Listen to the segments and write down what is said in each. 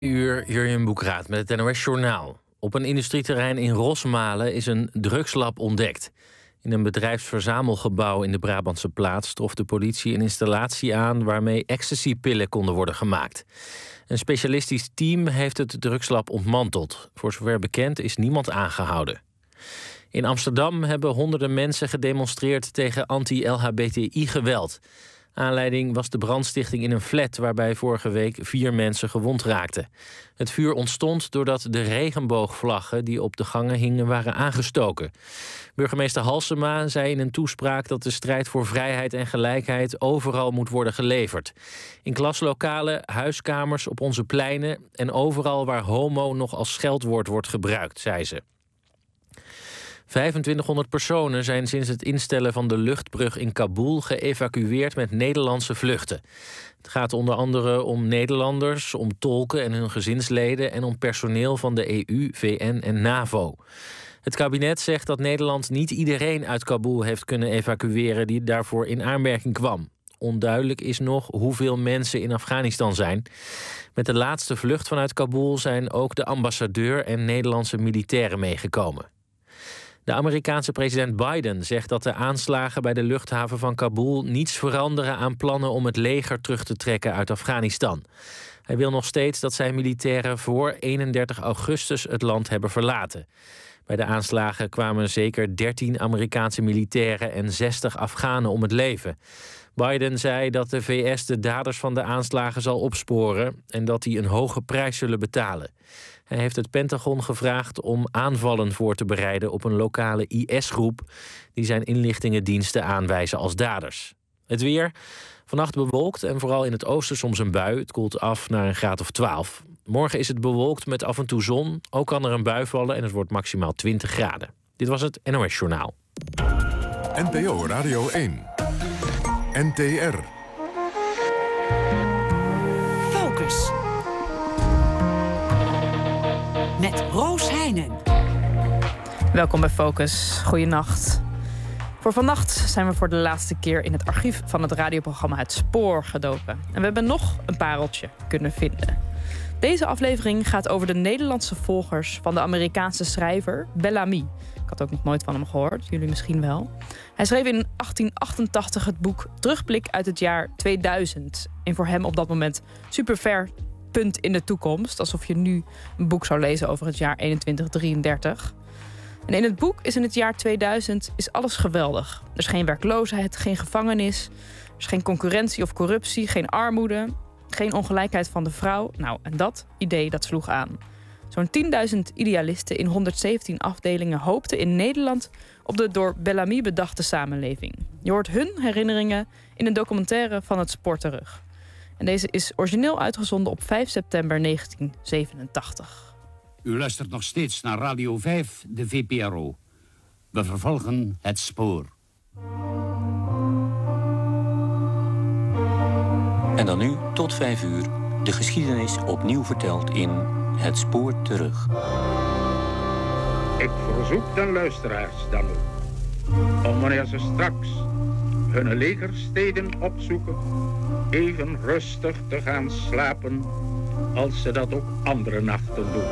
Uur Jurjen Boekraat met het NOS Journaal. Op een industrieterrein in Rosmalen is een drugslab ontdekt. In een bedrijfsverzamelgebouw in de Brabantse plaats trof de politie een installatie aan waarmee ecstasypillen konden worden gemaakt. Een specialistisch team heeft het drugslab ontmanteld. Voor zover bekend is niemand aangehouden. In Amsterdam hebben honderden mensen gedemonstreerd tegen anti-LHBTI-geweld. Aanleiding was de brandstichting in een flat waarbij vorige week 4 mensen gewond raakten. Het vuur ontstond doordat de regenboogvlaggen die op de gangen hingen waren aangestoken. Burgemeester Halsema zei in een toespraak dat de strijd voor vrijheid en gelijkheid overal moet worden geleverd. In klaslokalen, huiskamers, op onze pleinen en overal waar homo nog als scheldwoord wordt gebruikt, zei ze. 2500 personen zijn sinds het instellen van de luchtbrug in Kabul geëvacueerd met Nederlandse vluchten. Het gaat onder andere om Nederlanders, om tolken en hun gezinsleden en om personeel van de EU, VN en NAVO. Het kabinet zegt dat Nederland niet iedereen uit Kabul heeft kunnen evacueren die daarvoor in aanmerking kwam. Onduidelijk is nog hoeveel mensen in Afghanistan zijn. Met de laatste vlucht vanuit Kabul zijn ook de ambassadeur en Nederlandse militairen meegekomen. De Amerikaanse president Biden zegt dat de aanslagen bij de luchthaven van Kabul niets veranderen aan plannen om het leger terug te trekken uit Afghanistan. Hij wil nog steeds dat zijn militairen voor 31 augustus het land hebben verlaten. Bij de aanslagen kwamen zeker 13 Amerikaanse militairen en 60 Afghanen om het leven. Biden zei dat de VS de daders van de aanslagen zal opsporen en dat die een hoge prijs zullen betalen. Hij heeft het Pentagon gevraagd om aanvallen voor te bereiden op een lokale IS-groep die zijn inlichtingendiensten aanwijzen als daders. Het weer. Vannacht bewolkt en vooral in het oosten soms een bui. Het koelt af naar een graad of 12. Morgen is het bewolkt met af en toe zon. Ook kan er een bui vallen en het wordt maximaal 20 graden. Dit was het NOS Journaal. NPO Radio 1. NTR. Focus. Met Roos Heijnen. Welkom bij Focus. Goeienacht. Voor vannacht zijn we voor de laatste keer in het archief van het radioprogramma Het Spoor gedoken. En we hebben nog een pareltje kunnen vinden. Deze aflevering gaat over de Nederlandse volgers van de Amerikaanse schrijver Bellamy. Ik had ook nog nooit van hem gehoord, jullie misschien wel. Hij schreef in 1888 het boek Terugblik uit het jaar 2000. En voor hem op dat moment super ver punt in de toekomst. Alsof je nu een boek zou lezen over het jaar 2133. En in het boek is in het jaar 2000 is alles geweldig. Er is geen werkloosheid, geen gevangenis. Er is geen concurrentie of corruptie, geen armoede. Geen ongelijkheid van de vrouw. Nou, en dat idee dat sloeg aan. Zo'n 10.000 idealisten in 117 afdelingen hoopten in Nederland op de door Bellamy bedachte samenleving. Je hoort hun herinneringen in een documentaire van Het Spoor terug. En deze is origineel uitgezonden op 5 september 1987. U luistert nog steeds naar Radio 5, de VPRO. We vervolgen Het Spoor. En dan nu, tot 5 uur, de geschiedenis opnieuw verteld in Het Spoor terug. Ik verzoek de luisteraars dan ook om wanneer ze straks hun legersteden opzoeken, even rustig te gaan slapen als ze dat ook andere nachten doen.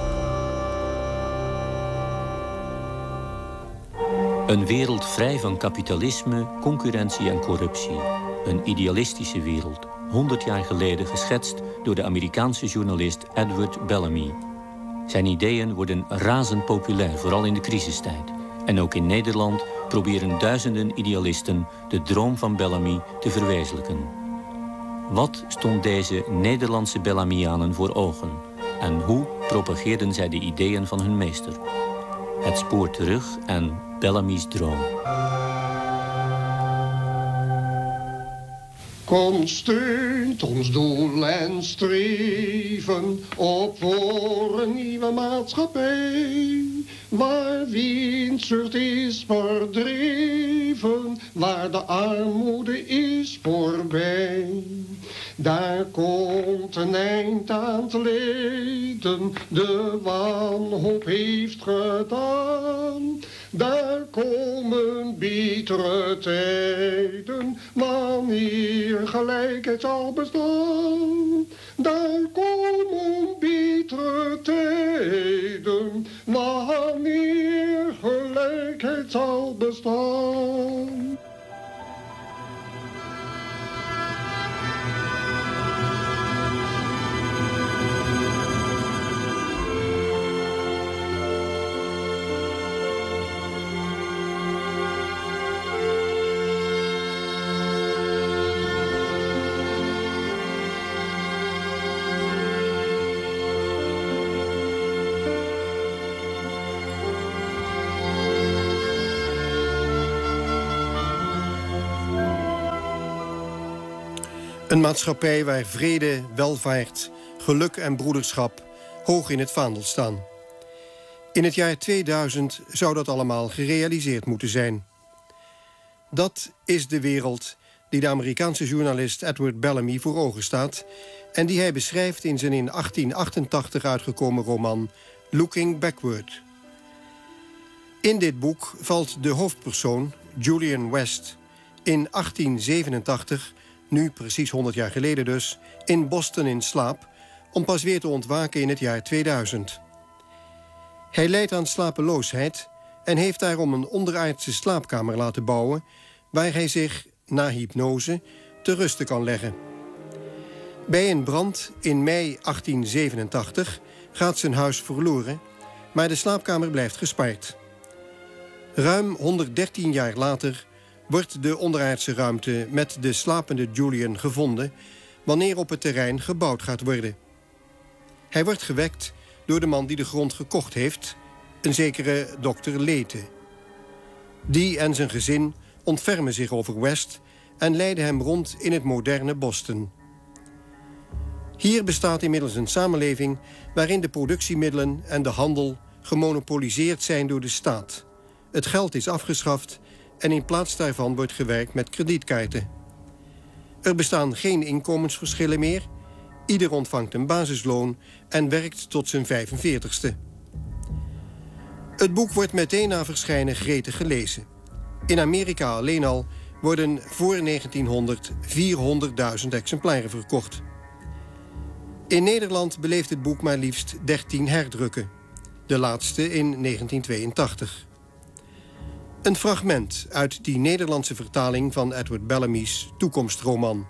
Een wereld vrij van kapitalisme, concurrentie en corruptie. Een idealistische wereld, 100 jaar geleden geschetst door de Amerikaanse journalist Edward Bellamy. Zijn ideeën worden razend populair, vooral in de crisistijd. En ook in Nederland proberen duizenden idealisten de droom van Bellamy te verwezenlijken. Wat stond deze Nederlandse Bellamianen voor ogen? En hoe propageerden zij de ideeën van hun meester? Het Spoor terug en Bellamy's droom. Kom, steunt ons doel en streven op voor een nieuwe maatschappij. Waar winzucht is verdreven, waar de armoede is voorbij. Daar komt een eind aan het lijden, de wanhoop heeft gedaan. Daar komen betere tijden, wanneer gelijkheid zal bestaan. Daar komen Een maatschappij waar vrede, welvaart, geluk en broederschap hoog in het vaandel staan. In het jaar 2000 zou dat allemaal gerealiseerd moeten zijn. Dat is de wereld die de Amerikaanse journalist Edward Bellamy voor ogen staat en die hij beschrijft in zijn in 1888 uitgekomen roman Looking Backward. In dit boek valt de hoofdpersoon, Julian West, in 1887, nu precies 100 jaar geleden dus, in Boston in slaap, om pas weer te ontwaken in het jaar 2000. Hij lijdt aan slapeloosheid en heeft daarom een onderaardse slaapkamer laten bouwen, waar hij zich, na hypnose, te rusten kan leggen. Bij een brand in mei 1887 gaat zijn huis verloren, maar de slaapkamer blijft gespaard. Ruim 113 jaar later wordt de onderaardse ruimte met de slapende Julian gevonden wanneer op het terrein gebouwd gaat worden. Hij wordt gewekt door de man die de grond gekocht heeft, een zekere Dr. Leyte. Die en zijn gezin ontfermen zich over West en leiden hem rond in het moderne Boston. Hier bestaat inmiddels een samenleving waarin de productiemiddelen en de handel gemonopoliseerd zijn door de staat. Het geld is afgeschaft en in plaats daarvan wordt gewerkt met kredietkaarten. Er bestaan geen inkomensverschillen meer. Ieder ontvangt een basisloon en werkt tot zijn 45ste. Het boek wordt meteen na verschijnen gretig gelezen. In Amerika alleen al worden voor 1900 400.000 exemplaren verkocht. In Nederland beleeft het boek maar liefst 13 herdrukken. De laatste in 1982. Een fragment uit die Nederlandse vertaling van Edward Bellamy's toekomstroman.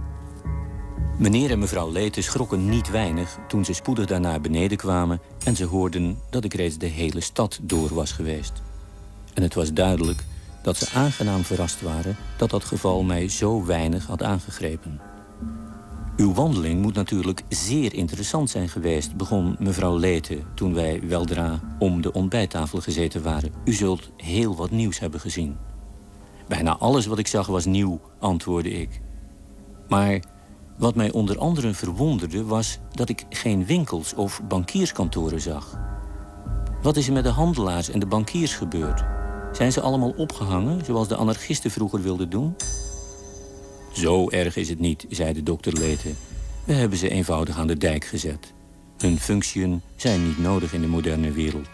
Meneer en mevrouw Leyte schrokken niet weinig toen ze spoedig daarna beneden kwamen en ze hoorden dat ik reeds de hele stad door was geweest. En het was duidelijk dat ze aangenaam verrast waren dat dat geval mij zo weinig had aangegrepen. Uw wandeling moet natuurlijk zeer interessant zijn geweest, begon mevrouw Leyte toen wij weldra om de ontbijttafel gezeten waren. U zult heel wat nieuws hebben gezien. Bijna alles wat ik zag was nieuw, antwoordde ik. Maar wat mij onder andere verwonderde was dat ik geen winkels of bankierskantoren zag. Wat is er met de handelaars en de bankiers gebeurd? Zijn ze allemaal opgehangen, zoals de anarchisten vroeger wilden doen? Zo erg is het niet, zei de dokter Leyte. We hebben ze eenvoudig aan de dijk gezet. Hun functiën zijn niet nodig in de moderne wereld.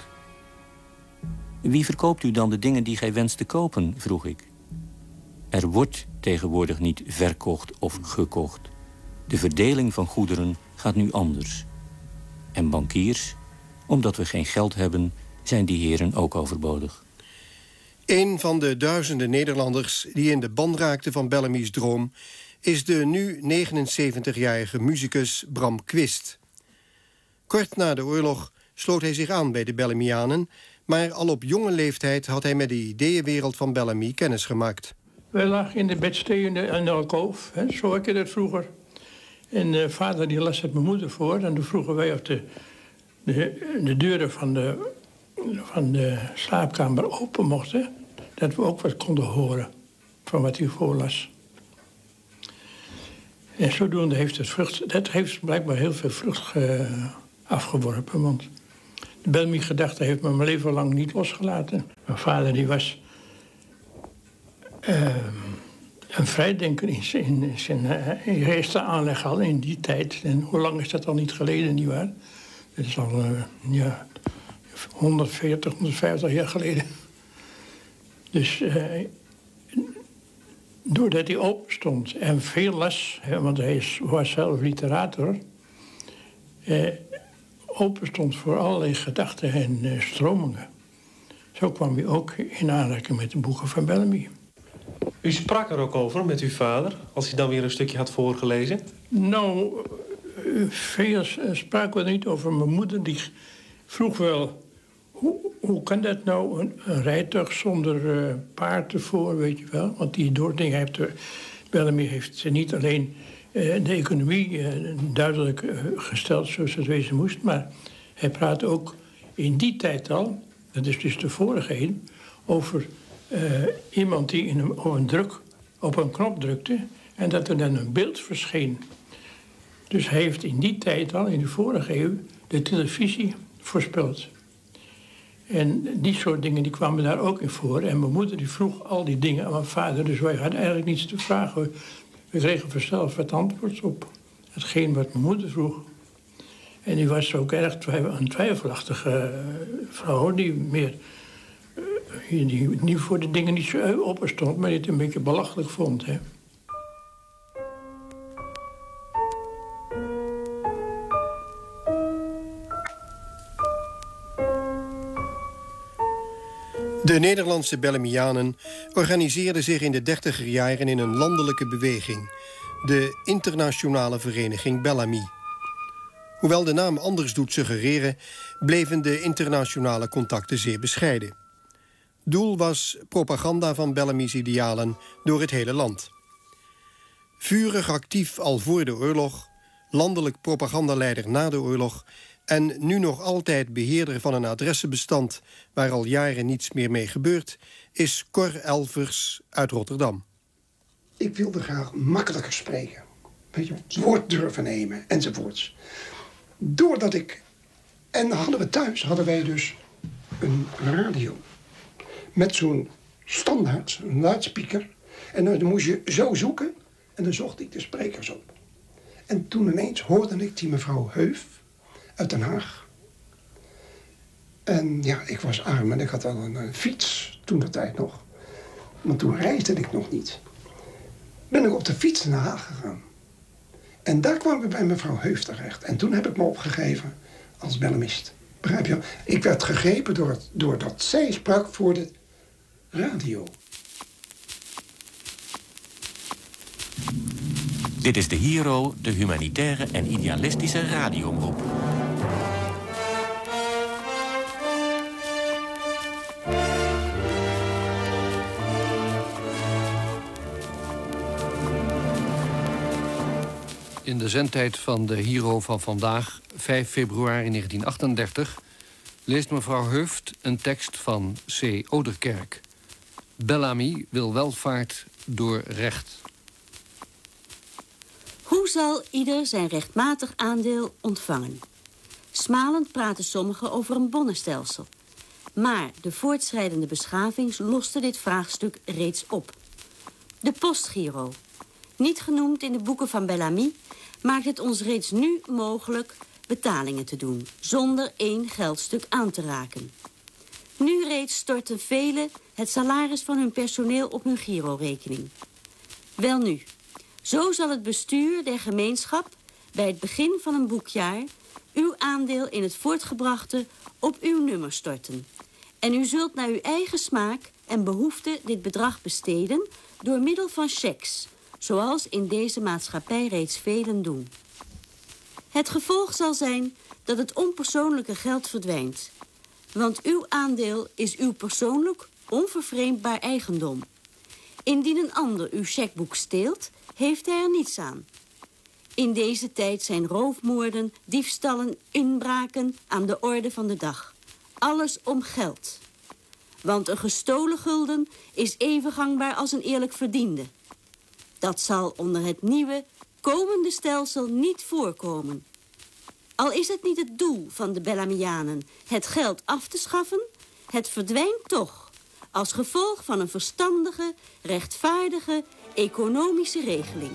Wie verkoopt u dan de dingen die gij wenst te kopen, vroeg ik. Er wordt tegenwoordig niet verkocht of gekocht. De verdeling van goederen gaat nu anders. En bankiers, omdat we geen geld hebben, zijn die heren ook overbodig. Een van de duizenden Nederlanders die in de ban raakten van Bellamy's droom is de nu 79-jarige muzikus Bram Quist. Kort na de oorlog sloot hij zich aan bij de Bellamianen, maar al op jonge leeftijd had hij met de ideeënwereld van Bellamy kennis gemaakt. Wij lagen in de bedstee in de alkoof, zo had je dat vroeger. En vader die las het mijn moeder voor en toen vroegen wij of de deuren van de slaapkamer open mochten, dat we ook wat konden horen van wat hij voorlas. En zodoende heeft dat heeft blijkbaar heel veel vrucht afgeworpen, want de Bellamy-gedachte heeft me mijn leven lang niet losgelaten. Mijn vader die was een vrijdenker in zijn eerste aanleg al in die tijd. En hoe lang is dat al niet geleden, nietwaar? Dat is al 140, 150 jaar geleden. Dus doordat hij open stond en veel las, want hij was zelf literator, open stond voor allerlei gedachten en stromingen. Zo kwam hij ook in aanraking met de boeken van Bellamy. U sprak er ook over met uw vader, als hij dan weer een stukje had voorgelezen? Nou, veel spraken we er niet over. Mijn moeder die vroeg wel, hoe kan dat nou, een rijtuig zonder paard ervoor, weet je wel? Want die Bellamy heeft niet alleen de economie duidelijk gesteld zoals het wezen moest, maar hij praat ook in die tijd al, dat is dus de vorige een, over iemand die op een knop drukte En dat er dan een beeld verscheen. Dus hij heeft in die tijd al, in de vorige eeuw, de televisie voorspeld. En die soort dingen die kwamen daar ook in voor. En mijn moeder die vroeg al die dingen aan mijn vader. Dus wij hadden eigenlijk niets te vragen. We kregen vanzelf het antwoord op hetgeen wat mijn moeder vroeg. En die was ook erg een twijfelachtige vrouw... die meer die niet voor de dingen niet zo open stond... maar die het een beetje belachelijk vond, hè. De Nederlandse Bellamianen organiseerden zich in de 30er jaren in een landelijke beweging, de Internationale Vereniging Bellamy. Hoewel de naam anders doet suggereren, bleven de internationale contacten zeer bescheiden. Doel was propaganda van Bellamy's idealen door het hele land. Vurig actief al voor de oorlog, landelijk propagandaleider na de oorlog en nu nog altijd beheerder van een adressenbestand waar al jaren niets meer mee gebeurt, is Cor Elvers uit Rotterdam. Ik wilde graag makkelijker spreken. Weet je, het woord durven nemen, enzovoorts. Doordat ik... En hadden wij dus een radio. Met zo'n standaard, een luidspreker. En dan moest je zo zoeken. En dan zocht ik de sprekers op. En toen ineens hoorde ik die mevrouw Heuf uit Den Haag. En ja, ik was arm en ik had al een fiets toen de tijd nog. Want toen reisde ik nog niet. Ben ik op de fiets naar Haag gegaan. En daar kwam ik bij mevrouw Heuf terecht. En toen heb ik me opgegeven als bellamist. Begrijp je? Ik werd gegrepen doordat zij sprak voor de radio. Dit is de Hero, de humanitaire en idealistische radioomroep. In de zendtijd van de Hero van vandaag, 5 februari 1938... leest mevrouw Heuft een tekst van C. Oderkerk. Bellamy wil welvaart door recht. Hoe zal ieder zijn rechtmatig aandeel ontvangen? Smalend praten sommigen over een bonnenstelsel. Maar de voortschrijdende beschaving loste dit vraagstuk reeds op. De postgiro, niet genoemd in de boeken van Bellamy, maakt het ons reeds nu mogelijk betalingen te doen, zonder één geldstuk aan te raken. Nu reeds storten velen het salaris van hun personeel op hun girorekening. Welnu, zo zal het bestuur der gemeenschap bij het begin van een boekjaar uw aandeel in het voortgebrachte op uw nummer storten. En u zult naar uw eigen smaak en behoefte dit bedrag besteden door middel van chèques, zoals in deze maatschappij reeds velen doen. Het gevolg zal zijn dat het onpersoonlijke geld verdwijnt. Want uw aandeel is uw persoonlijk onvervreemdbaar eigendom. Indien een ander uw chequeboek steelt, heeft hij er niets aan. In deze tijd zijn roofmoorden, diefstallen, inbraken aan de orde van de dag. Alles om geld. Want een gestolen gulden is even gangbaar als een eerlijk verdiende. Dat zal onder het nieuwe, komende stelsel niet voorkomen. Al is het niet het doel van de Bellamianen het geld af te schaffen, het verdwijnt toch, als gevolg van een verstandige, rechtvaardige, economische regeling.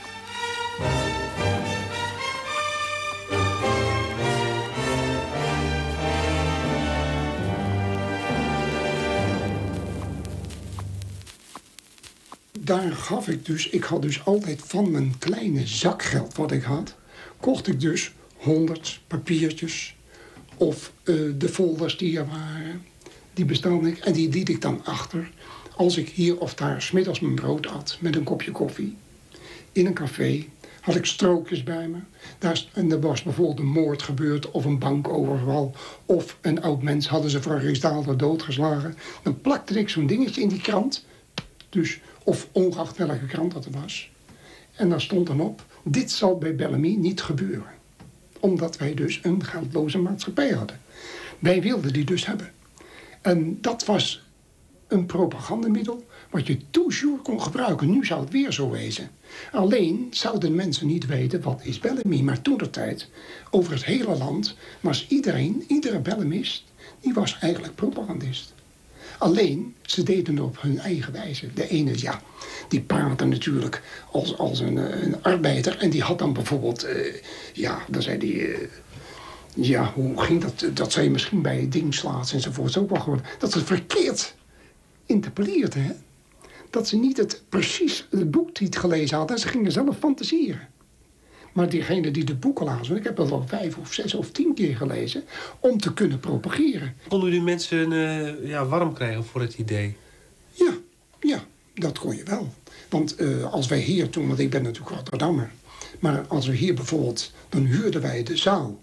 Daar gaf ik dus, ik had dus altijd van mijn kleine zakgeld wat ik had, kocht ik dus 100 papiertjes of de folders die er waren. Die bestaan ik en die liet ik dan achter als ik hier of daar 's middags mijn brood at met een kopje koffie. In een café had ik strookjes bij me. En er was bijvoorbeeld een moord gebeurd of een bankoverval of een oud mens hadden ze voor Rijksdaalder doodgeslagen. Dan plakte ik zo'n dingetje in die krant. Dus, of ongeacht welke krant dat er was. En daar stond dan op, dit zal bij Bellamy niet gebeuren. Omdat wij dus een geldloze maatschappij hadden. Wij wilden die dus hebben. En dat was een propagandamiddel wat je toujours kon gebruiken. Nu zou het weer zo wezen. Alleen zouden mensen niet weten wat is Bellamy. Maar toentertijd, over het hele land, was iedere Bellamist, die was eigenlijk propagandist. Alleen, ze deden het op hun eigen wijze. De ene, die praatte natuurlijk als een arbeider. En die had dan bijvoorbeeld, dan zei die... hoe ging dat? Dat zei je misschien bij Dingslaats enzovoort ook wel gewoon. Dat ze verkeerd interpreteerden, hè? Dat ze niet precies het boektitel gelezen hadden. Ze gingen zelf fantaseren. Maar diegene die de boeken lazen, ik heb dat al 5 of 6 of 10 keer gelezen, om te kunnen propageren. Konden u mensen warm krijgen voor het idee? Ja, dat kon je wel. Want als wij hier toen, want ik ben natuurlijk Rotterdammer, maar als we hier bijvoorbeeld, dan huurden wij de zaal.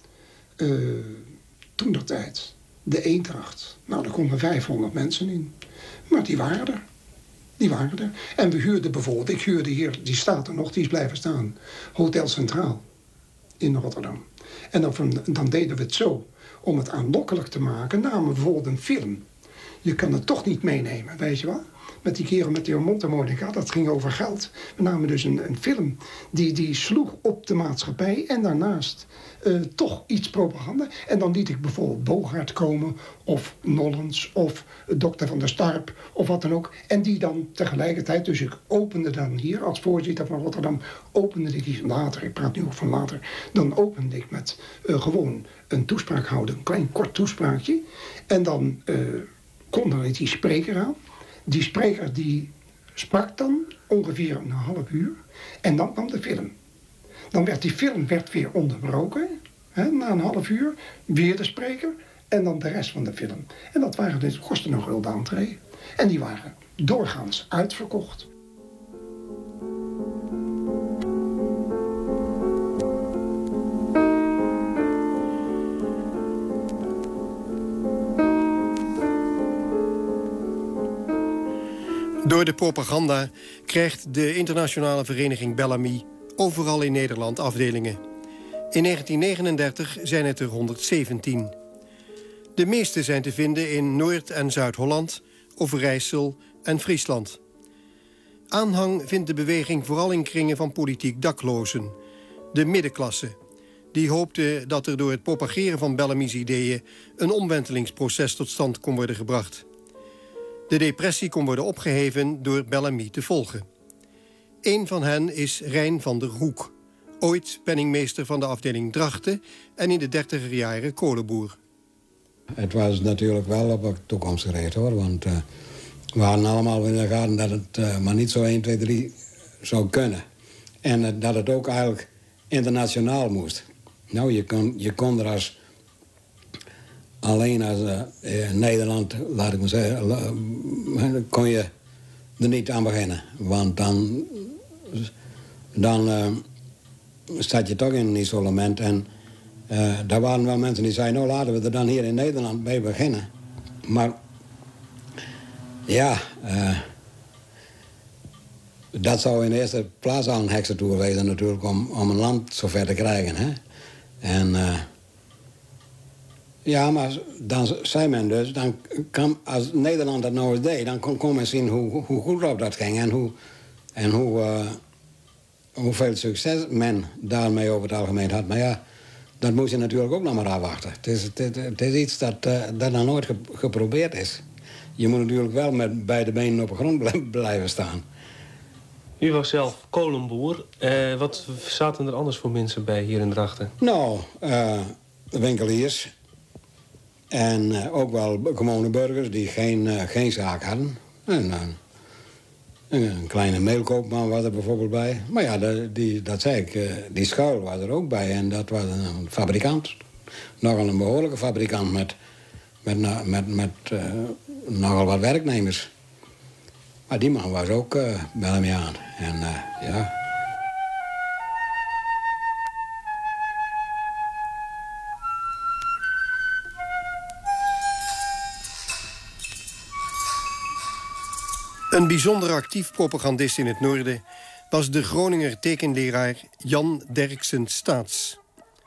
Toentertijd, de Eendracht. Nou, daar konden 500 mensen in. Maar die waren er. En we huurden bijvoorbeeld, ik huurde hier, die staat er nog, die is blijven staan. Hotel Centraal in Rotterdam. En dan deden we het zo, om het aanlokkelijk te maken, namen we bijvoorbeeld een film. Je kan het toch niet meenemen, weet je wel? Met die kerel met die mondharmonica, dat ging over geld. We namen dus een film die sloeg op de maatschappij en daarnaast toch iets propaganda. En dan liet ik bijvoorbeeld Bogaert komen, of Nollens, of dokter Van der Starp, of wat dan ook. En die dan tegelijkertijd, dus ik opende dan hier als voorzitter van Rotterdam, opende ik die later, ik praat nu ook van later, dan opende ik met gewoon een toespraak houden, een klein kort toespraakje. En dan kon er die spreker aan. Die spreker die sprak dan ongeveer een half uur. En dan kwam de film. Dan werd die film weer onderbroken. Na een half uur. Weer de spreker. En dan de rest van de film. En dat kostte nog wel de entree. En die waren doorgaans uitverkocht. Door de propaganda krijgt de internationale vereniging Bellamy overal in Nederland afdelingen. In 1939 zijn het er 117. De meeste zijn te vinden in Noord- en Zuid-Holland, Overijssel en Friesland. Aanhang vindt de beweging vooral in kringen van politiek daklozen, de middenklasse. Die hoopte dat er door het propageren van Bellamy's ideeën een omwentelingsproces tot stand kon worden gebracht. De depressie kon worden opgeheven door Bellamy te volgen. Een van hen is Rijn van der Hoek, ooit penningmeester van de afdeling Drachten en in de 30er jaren kolenboer. Het was natuurlijk wel op de toekomst gericht, hoor. Want we hadden allemaal in de gaten dat het maar niet zo 1, 2, 3 zou kunnen. En dat het ook eigenlijk internationaal moest. Nou, je kon er alleen als Nederland, laat ik maar zeggen, kon je er niet aan beginnen. Want dan zat je toch in een isolement. En daar waren wel mensen die zeiden, nou laten we er dan hier in Nederland mee beginnen. Maar ja, dat zou in de eerste plaats al een heksentoer wezen natuurlijk om een land zover te krijgen. Hè? En ja, maar dan zei men dus, dan kan, als Nederland dat nou eens deed, dan kon men zien hoe goed op dat ging en hoeveel succes men daarmee over het algemeen had. Maar ja, dat moet je natuurlijk ook nog maar afwachten. Het is iets dat nog nooit geprobeerd is. Je moet natuurlijk wel met beide benen op de grond blijven staan. U was zelf kolenboer. Wat zaten er anders voor mensen bij hier in Drachten? Nou, winkeliers. En ook wel gewone burgers die geen zaak hadden. En een kleine meelkoopman was er bijvoorbeeld bij. Maar ja, dat zei ik, die schuil was er ook bij. En dat was een fabrikant. Nogal een behoorlijke fabrikant met nogal wat werknemers. Maar die man was ook Bellamiaan. En ja... Een bijzonder actief propagandist in het noorden was de Groninger tekenleraar Jan Derksen Staats.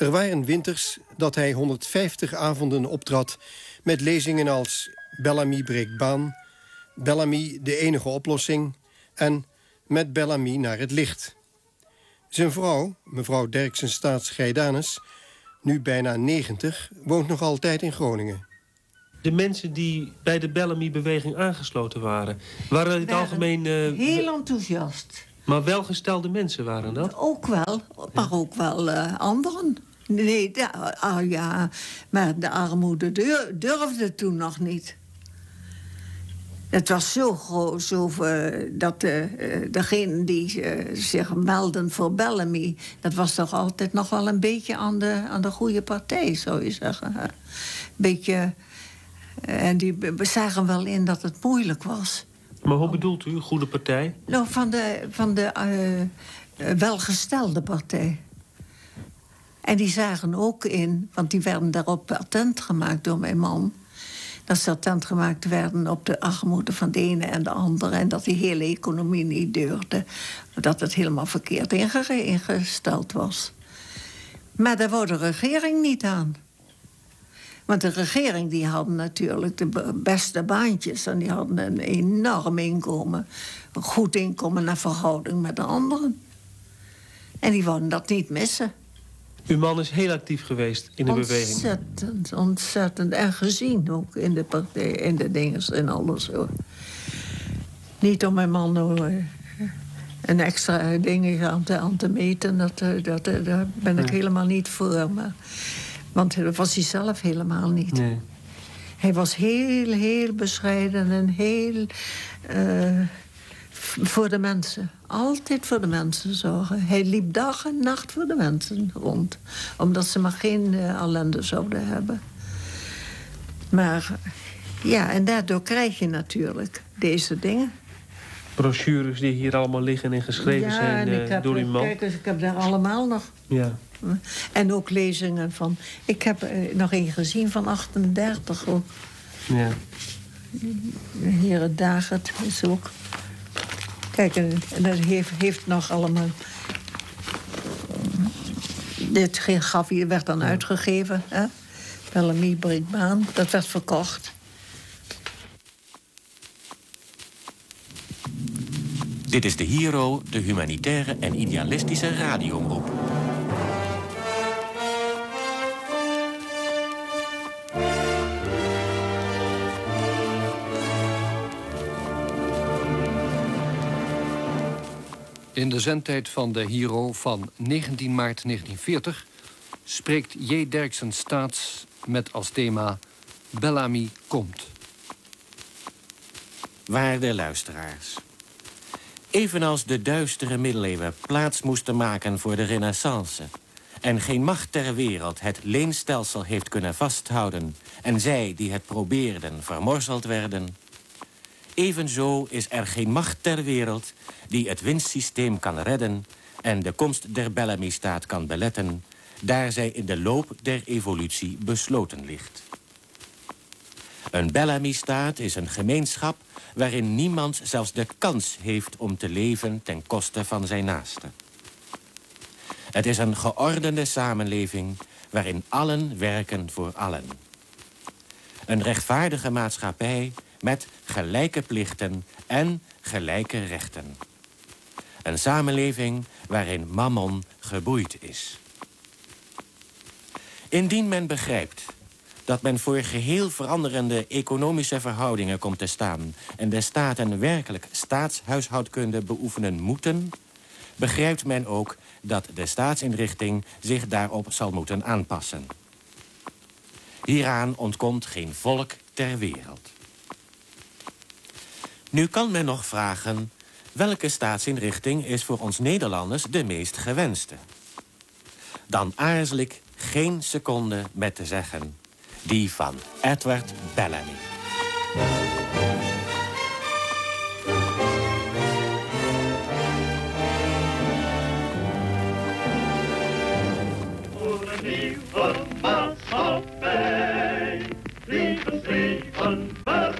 Er waren winters dat hij 150 avonden optrad met lezingen als Bellamy breekt baan, Bellamy de enige oplossing en Met Bellamy naar het licht. Zijn vrouw, mevrouw Derksen Staats-Geidanus, nu bijna 90, woont nog altijd in Groningen. De mensen die bij de Bellamy-beweging aangesloten waren in het algemeen... heel enthousiast. Maar welgestelde mensen waren dat? Ook wel, maar ook wel anderen. Nee, maar de armoede durfde toen nog niet. Het was zo groot dat degenen die zich melden voor Bellamy... dat was toch altijd nog wel een beetje aan de goede partij, zou je zeggen. Een beetje... En die zagen wel in dat het moeilijk was. Maar hoe bedoelt u, goede partij? Nou, van de welgestelde partij. En die zagen ook in, want die werden daarop attent gemaakt door mijn man... dat ze attent gemaakt werden op de armoede van de ene en de andere... en dat die hele economie niet deurde. Dat het helemaal verkeerd ingesteld was. Maar daar wou de regering niet aan. Want de regering die hadden natuurlijk de beste baantjes... en die hadden een enorm inkomen. Een goed inkomen naar verhouding met de anderen. En die wouden dat niet missen. Uw man is heel actief geweest in de beweging. Ontzettend. En gezien ook in de partij, in de dingen en alles. Hoor. Niet om mijn man een extra ding aan te meten. Daar ben ik helemaal niet voor. Maar... Want dat was hij zelf helemaal niet. Nee. Hij was heel, heel bescheiden en heel voor de mensen. Altijd voor de mensen zorgen. Hij liep dag en nacht voor de mensen rond. Omdat ze maar geen ellende zouden hebben. Maar ja, en daardoor krijg je natuurlijk deze dingen. Brochures die hier allemaal liggen en geschreven zijn door uw man. Kijk eens, ik heb daar allemaal nog... Ja. En ook lezingen van... Ik heb nog een gezien van 38 ook. Ja. Hier het Dagert is ook... Kijk, en dat heeft nog allemaal... Dit werd dan uitgegeven, hè? Bellamy breekt baan, dat werd verkocht. Dit is de Hero, de humanitaire en idealistische radioomroep. In de zendtijd van de Hero van 19 maart 1940... spreekt J. Derksen Staats met als thema Bellamy komt. Waarde luisteraars. Evenals de duistere middeleeuwen plaats moesten maken voor de renaissance... en geen macht ter wereld het leenstelsel heeft kunnen vasthouden... en zij die het probeerden vermorzeld werden... evenzo is er geen macht ter wereld die het winstsysteem kan redden... en de komst der Bellamy-staat kan beletten... daar zij in de loop der evolutie besloten ligt. Een Bellamy-staat is een gemeenschap waarin niemand zelfs de kans heeft om te leven ten koste van zijn naaste. Het is een geordende samenleving waarin allen werken voor allen. Een rechtvaardige maatschappij met gelijke plichten en gelijke rechten. Een samenleving waarin mammon geboeid is. Indien men begrijpt dat men voor geheel veranderende economische verhoudingen komt te staan... en de staten werkelijk staatshuishoudkunde beoefenen moeten... begrijpt men ook dat de staatsinrichting zich daarop zal moeten aanpassen. Hieraan ontkomt geen volk ter wereld. Nu kan men nog vragen... welke staatsinrichting is voor ons Nederlanders de meest gewenste? Dan aarzel ik geen seconde met te zeggen... die van Edward Bellamy. Voor een nieuwe maatschappij, leven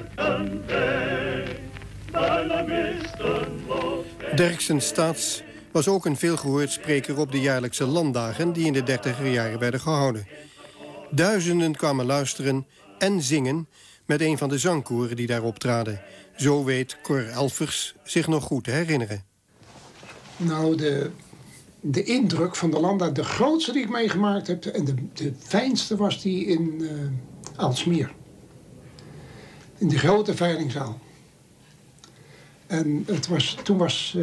werden wij, Bellamisten mocht. Derksen Staats was ook een veelgehoord spreker op de jaarlijkse landdagen die in de 30er jaren werden gehouden. Duizenden kwamen luisteren en zingen met een van de zangkoren die daar optraden. Zo weet Cor Elfers zich nog goed te herinneren. Nou, de indruk van de landdag, de grootste die ik meegemaakt heb en de fijnste was die in Aalsmeer. In de grote veilingzaal. En toen was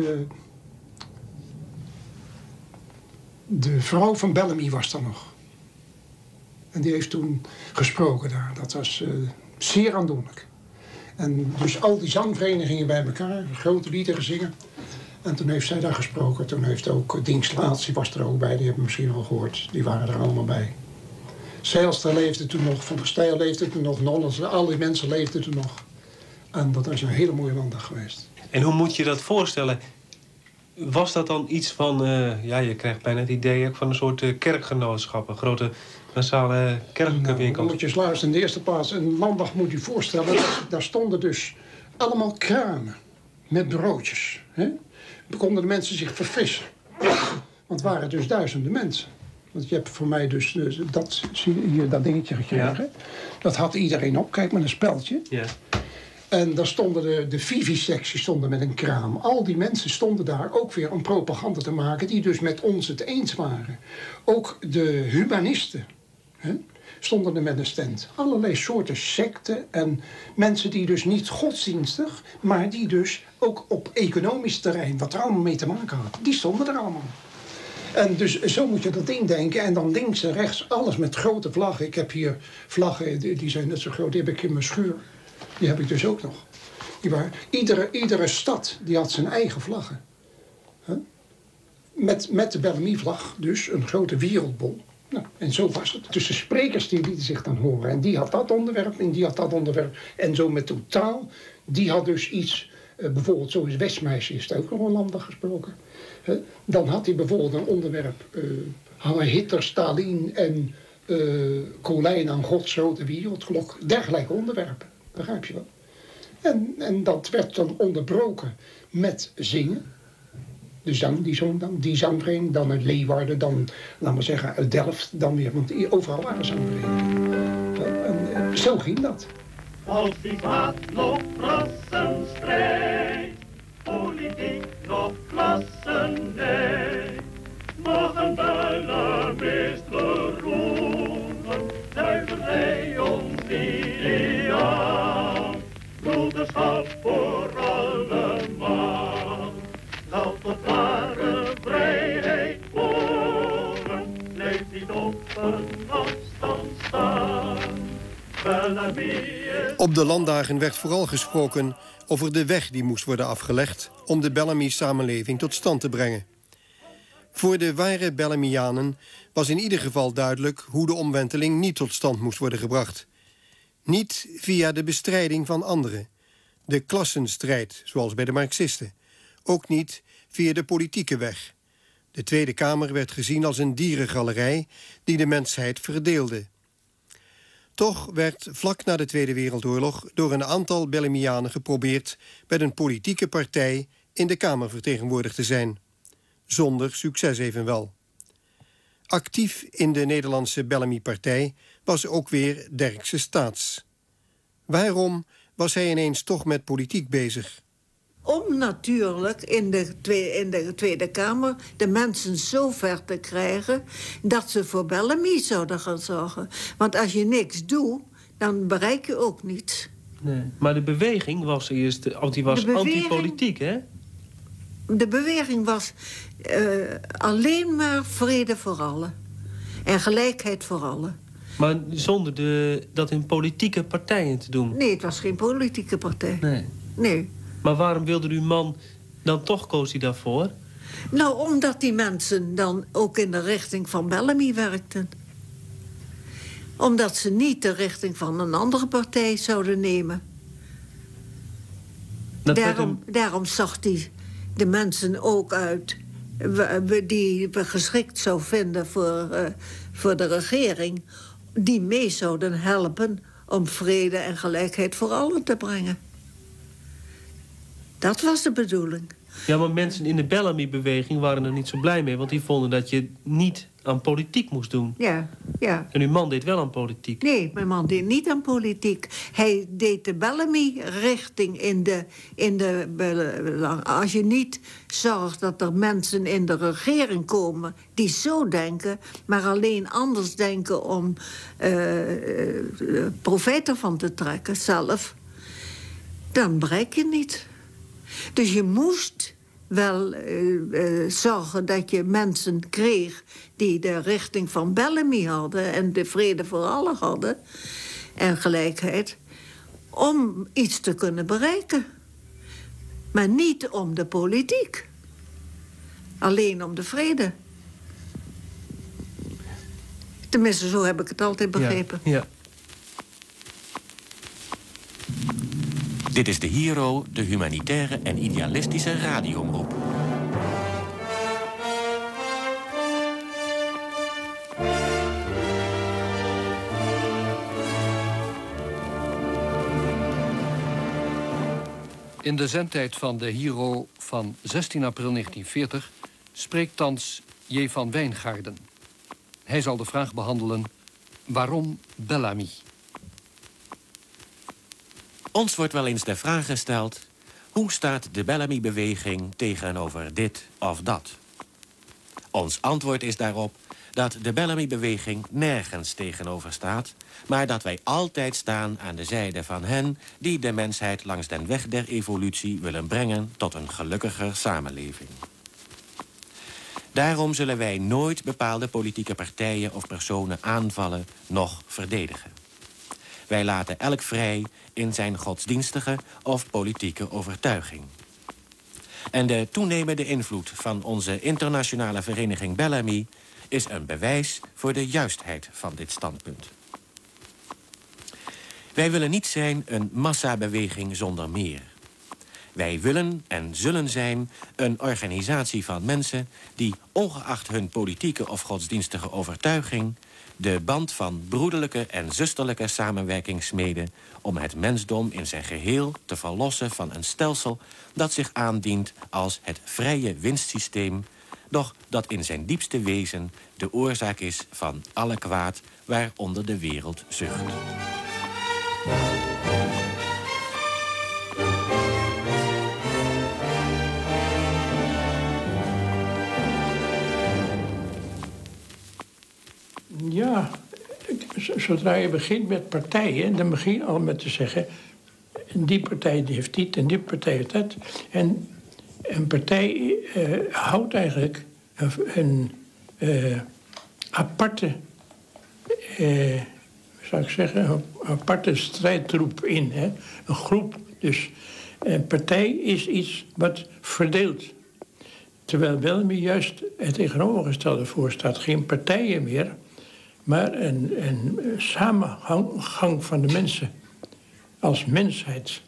de vrouw van Bellamy was er nog. En die heeft toen gesproken daar. Dat was zeer aandoenlijk. En dus al die zangverenigingen bij elkaar, grote liederen zingen. En toen heeft zij daar gesproken. Toen heeft ook Dingslaats, die was er ook bij. Die hebben we misschien al gehoord. Die waren er allemaal bij. Zijlstra leefde toen nog, Van der Stijl leefde toen nog, Nollens, al die mensen leefden toen nog. En dat is een hele mooie landdag geweest. En hoe moet je dat voorstellen? Was dat dan iets van, je krijgt bijna het idee van een soort kerkgenootschap, een grote massale kerkbijeenkomst? Dan moet je eens luisteren. In de eerste plaats, een landdag moet je voorstellen, daar stonden dus allemaal kramen met broodjes. Hè? Dan konden de mensen zich verfrissen. Want het waren dus duizenden mensen. Want je hebt voor mij dus dat dingetje gekregen. Ja. Dat had iedereen op, kijk, met een speldje. Ja. En daar stonden de vivisectie stonden met een kraam. Al die mensen stonden daar ook weer om propaganda te maken, die dus met ons het eens waren. Ook de humanisten stonden er met een stand. Allerlei soorten secten en mensen die dus niet godsdienstig, maar die dus ook op economisch terrein, wat er allemaal mee te maken had, die stonden er allemaal. En dus zo moet je dat indenken. En dan links en rechts alles met grote vlaggen. Ik heb hier vlaggen, die zijn net zo groot, die heb ik in mijn schuur. Die heb ik dus ook nog. Iedere stad die had zijn eigen vlaggen. Met de Bellamy-vlag, dus een grote wereldbol. Nou, en zo was het. Dus de sprekers die lieten zich dan horen. En die had dat onderwerp en die had dat onderwerp. En zo met totaal, die had dus iets. Bijvoorbeeld, zo is Westmeisje is het ook nog een landdag gesproken. Dan had hij bijvoorbeeld een onderwerp. Hitler, Stalin en Colijn aan Gods grote wereldklok. Dergelijke onderwerpen. Begrijp je wel? En dat werd dan onderbroken met zingen. De zang, die zangvereniging, dan uit Leeuwarden, dan, laten we zeggen, uit Delft, dan weer, want overal waren zangverenigingen. En zo ging dat. Als die haat nog rassenstrijd, politiek nog klassenij, mogen bijna meest beroemen, duivelij ons ideaal, broederschap voor allemaal. Laat tot ware vrijheid voeren, blijf niet op een afstand staan. Op de landdagen werd vooral gesproken over de weg die moest worden afgelegd om de Bellamy-samenleving tot stand te brengen. Voor de ware Bellamianen was in ieder geval duidelijk hoe de omwenteling niet tot stand moest worden gebracht. Niet via de bestrijding van anderen, de klassenstrijd, zoals bij de Marxisten. Ook niet via de politieke weg. De Tweede Kamer werd gezien als een dierengalerij die de mensheid verdeelde. Toch werd vlak na de Tweede Wereldoorlog door een aantal Bellamianen geprobeerd met een politieke partij in de Kamer vertegenwoordigd te zijn. Zonder succes evenwel. Actief in de Nederlandse Bellamy-partij was ook weer Derkse Staats. Waarom was hij ineens toch met politiek bezig? Om natuurlijk in de Tweede Kamer de mensen zo ver te krijgen dat ze voor Bellamy zouden gaan zorgen. Want als je niks doet, dan bereik je ook niets. Nee. Maar de beweging was eerst antipolitiek, hè? De beweging was alleen maar vrede voor allen. En gelijkheid voor allen. Maar zonder dat in politieke partijen te doen? Nee, het was geen politieke partij. Nee. Maar waarom wilde uw man dan toch, koos hij daarvoor? Nou, omdat die mensen dan ook in de richting van Bellamy werkten. Omdat ze niet de richting van een andere partij zouden nemen. Daarom zag hij de mensen ook uit die we geschikt zou vinden voor de regering, die mee zouden helpen om vrede en gelijkheid voor allen te brengen. Dat was de bedoeling. Ja, maar mensen in de Bellamy-beweging waren er niet zo blij mee, want die vonden dat je niet aan politiek moest doen. Ja. En uw man deed wel aan politiek. Nee, mijn man deed niet aan politiek. Hij deed de Bellamy-richting in de... Als je niet zorgt dat er mensen in de regering komen die zo denken, maar alleen anders denken om profijt ervan te trekken zelf, dan bereik je niet. Dus je moest wel zorgen dat je mensen kreeg die de richting van Bellamy hadden en de vrede voor allen hadden en gelijkheid, om iets te kunnen bereiken. Maar niet om de politiek. Alleen om de vrede. Tenminste, zo heb ik het altijd begrepen. Ja. Dit is de Hero, de humanitaire en idealistische radioomroep. In de zendtijd van de Hero van 16 april 1940 spreekt thans J. van Wijngaarden. Hij zal de vraag behandelen: waarom Bellamy? Ons wordt wel eens de vraag gesteld: hoe staat de Bellamy-beweging tegenover dit of dat? Ons antwoord is daarop dat de Bellamy-beweging nergens tegenover staat, maar dat wij altijd staan aan de zijde van hen die de mensheid langs den weg der evolutie willen brengen tot een gelukkiger samenleving. Daarom zullen wij nooit bepaalde politieke partijen of personen aanvallen, noch verdedigen. Wij laten elk vrij in zijn godsdienstige of politieke overtuiging. En de toenemende invloed van onze internationale vereniging Bellamy is een bewijs voor de juistheid van dit standpunt. Wij willen niet zijn een massabeweging zonder meer. Wij willen en zullen zijn een organisatie van mensen die, ongeacht hun politieke of godsdienstige overtuiging, de band van broederlijke en zusterlijke samenwerking smeden om het mensdom in zijn geheel te verlossen van een stelsel dat zich aandient als het vrije winstsysteem, doch dat in zijn diepste wezen de oorzaak is van alle kwaad waaronder de wereld zucht. Ja, zodra je begint met partijen, dan begin je al met te zeggen, die partij heeft dit en die partij heeft dat. En een partij houdt eigenlijk een aparte, zou ik zeggen, een aparte strijdtroep in. Hè? Een groep. Dus een partij is iets wat verdeelt. Terwijl Bellamy juist het tegenovergestelde voorstaat. Geen partijen meer, maar een samengang van de mensen als mensheid.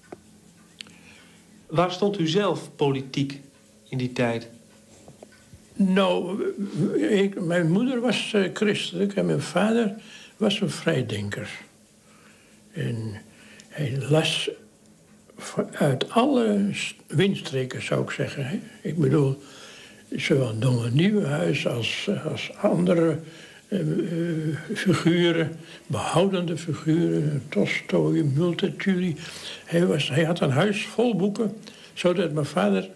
Waar stond u zelf politiek in die tijd? Nou, mijn moeder was christelijk en mijn vader was een vrijdenker. En hij las uit alle windstreken, zou ik zeggen. Hè? Ik bedoel, zowel Dongen Nieuwenhuis als andere figuren, behoudende figuren, Tolstoj, Multatuli. Hij had een huis vol boeken, zodat mijn vader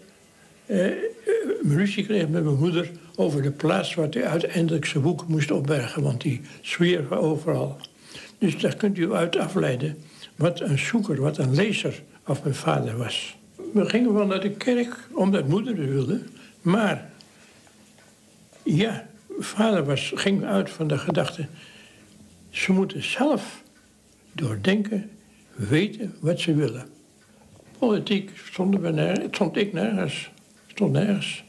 ruzie kreeg met mijn moeder over de plaats waar hij uiteindelijk zijn boeken moest opbergen, want die zwierven overal. Dus daar kunt u uit afleiden wat een zoeker, wat een lezer of mijn vader was. We gingen wel naar de kerk, omdat moeder het wilde, maar ja, vader ging uit van de gedachte, ze moeten zelf doordenken, weten wat ze willen. Politiek stond ik nergens. Stond nergens.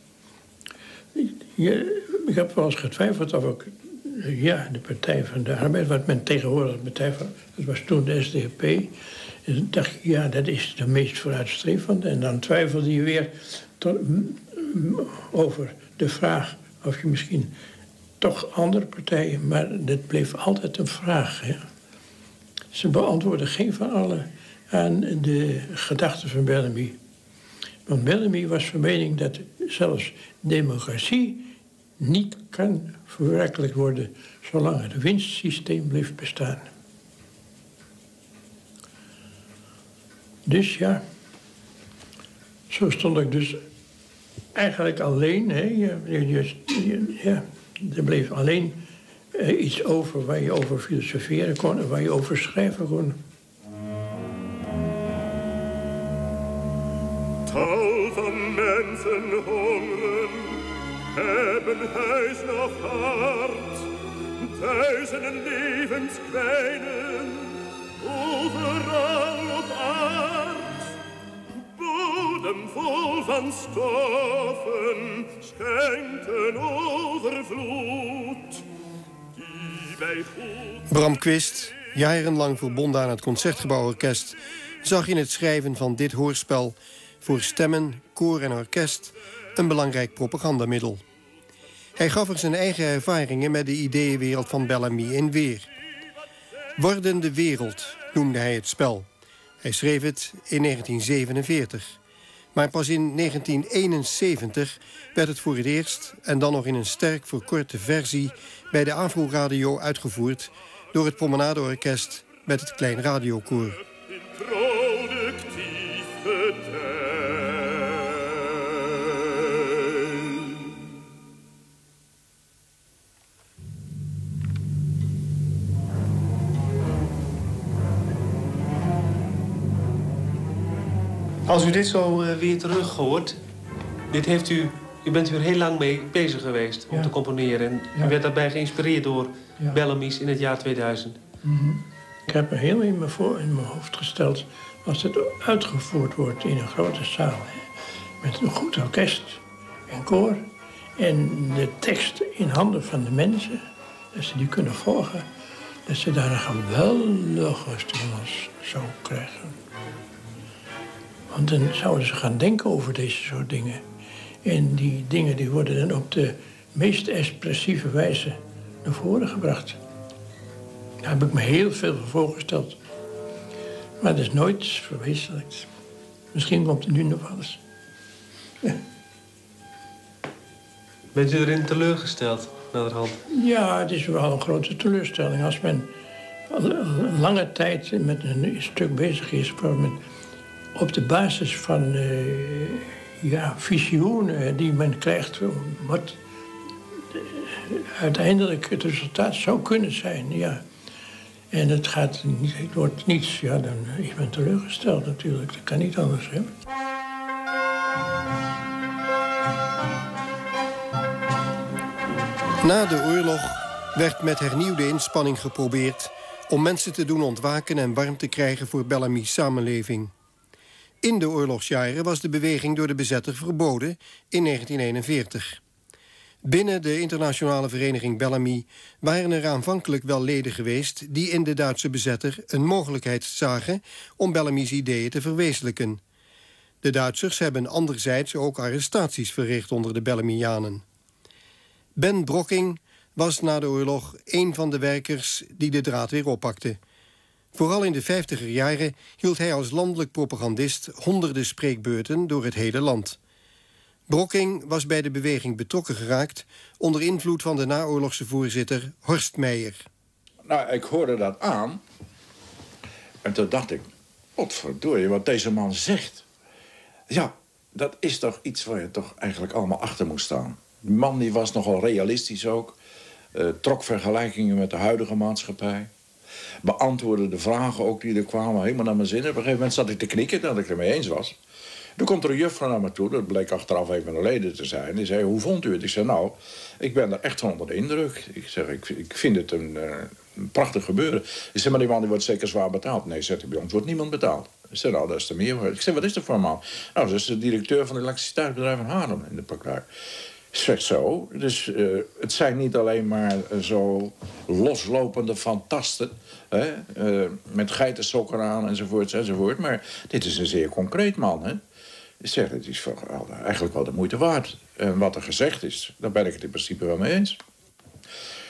Ik heb wel eens getwijfeld of ik, de Partij van de Arbeid, wat men tegenwoordig de Partij van, dat was toen de SDAP. En dacht ik, ja, dat is de meest vooruitstrevende. En dan twijfelde je weer over de vraag of je misschien toch andere partijen, maar dat bleef altijd een vraag. Hè? Ze beantwoordden geen van allen aan de gedachten van Bellamy. Want Bellamy was van mening dat zelfs democratie niet kan verwerkelijkt worden zolang het winstsysteem blijft bestaan. Dus ja, zo stond ik dus eigenlijk alleen. Hè. Er bleef alleen iets over waar je over filosoferen kon en waar je over schrijven kon. Tal van mensen hongeren, hebben huis nog hart. Duizenden levens kwijnen, overal op aard. Bodem vol van stoffen, schenkt een overvloed. Die bij goed... Bram Quist, jarenlang verbonden aan het Concertgebouworkest, zag in het schrijven van dit hoorspel voor stemmen, koor en orkest een belangrijk propagandamiddel. Hij gaf er zijn eigen ervaringen met de ideeënwereld van Bellamy in weer. Wordende wereld noemde hij het spel. Hij schreef het in 1947. Maar pas in 1971 werd het voor het eerst, en dan nog in een sterk verkorte versie, bij de Avro Radio uitgevoerd door het Promenadeorkest met het Klein Radiokoor. Productief getij. Als u dit zo weer terug hoort, dit heeft u bent hier heel lang mee bezig geweest om te componeren. En u werd daarbij geïnspireerd door Bellamy's in het jaar 2000. Mm-hmm. Ik heb me heel in mijn hoofd gesteld als het uitgevoerd wordt in een grote zaal. Met een goed orkest en koor. En de tekst in handen van de mensen, dat ze die kunnen volgen. Dat ze daar een geweldige stimulans zou krijgen. Want dan zouden ze gaan denken over deze soort dingen. En die dingen die worden dan op de meest expressieve wijze naar voren gebracht. Daar heb ik me heel veel voor voorgesteld. Maar dat is nooit verwezenlijkt. Misschien komt het nu nog wel eens. Ja. Bent u erin teleurgesteld, naderhand? Ja, het is wel een grote teleurstelling. Als men lange tijd met een stuk bezig is... waar men op de basis van visioenen die men krijgt... wat uiteindelijk het resultaat zou kunnen zijn, ja. En het wordt niets, ja, dan is men teleurgesteld natuurlijk. Dat kan niet anders, hè. Na de oorlog werd met hernieuwde inspanning geprobeerd om mensen te doen ontwaken en warm te krijgen voor Bellamy's samenleving. In de oorlogsjaren was de beweging door de bezetter verboden in 1941. Binnen de internationale vereniging Bellamy waren er aanvankelijk wel leden geweest die in de Duitse bezetter een mogelijkheid zagen om Bellamy's ideeën te verwezenlijken. De Duitsers hebben anderzijds ook arrestaties verricht onder de Bellamianen. Ben Brocking was na de oorlog een van de werkers die de draad weer oppakte. Vooral in de 50er jaren hield hij als landelijk propagandist honderden spreekbeurten door het hele land. Brocking was bij de beweging betrokken geraakt onder invloed van de naoorlogse voorzitter Horst Meijer. Nou, ik hoorde dat aan en toen dacht ik, potverdorie, wat deze man zegt. Ja, dat is toch iets waar je toch eigenlijk allemaal achter moest staan. Die man die was nogal realistisch ook, trok vergelijkingen met de huidige maatschappij. Beantwoordde de vragen ook die er kwamen helemaal naar mijn zin. Op een gegeven moment zat ik te knikken dat ik er mee eens was. Toen komt er een juffrouw naar me toe, dat bleek achteraf een van de leden te zijn. Die zei, hoe vond u het? Ik zei, nou, ik ben er echt van onder de indruk. Ik zeg, ik vind het een prachtig gebeuren. Ik zei, maar die man die wordt zeker zwaar betaald. Nee, zegt hij, bij ons wordt niemand betaald. Ik zei, nou, dat is de meerwaarde. Ik zei, wat is dat voor een man? Nou, dat is de directeur van het elektriciteitsbedrijf in Haarlem in de praktijk. Zegt zo. Dus het zijn niet alleen maar zo loslopende fantasten. Hè, met geitensokken aan enzovoort, enzovoort. Maar dit is een zeer concreet man. Hè. Ik zeg, het is eigenlijk wel de moeite waard. En wat er gezegd is, daar ben ik het in principe wel mee eens.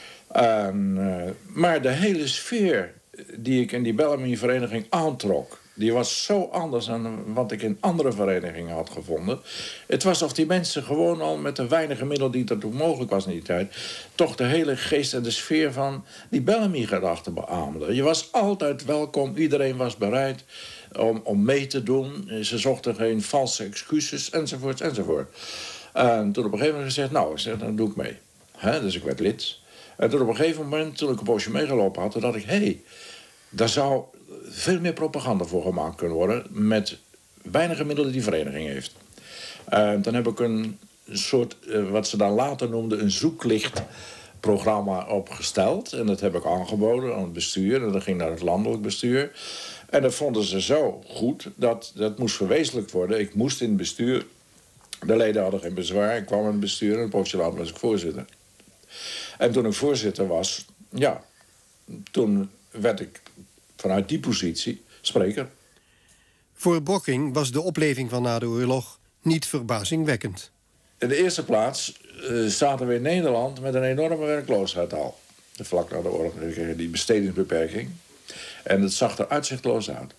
Maar de hele sfeer die ik in die Bellamy-vereniging aantrok... die was zo anders dan wat ik in andere verenigingen had gevonden. Het was of die mensen gewoon al met de weinige middelen die er toen mogelijk was in die tijd, toch de hele geest en de sfeer van die Bellamy-gedachte beaamden. Je was altijd welkom, iedereen was bereid om mee te doen. Ze zochten geen valse excuses, enzovoort, enzovoort. En toen op een gegeven moment gezegd, nou, dan doe ik mee. Dus ik werd lid. En toen op een gegeven moment, toen ik een poosje meegelopen had, dacht ik, daar zou veel meer propaganda voor gemaakt kunnen worden met weinige middelen die vereniging heeft. Dan heb ik een soort, wat ze dan later noemden, een zoeklichtprogramma opgesteld. En dat heb ik aangeboden aan het bestuur. En dat ging naar het landelijk bestuur. En dat vonden ze zo goed dat dat moest verwezenlijkt worden. Ik moest in het bestuur. De leden hadden geen bezwaar. Ik kwam in het bestuur en een poosje later was ik voorzitter. En toen ik voorzitter was, toen werd ik vanuit die positie spreker. Voor Brocking was de opleving van na de oorlog niet verbazingwekkend. In de eerste plaats zaten we in Nederland met een enorme werkloosheid al. Vlak na de oorlog kregen die bestedingsbeperking. En het zag er uitzichtloos uit.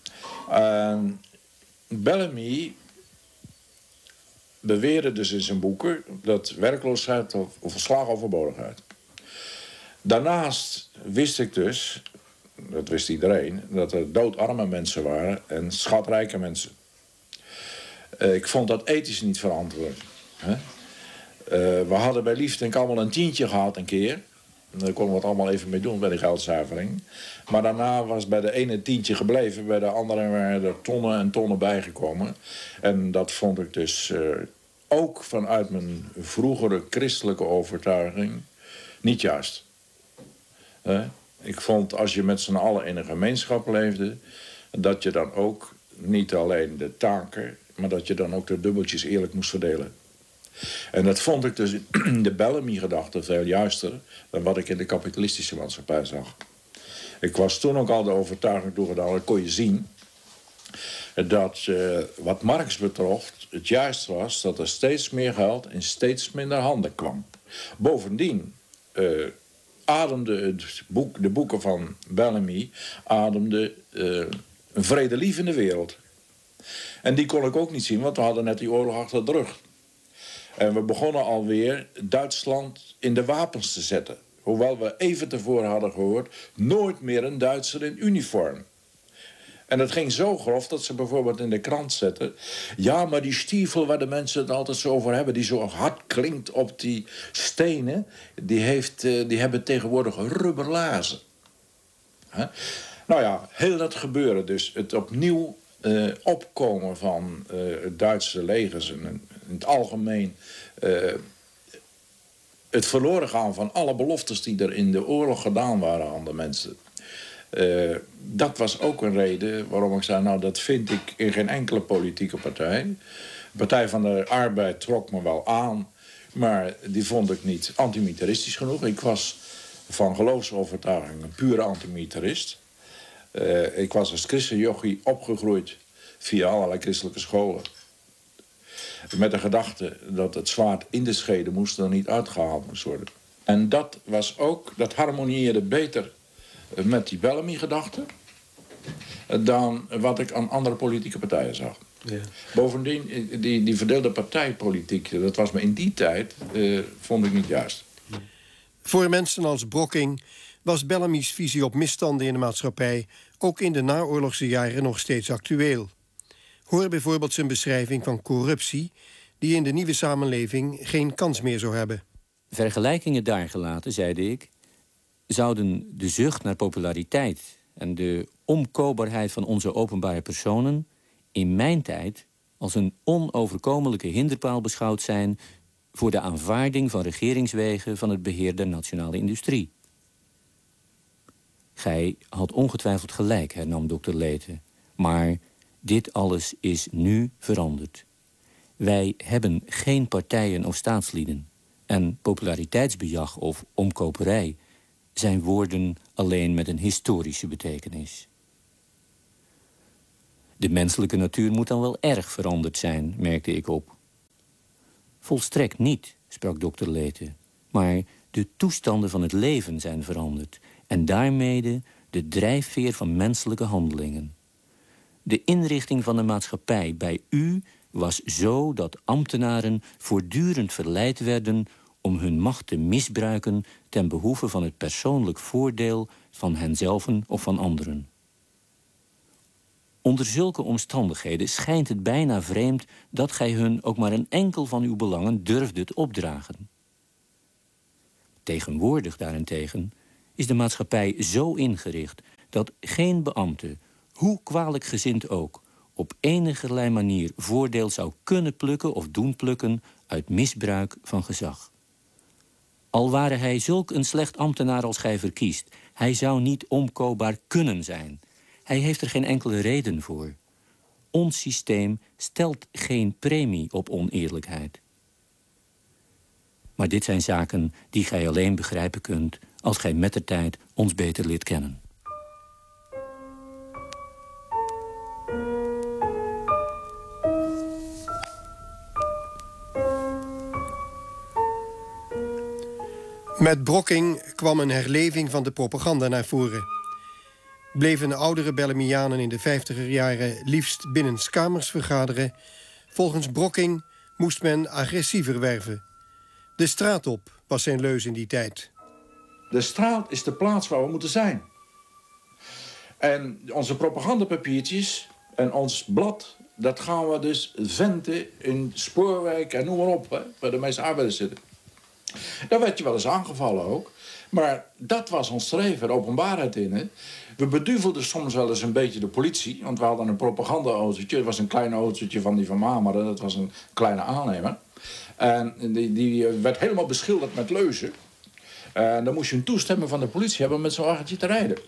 Bellamy beweerde dus in zijn boeken dat werkloosheid of volslagen overbodigheid. Daarnaast wist ik dus, dat wist iedereen, dat er doodarme mensen waren en schatrijke mensen. Ik vond dat ethisch niet verantwoord. We hadden bij Lief denk ik allemaal een tientje gehad een keer. Daar konden we het allemaal even mee doen bij de geldzuivering. Maar daarna was bij de ene tientje gebleven, bij de andere waren er tonnen en tonnen bijgekomen. En dat vond ik dus ook vanuit mijn vroegere christelijke overtuiging niet juist. Ik vond als je met z'n allen in een gemeenschap leefde, dat je dan ook niet alleen de taken, maar dat je dan ook de dubbeltjes eerlijk moest verdelen. En dat vond ik dus in de Bellamy-gedachte veel juister dan wat ik in de kapitalistische maatschappij zag. Ik was toen ook al de overtuiging toegedaan, dat kon je zien, dat wat Marx betrof het juist was dat er steeds meer geld in steeds minder handen kwam. Bovendien ademde de boeken van Bellamy ademde een vredelievende wereld. En die kon ik ook niet zien, want we hadden net die oorlog achter de rug. En we begonnen alweer Duitsland in de wapens te zetten. Hoewel we even tevoren hadden gehoord, nooit meer een Duitser in uniform. En dat ging zo grof dat ze bijvoorbeeld in de krant zetten, ja, maar die stiefel waar de mensen het altijd zo over hebben, die zo hard klinkt op die stenen, die hebben tegenwoordig rubberlazen. Nou ja, heel dat gebeuren dus. Het opnieuw opkomen van Duitse legers en in het algemeen het verloren gaan van alle beloftes die er in de oorlog gedaan waren aan de mensen. Dat was ook een reden waarom ik zei, nou, dat vind ik in geen enkele politieke partij. De Partij van de Arbeid trok me wel aan, maar die vond ik niet antimilitaristisch genoeg. Ik was van geloofsovertuiging een pure antimilitarist. Ik was als christenjochie opgegroeid via allerlei christelijke scholen. Met de gedachte dat het zwaard in de schede moest en niet uitgehaald moest worden. En dat was ook, dat harmonieerde beter met die Bellamy-gedachte dan wat ik aan andere politieke partijen zag. Ja. Bovendien, die verdeelde partijpolitiek, dat was me in die tijd, vond ik niet juist. Voor mensen als Brocking was Bellamy's visie op misstanden in de maatschappij ook in de naoorlogse jaren nog steeds actueel. Hoor bijvoorbeeld zijn beschrijving van corruptie die in de nieuwe samenleving geen kans meer zou hebben. Vergelijkingen daargelaten, zeide ik, zouden de zucht naar populariteit en de omkoopbaarheid van onze openbare personen in mijn tijd als een onoverkomelijke hinderpaal beschouwd zijn voor de aanvaarding van regeringswegen van het beheer der nationale industrie. Gij had ongetwijfeld gelijk, hernam dokter Lethe, maar dit alles is nu veranderd. Wij hebben geen partijen of staatslieden en populariteitsbejag of omkoperij zijn woorden alleen met een historische betekenis. De menselijke natuur moet dan wel erg veranderd zijn, merkte ik op. Volstrekt niet, sprak dokter Lethe, maar de toestanden van het leven zijn veranderd en daarmede de drijfveer van menselijke handelingen. De inrichting van de maatschappij bij u was zo dat ambtenaren voortdurend verleid werden om hun macht te misbruiken ten behoeve van het persoonlijk voordeel van henzelven of van anderen. Onder zulke omstandigheden schijnt het bijna vreemd dat gij hun ook maar een enkel van uw belangen durfdet opdragen. Tegenwoordig daarentegen is de maatschappij zo ingericht dat geen beambte, hoe kwalijk gezind ook, op enigerlei manier voordeel zou kunnen plukken of doen plukken uit misbruik van gezag. Al ware hij zulk een slecht ambtenaar als gij verkiest, hij zou niet omkoopbaar kunnen zijn. Hij heeft er geen enkele reden voor. Ons systeem stelt geen premie op oneerlijkheid. Maar dit zijn zaken die gij alleen begrijpen kunt als gij mettertijd ons beter leert kennen. Met Brocking kwam een herleving van de propaganda naar voren. Bleven de oudere Bellamianen in de 50er jaren liefst binnenskamers vergaderen, volgens Brocking moest men agressiever werven. De straat op was zijn leus in die tijd. De straat is de plaats waar we moeten zijn. En onze propagandapapiertjes en ons blad, dat gaan we dus venten in Spoorwijk en noem maar op, hè, waar de meeste arbeiders zitten. Daar werd je wel eens aangevallen ook. Maar dat was ons streven, openbaarheid in. Hè. We beduvelden soms wel eens een beetje de politie. Want we hadden een propaganda-autootje. Het was een klein autootje van die van Mameren. Dat was een kleine aannemer. En die werd helemaal beschilderd met leuzen. En dan moest je een toestemming van de politie hebben om met zo'n wagentje te rijden.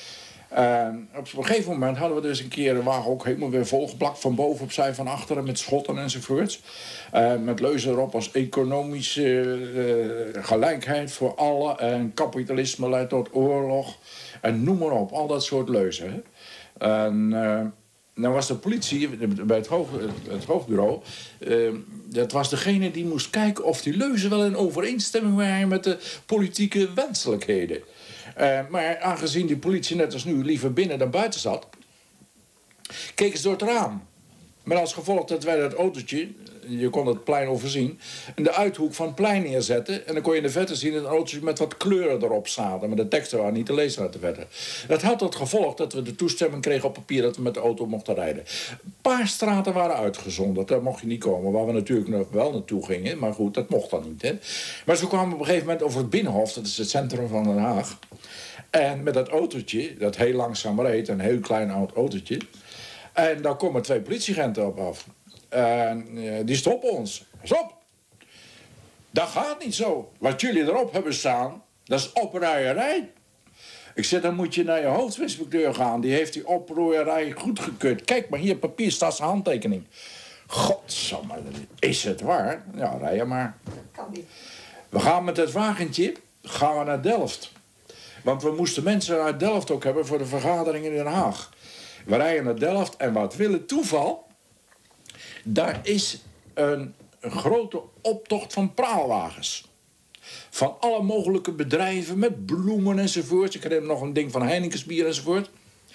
Op een gegeven moment hadden we dus een keer een wagen ook helemaal weer volgeplakt. Van boven opzij, van achteren, met schotten enzovoorts. Met leuzen erop als economische gelijkheid voor allen. En kapitalisme leidt tot oorlog. En noem maar op, al dat soort leuzen. Hè. En nou was de politie bij het hoofdbureau. Dat was degene die moest kijken of die leuzen wel in overeenstemming waren met de politieke wenselijkheden. Maar aangezien die politie net als nu liever binnen dan buiten zat, keken ze door het raam. Met als gevolg dat wij dat autootje, je kon het plein overzien, in de uithoek van het plein neerzetten. En dan kon je in de verte zien dat een autootje met wat kleuren erop zaten. Maar de teksten waren niet te lezen uit de verte. Dat had tot gevolg dat we de toestemming kregen op papier dat we met de auto mochten rijden. Een paar straten waren uitgezonderd, daar mocht je niet komen. Waar we natuurlijk nog wel naartoe gingen, maar goed, dat mocht dan niet. Hè. Maar zo kwamen we op een gegeven moment over het Binnenhof, dat is het centrum van Den Haag. En met dat autootje, dat heel langzaam reed, een heel klein oud autootje. En dan komen 2 politieagenten op af. En die stoppen ons. Stop! Dat gaat niet zo. Wat jullie erop hebben staan, dat is oproerij. Ik zeg, dan moet je naar je hoofdinspecteur gaan. Die heeft die oproerij goedgekeurd. Kijk, maar hier papier staat zijn handtekening. Godsamme, is het waar? Ja, rij je maar. Dat kan niet. We gaan met het wagentje naar Delft. Want we moesten mensen uit Delft ook hebben voor de vergadering in Den Haag. We rijden naar Delft en wat wil het toeval? Daar is een grote optocht van praalwagens. Van alle mogelijke bedrijven met bloemen enzovoort. Ik herinner nog een ding van Heinekenbier enzovoort.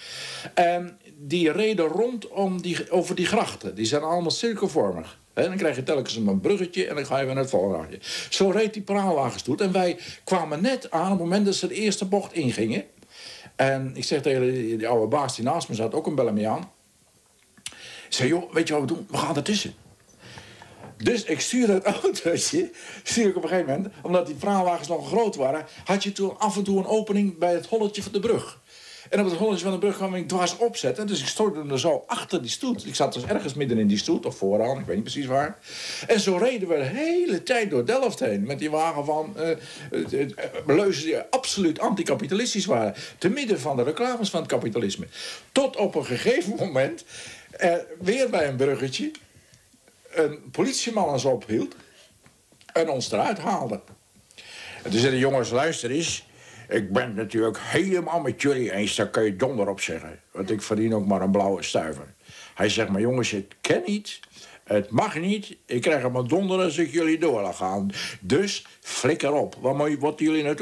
En die reden rondom over die grachten. Die zijn allemaal cirkelvormig. En dan krijg je telkens een bruggetje en dan ga je weer naar het volgende grachtje. Zo reed die praalwagens toe. En wij kwamen net aan op het moment dat ze de eerste bocht ingingen. En ik zeg tegen die oude baas die naast me zat, ook een Bellamiaan. Ik zei, joh, weet je wat we doen? We gaan ertussen. Dus ik stuurde het autootje, op een gegeven moment, omdat die praalwagens nog groot waren, had je toen af en toe een opening bij het holletje van de brug. En op het holletje van de brug kwam ik dwars opzetten. Dus ik stond er zo achter die stoet. Ik zat dus ergens midden in die stoet, of vooraan, ik weet niet precies waar. En zo reden we de hele tijd door Delft heen. Met die wagen van leuzen die absoluut anticapitalistisch waren. Te midden van de reclames van het kapitalisme. Tot op een gegeven moment, weer bij een bruggetje, een politieman ons ophield en ons eruit haalde. En toen zeiden jongens, luister eens. Ik ben het natuurlijk helemaal met jullie eens, daar kun je donder op zeggen. Want ik verdien ook maar een blauwe stuiver. Hij zegt, maar jongens, het kan niet. Het mag niet. Ik krijg hem maar donder als ik jullie door laat gaan. Dus flikker op. Waar moeten jullie naartoe?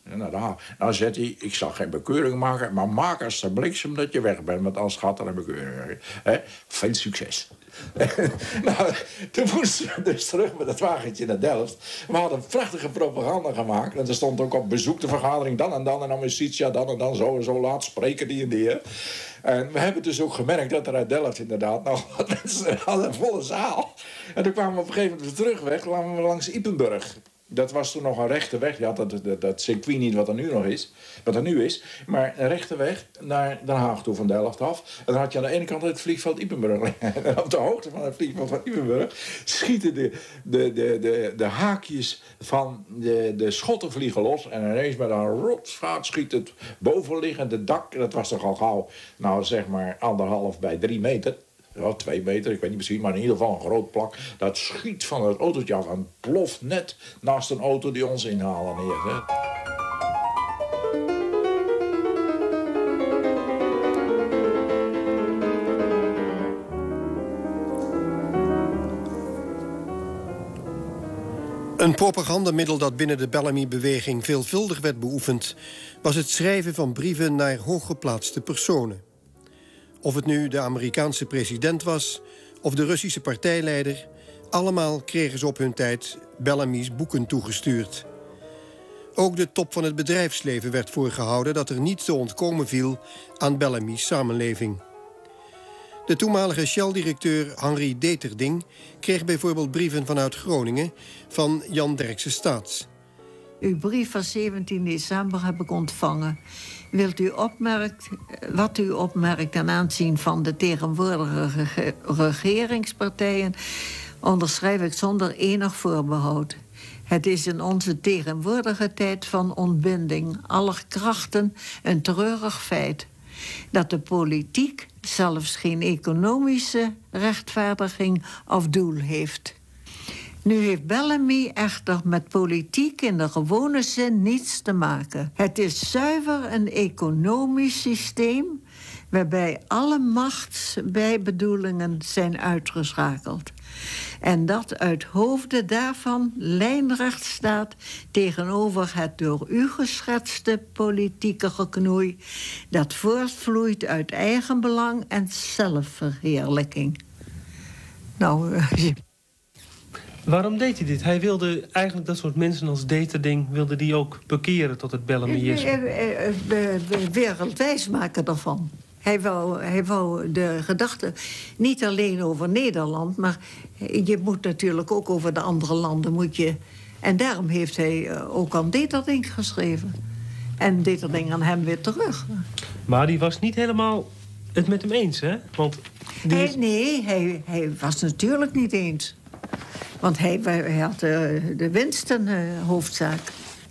Nou zegt hij, ik zal geen bekeuring maken, maar maak als de bliksem dat je weg bent, want anders gaat er een bekeuring. Veel succes. Nou, toen moesten we dus terug met het wagentje naar Delft. We hadden prachtige propaganda gemaakt. En er stond ook op bezoek de vergadering dan en dan. En dan is Sitia dan en dan zo en zo laat spreken die en die. Hè. En we hebben dus ook gemerkt dat er uit Delft inderdaad nog wat mensen hadden een volle zaal. En toen kwamen we op een gegeven moment weer terugweg. Kwamen we langs Ypenburg. Dat was toen nog een rechte weg. Je had dat circuit niet wat er nu nog is. Wat er nu is. Maar een rechte weg naar Den Haag toe van Delft af. En dan had je aan de ene kant het vliegveld Ypenburg. En op de hoogte van het vliegveld van Ypenburg schieten de haakjes van de schotten vliegen los. En ineens met een rotsvaart schiet het bovenliggende dak. Dat was toch al gauw, nou zeg maar 1,5 bij 3 meter. Ja, 2 meter, ik weet niet precies, maar in ieder geval een groot plak. Dat schiet van het autootje af en ploft net naast een auto die ons inhalen neer. Hè. Een propagandamiddel dat binnen de Bellamy-beweging veelvuldig werd beoefend, was het schrijven van brieven naar hooggeplaatste personen. Of het nu de Amerikaanse president was of de Russische partijleider, allemaal kregen ze op hun tijd Bellamy's boeken toegestuurd. Ook de top van het bedrijfsleven werd voorgehouden dat er niet te ontkomen viel aan Bellamy's samenleving. De toenmalige Shell-directeur Henri Deterding kreeg bijvoorbeeld brieven vanuit Groningen van Jan Derksen Staats. Uw brief van 17 december heb ik ontvangen. Wat u opmerkt ten aanzien van de tegenwoordige regeringspartijen, onderschrijf ik zonder enig voorbehoud. Het is in onze tegenwoordige tijd van ontbinding aller krachten een treurig feit dat de politiek zelfs geen economische rechtvaardiging of doel heeft. Nu heeft Bellamy echter met politiek in de gewone zin niets te maken. Het is zuiver een economisch systeem waarbij alle machtsbijbedoelingen zijn uitgeschakeld. En dat uit hoofde daarvan lijnrecht staat tegenover het door u geschetste politieke geknoei dat voortvloeit uit eigenbelang en zelfverheerlijking. Nou, Waarom deed hij dit? Hij wilde eigenlijk dat soort mensen als Deterding wilde die ook bekeren tot het Bellamyisme. Wereldwijs maken ervan. Hij wou de gedachte niet alleen over Nederland, maar je moet natuurlijk ook over de andere landen. En daarom heeft hij ook aan Deterding geschreven. En Deterding aan hem weer terug. Maar die was niet helemaal het met hem eens, hè? Want hij was natuurlijk niet eens. Want hij had de winst een hoofdzaak.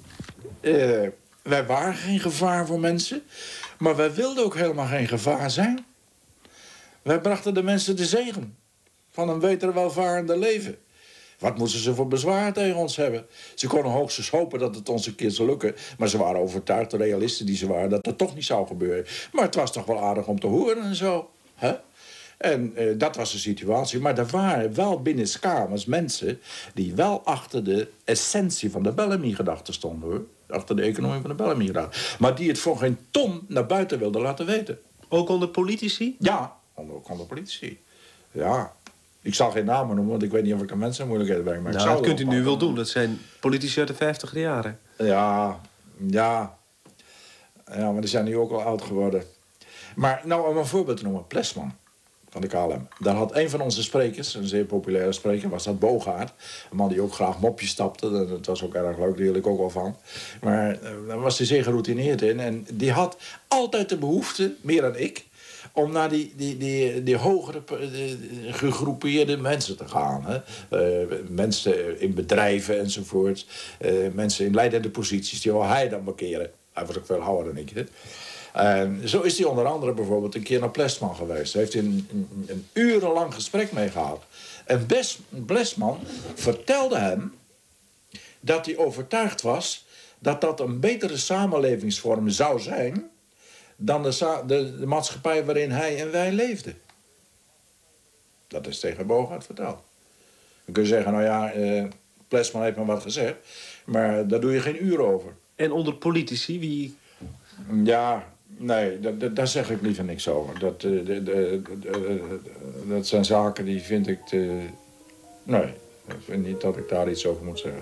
Wij waren geen gevaar voor mensen. Maar wij wilden ook helemaal geen gevaar zijn. Wij brachten de mensen de zegen van een beter welvarende leven. Wat moesten ze voor bezwaar tegen ons hebben? Ze konden hoogstens hopen dat het ons een keer zou lukken. Maar ze waren overtuigd, de realisten die ze waren, dat het toch niet zou gebeuren. Maar het was toch wel aardig om te horen en zo. Hè? En dat was de situatie. Maar er waren wel binnenskamers mensen die wel achter de essentie van de Bellamy-gedachte stonden, hoor. Achter de economie van de Bellamy-gedachte. Maar die het voor geen ton naar buiten wilden laten weten. Ook onder politici? Ja, ook onder politici. Ja. Ik zal geen namen noemen, want ik weet niet of ik aan mensen moeilijkheden breng. Maar dat kunt u nu wel doen. Dat zijn politici uit de 50er jaren. Ja, maar die zijn nu ook al oud geworden. Maar nou, om een voorbeeld te noemen. Plesman van de KLM. Daar had een van onze sprekers, een zeer populaire spreker, was dat Bogaert. Een man die ook graag mopjes stapte. Dat was ook erg leuk, daar hield ik ook wel van. Maar daar was hij zeer geroutineerd in. En die had altijd de behoefte, meer dan ik, om naar die hogere gegroepeerde mensen te gaan. Hè? Mensen in bedrijven enzovoort. Mensen in leidende posities, die wil hij dan bekeren. Hij was ook veel ouder dan ik. Hè? Zo is hij onder andere bijvoorbeeld een keer naar Plesman geweest. Hij heeft een urenlang gesprek mee gehad. En Plesman vertelde hem dat hij overtuigd was dat dat een betere samenlevingsvorm zou zijn dan de maatschappij waarin hij en wij leefden. Dat is tegen Bogaert verteld. Dan kun je zeggen, nou ja, Plesman heeft me wat gezegd, maar daar doe je geen uur over. En onder politici, wie... Ja, nee, daar zeg ik liever niks over. Dat zijn zaken die vind ik te... Nee, ik vind niet dat ik daar iets over moet zeggen.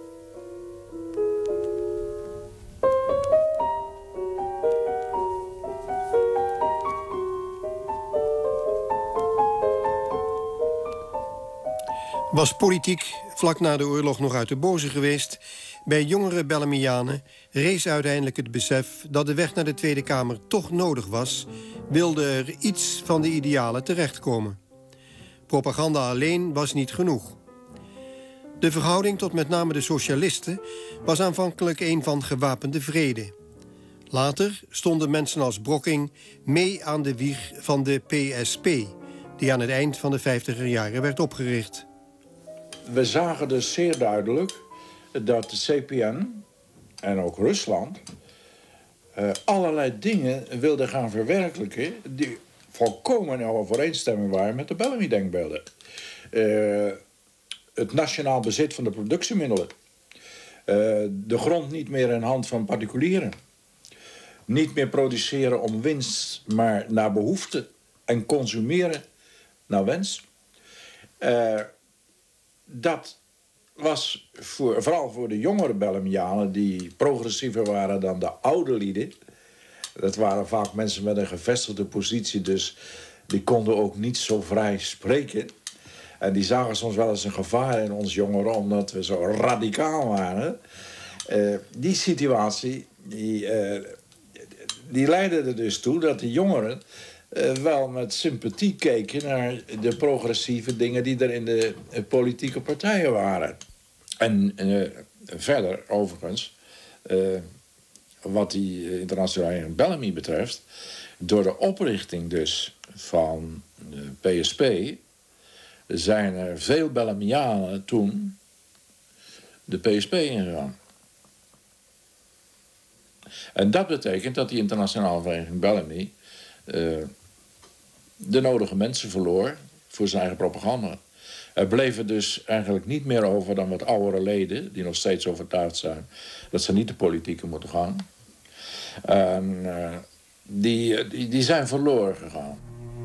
Was politiek vlak na de oorlog nog uit de boze geweest... bij jongere Bellamianen rees uiteindelijk het besef... dat de weg naar de Tweede Kamer toch nodig was... wilde er iets van de idealen terechtkomen. Propaganda alleen was niet genoeg. De verhouding tot met name de socialisten... was aanvankelijk een van gewapende vrede. Later stonden mensen als Brokking mee aan de wieg van de PSP... die aan het eind van de 50er jaren werd opgericht. We zagen dus zeer duidelijk dat de CPN en ook Rusland... allerlei dingen wilden gaan verwerkelijken... die volkomen in overeenstemming waren met de Bellamy-denkbeelden. Het nationaal bezit van de productiemiddelen. De grond niet meer in hand van particulieren. Niet meer produceren om winst, maar naar behoefte. En consumeren naar wens. Dat was vooral voor de jongere Bellamianen... die progressiever waren dan de oude lieden. Dat waren vaak mensen met een gevestigde positie... dus die konden ook niet zo vrij spreken. En die zagen soms wel eens een gevaar in ons jongeren... omdat we zo radicaal waren. Die situatie die leidde er dus toe dat de jongeren... wel met sympathie keken naar de progressieve dingen... die er in de politieke partijen waren. En verder, overigens... wat die internationale Bellamy betreft... door de oprichting dus van de PSP... zijn er veel Bellamianen toen de PSP ingegaan. En dat betekent dat die internationale vereniging Bellamy... de nodige mensen verloor voor zijn eigen propaganda. Er bleven dus eigenlijk niet meer over dan wat oudere leden... die nog steeds overtuigd zijn dat ze niet de politieke moeten gaan. En die zijn verloren gegaan.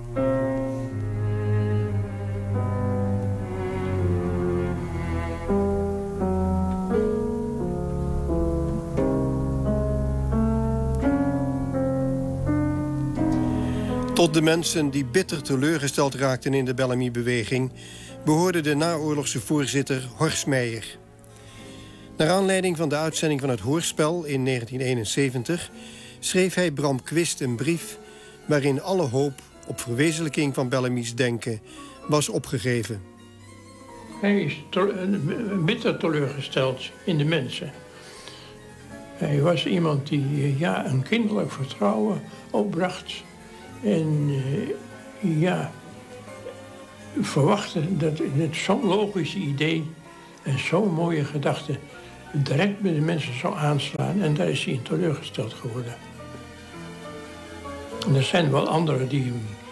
Tot de mensen die bitter teleurgesteld raakten in de Bellamy-beweging... behoorde de naoorlogse voorzitter Horst Meijer. Naar aanleiding van de uitzending van het hoorspel in 1971... schreef hij Bram Quist een brief... waarin alle hoop op verwezenlijking van Bellamy's denken was opgegeven. Hij is bitter teleurgesteld in de mensen. Hij was iemand die een kinderlijk vertrouwen opbracht... En verwachten dat het zo'n logisch idee en zo'n mooie gedachte direct bij de mensen zou aanslaan. En daar is hij in teleurgesteld geworden. En er zijn wel anderen die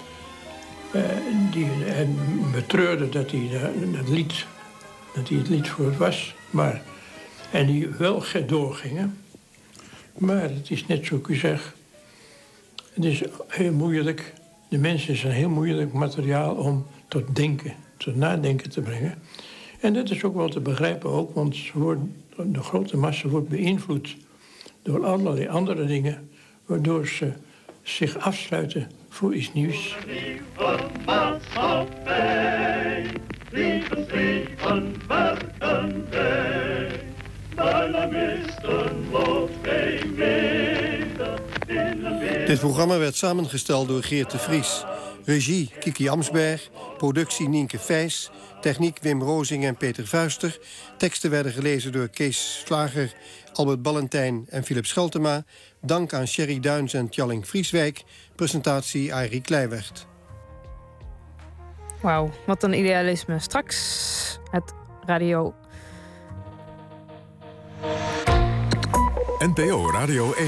betreurden dat hij het lied voor het was. En die wel doorgingen. Maar het is net zoals ik u zeg. Het is heel moeilijk. De mensen is een heel moeilijk materiaal om tot nadenken te brengen. En dat is ook wel te begrijpen ook, want de grote massa wordt beïnvloed door allerlei andere dingen, waardoor ze zich afsluiten voor iets nieuws. Dit programma werd samengesteld door Geert de Vries. Regie Kiki Amsberg, productie Nienke Vijs, techniek Wim Rozing en Peter Vuister. Teksten werden gelezen door Kees Slager, Albert Ballentijn en Philip Scheltema. Dank aan Sherry Duins en Tjalling Vrieswijk. Presentatie Arie Kleiwert. Wauw, wat een idealisme. Straks het radio. NPO Radio 1.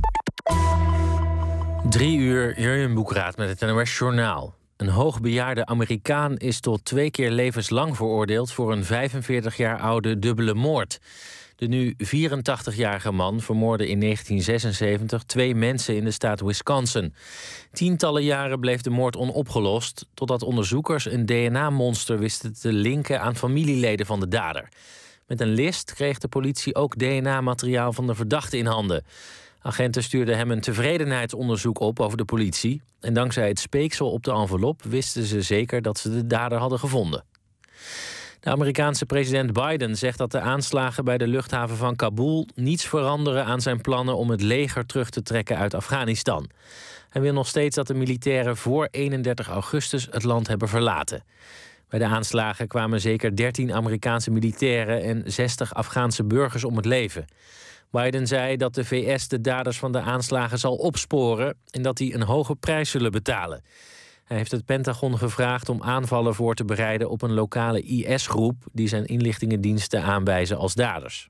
3 uur, Jurjen Boekraat met het NOS Journaal. Een hoogbejaarde Amerikaan is tot 2 keer levenslang veroordeeld voor een 45 jaar oude dubbele moord. De nu 84-jarige man vermoordde in 1976 2 mensen in de staat Wisconsin. Tientallen jaren bleef de moord onopgelost, totdat onderzoekers een DNA-monster wisten te linken aan familieleden van de dader. Met een list kreeg de politie ook DNA-materiaal van de verdachte in handen. Agenten stuurden hem een tevredenheidsonderzoek op over de politie. En dankzij het speeksel op de envelop wisten ze zeker dat ze de dader hadden gevonden. De Amerikaanse president Biden zegt dat de aanslagen bij de luchthaven van Kabul niets veranderen aan zijn plannen om het leger terug te trekken uit Afghanistan. Hij wil nog steeds dat de militairen voor 31 augustus het land hebben verlaten. Bij de aanslagen kwamen zeker 13 Amerikaanse militairen en 60 Afghaanse burgers om het leven. Biden zei dat de VS de daders van de aanslagen zal opsporen en dat die een hoge prijs zullen betalen. Hij heeft het Pentagon gevraagd om aanvallen voor te bereiden op een lokale IS-groep die zijn inlichtingendiensten aanwijzen als daders.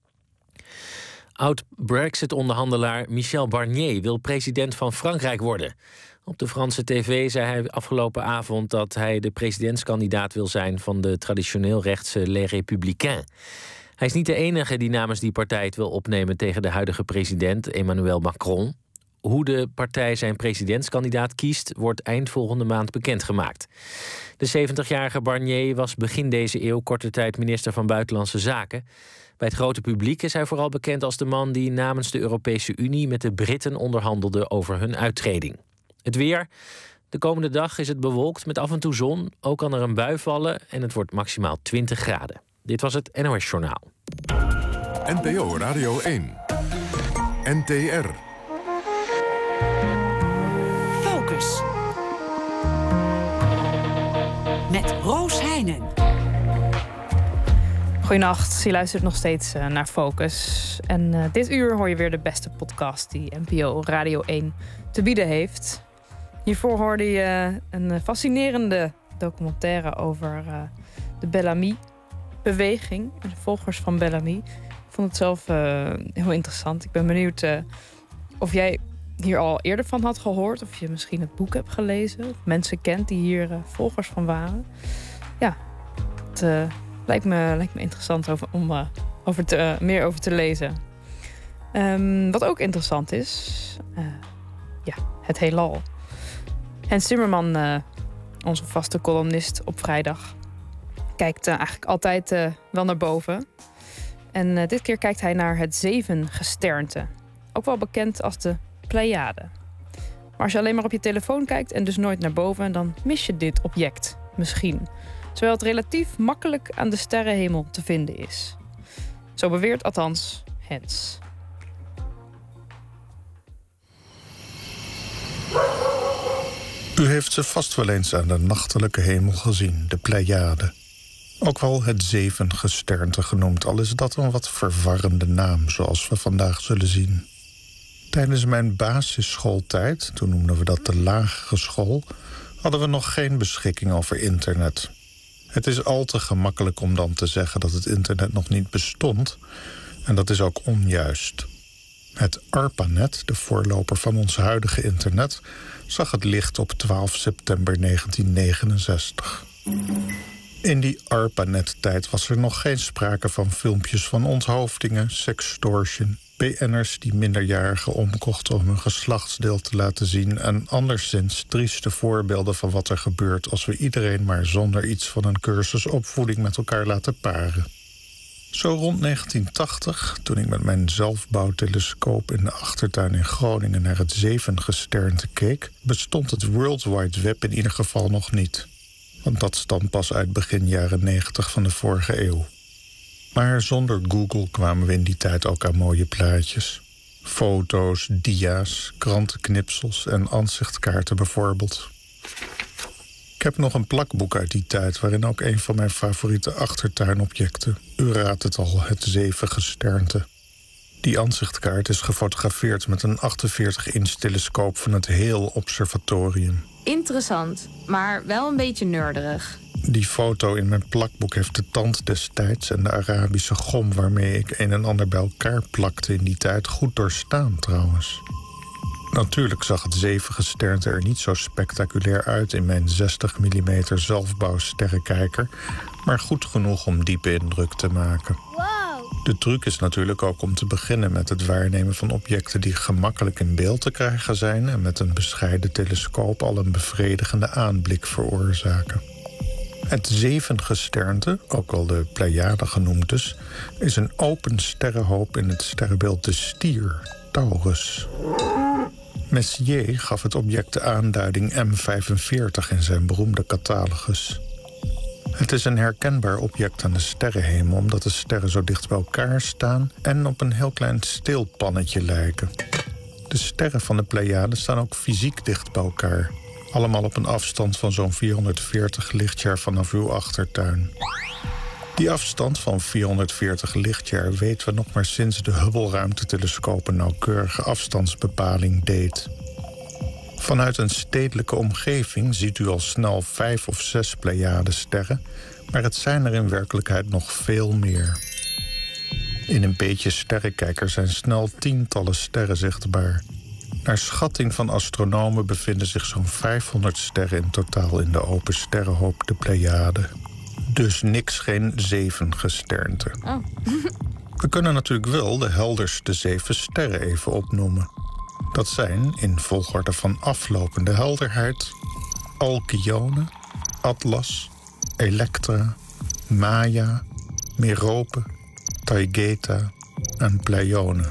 Oud-Brexit-onderhandelaar Michel Barnier wil president van Frankrijk worden. Op de Franse tv zei hij afgelopen avond dat hij de presidentskandidaat wil zijn van de traditioneel rechtse Les Républicains. Hij is niet de enige die namens die partij het wil opnemen tegen de huidige president Emmanuel Macron. Hoe de partij zijn presidentskandidaat kiest, wordt eind volgende maand bekendgemaakt. De 70-jarige Barnier was begin deze eeuw korte tijd minister van Buitenlandse Zaken. Bij het grote publiek is hij vooral bekend als de man die namens de Europese Unie met de Britten onderhandelde over hun uittreding. Het weer. De komende dag is het bewolkt met af en toe zon. Ook kan er een bui vallen en het wordt maximaal 20 graden. Dit was het NOS Journaal. NPO Radio 1. NTR. Focus. Met Roos Heijnen. Goedenacht, je luistert nog steeds naar Focus. En dit uur hoor je weer de beste podcast die NPO Radio 1 te bieden heeft. Hiervoor hoorde je een fascinerende documentaire over de Bellamy-beweging. De volgers van Bellamy. Ik vond het zelf heel interessant. Ik ben benieuwd of jij hier al eerder van had gehoord. Of je misschien het boek hebt gelezen. Of mensen kent die hier volgers van waren. Ja, het lijkt me interessant om meer over te lezen. Wat ook interessant is, het heelal. Hens Zimmerman, onze vaste columnist op vrijdag, kijkt eigenlijk altijd wel naar boven. En dit keer kijkt hij naar het Zevengesternte. Ook wel bekend als de Pleiade. Maar als je alleen maar op je telefoon kijkt en dus nooit naar boven, dan mis je dit object misschien. Terwijl het relatief makkelijk aan de sterrenhemel te vinden is. Zo beweert althans Hens. U heeft ze vast wel eens aan de nachtelijke hemel gezien, de Pleiade. Ook wel het Zevengesternte genoemd, al is dat een wat verwarrende naam, zoals we vandaag zullen zien. Tijdens mijn basisschooltijd, toen noemden we dat de lagere school, hadden we nog geen beschikking over internet. Het is al te gemakkelijk om dan te zeggen dat het internet nog niet bestond, en dat is ook onjuist. Het ARPANET, de voorloper van ons huidige internet, zag het licht op 12 september 1969. In die ARPANET-tijd was er nog geen sprake van filmpjes van onthoofdingen, sextortion, BN'ers die minderjarigen omkochten om hun geslachtsdeel te laten zien en anderszins trieste voorbeelden van wat er gebeurt als we iedereen maar zonder iets van een cursus opvoeding met elkaar laten paren. Zo rond 1980, toen ik met mijn zelfbouwtelescoop in de achtertuin in Groningen naar het Zevengesternte keek, bestond het World Wide Web in ieder geval nog niet. Want dat stamt pas uit begin jaren 90 van de vorige eeuw. Maar zonder Google kwamen we in die tijd ook aan mooie plaatjes. Foto's, dia's, krantenknipsels en ansichtkaarten bijvoorbeeld. Ik heb nog een plakboek uit die tijd waarin ook een van mijn favoriete achtertuinobjecten, u raadt het al, het Zevengesternte. Die ansichtkaart is gefotografeerd met een 48-inch telescoop van het Hale Observatorium. Interessant, maar wel een beetje nerderig. Die foto in mijn plakboek heeft de tand destijds en de Arabische gom waarmee ik een en ander bij elkaar plakte in die tijd goed doorstaan trouwens. Natuurlijk zag het Zevengesternte er niet zo spectaculair uit in mijn 60 mm zelfbouwsterrenkijker, maar goed genoeg om diepe indruk te maken. Wow, De truc is natuurlijk ook om te beginnen met het waarnemen van objecten die gemakkelijk in beeld te krijgen zijn en met een bescheiden telescoop al een bevredigende aanblik veroorzaken. Het zevengesternte, ook wel de Pleiade genoemd dus, is een open sterrenhoop in het sterrenbeeld de Stier, Taurus. Messier gaf het object de aanduiding M45 in zijn beroemde catalogus. Het is een herkenbaar object aan de sterrenhemel omdat de sterren zo dicht bij elkaar staan en op een heel klein steelpannetje lijken. De sterren van de Pleiade staan ook fysiek dicht bij elkaar. Allemaal op een afstand van zo'n 440 lichtjaar vanaf uw achtertuin. Die afstand van 440 lichtjaar weten we nog maar sinds de Hubble-ruimtetelescoop een nauwkeurige afstandsbepaling deed. Vanuit een stedelijke omgeving ziet u al snel 5 of 6 Pleiadesterren, maar het zijn er in werkelijkheid nog veel meer. In een beetje sterrenkijker zijn snel tientallen sterren zichtbaar. Naar schatting van astronomen bevinden zich zo'n 500 sterren in totaal in de open sterrenhoop de Pleiade. Dus niks geen zevengesternte. Oh. We kunnen natuurlijk wel de helderste 7 sterren even opnoemen. Dat zijn, in volgorde van aflopende helderheid, Alkyone, Atlas, Electra, Maya, Merope, Taygeta en Pleione.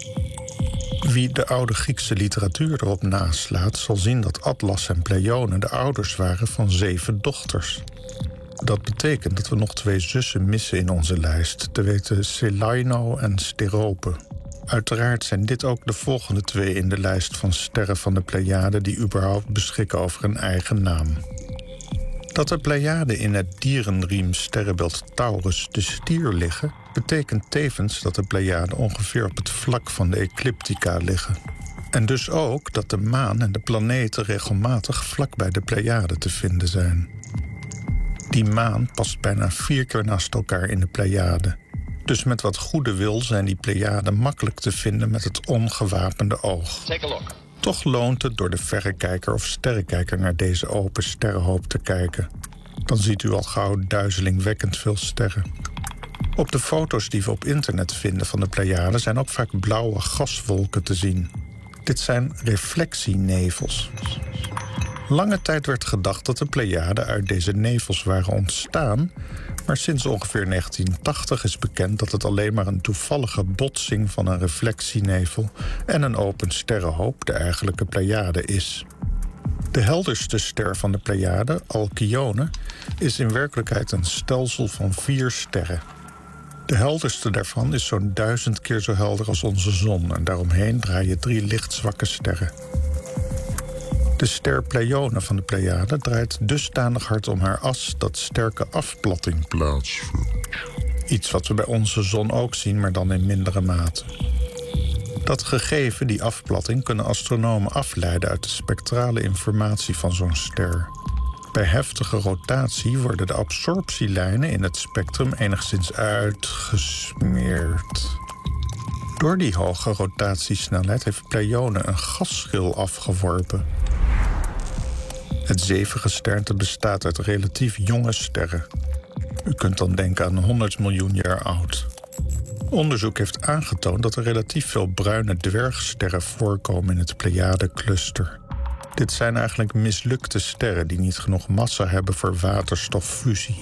Wie de oude Griekse literatuur erop naslaat, zal zien dat Atlas en Pleione de ouders waren van 7 dochters. Dat betekent dat we nog 2 zussen missen in onze lijst, te weten Celaeno en Sterope. Uiteraard zijn dit ook de volgende 2 in de lijst van sterren van de Pleiade die überhaupt beschikken over een eigen naam. Dat de Pleiaden in het dierenriem sterrenbeeld Taurus de Stier liggen, betekent tevens dat de Pleiaden ongeveer op het vlak van de ecliptica liggen. En dus ook dat de maan en de planeten regelmatig vlak bij de Pleiaden te vinden zijn. Die maan past bijna 4 keer naast elkaar in de Pleiaden. Dus met wat goede wil zijn die Pleiaden makkelijk te vinden met het ongewapende oog. Toch loont het door de verrekijker of sterrenkijker naar deze open sterrenhoop te kijken. Dan ziet u al gauw duizelingwekkend veel sterren. Op de foto's die we op internet vinden van de Pleiaden zijn ook vaak blauwe gaswolken te zien. Dit zijn reflectienevels. Lange tijd werd gedacht dat de Pleiaden uit deze nevels waren ontstaan, maar sinds ongeveer 1980 is bekend dat het alleen maar een toevallige botsing van een reflectienevel en een open sterrenhoop, de eigenlijke Pleiade, is. De helderste ster van de Pleiade, Alkyone, is in werkelijkheid een stelsel van 4 sterren. De helderste daarvan is zo'n 1000 keer zo helder als onze zon en daaromheen draaien 3 lichtzwakke sterren. De ster Pleione van de Pleiade draait dusdanig hard om haar as dat sterke afplatting plaatsvindt. Iets wat we bij onze zon ook zien, maar dan in mindere mate. Dat gegeven, die afplatting, kunnen astronomen afleiden uit de spectrale informatie van zo'n ster. Bij heftige rotatie worden de absorptielijnen in het spectrum enigszins uitgesmeerd. Door die hoge rotatiesnelheid heeft Pleione een gasschil afgeworpen. Het zevengesternte bestaat uit relatief jonge sterren. U kunt dan denken aan 100 miljoen jaar oud. Onderzoek heeft aangetoond dat er relatief veel bruine dwergsterren voorkomen in het Pleiade-cluster. Dit zijn eigenlijk mislukte sterren die niet genoeg massa hebben voor waterstoffusie.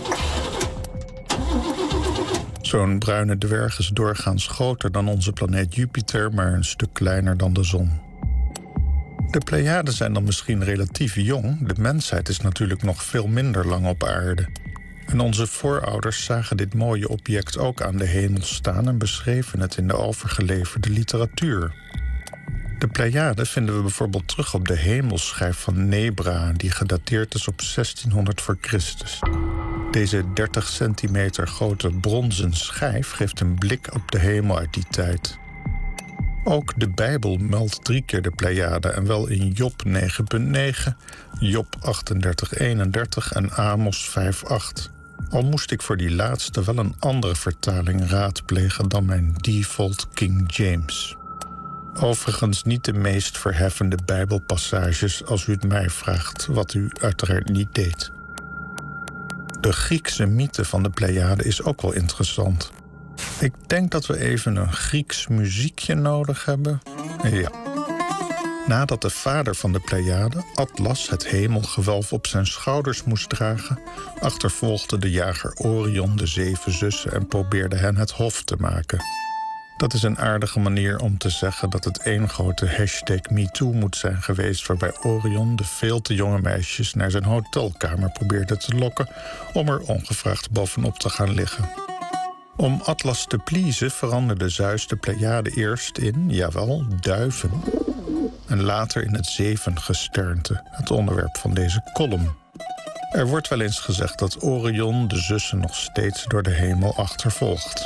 Zo'n bruine dwerg is doorgaans groter dan onze planeet Jupiter, maar een stuk kleiner dan de zon. De Pleiaden zijn dan misschien relatief jong. De mensheid is natuurlijk nog veel minder lang op aarde. En onze voorouders zagen dit mooie object ook aan de hemel staan en beschreven het in de overgeleverde literatuur. De Pleiaden vinden we bijvoorbeeld terug op de hemelschijf van Nebra, die gedateerd is op 1600 voor Christus. Deze 30 centimeter grote bronzen schijf geeft een blik op de hemel uit die tijd. Ook de Bijbel meldt 3 keer de Pleiaden en wel in Job 9,9, Job 38,31 en Amos 5,8. Al moest ik voor die laatste wel een andere vertaling raadplegen dan mijn default King James. Overigens niet de meest verheffende Bijbelpassages als u het mij vraagt, wat u uiteraard niet deed. De Griekse mythe van de Pleiaden is ook wel interessant. Ik denk dat we even een Grieks muziekje nodig hebben. Ja. Nadat de vader van de Pleiade, Atlas, het hemelgewelf op zijn schouders moest dragen, achtervolgde de jager Orion de 7 zussen en probeerde hen het hof te maken. Dat is een aardige manier om te zeggen dat het één grote #MeToo moet zijn geweest, waarbij Orion de veel te jonge meisjes naar zijn hotelkamer probeerde te lokken om er ongevraagd bovenop te gaan liggen. Om Atlas te pleasen veranderde Zeus de Pleiade eerst in, jawel, duiven. En later in het zevengesternte, het onderwerp van deze column. Er wordt wel eens gezegd dat Orion de zussen nog steeds door de hemel achtervolgt.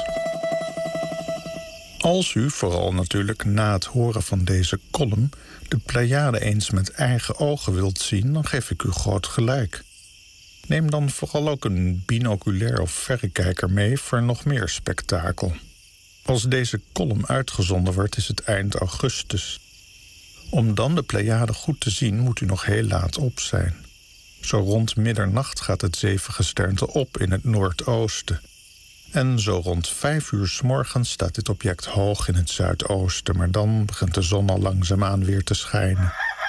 Als u, vooral natuurlijk na het horen van deze column, de Pleiade eens met eigen ogen wilt zien, dan geef ik u groot gelijk. Neem dan vooral ook een binoculair of verrekijker mee voor nog meer spektakel. Als deze column uitgezonden wordt, is het eind augustus. Om dan de Pleiade goed te zien, moet u nog heel laat op zijn. Zo rond middernacht gaat het zevengesternte op in het noordoosten. En zo rond 5 uur 's morgens staat dit object hoog in het zuidoosten, maar dan begint de zon al langzaamaan weer te schijnen.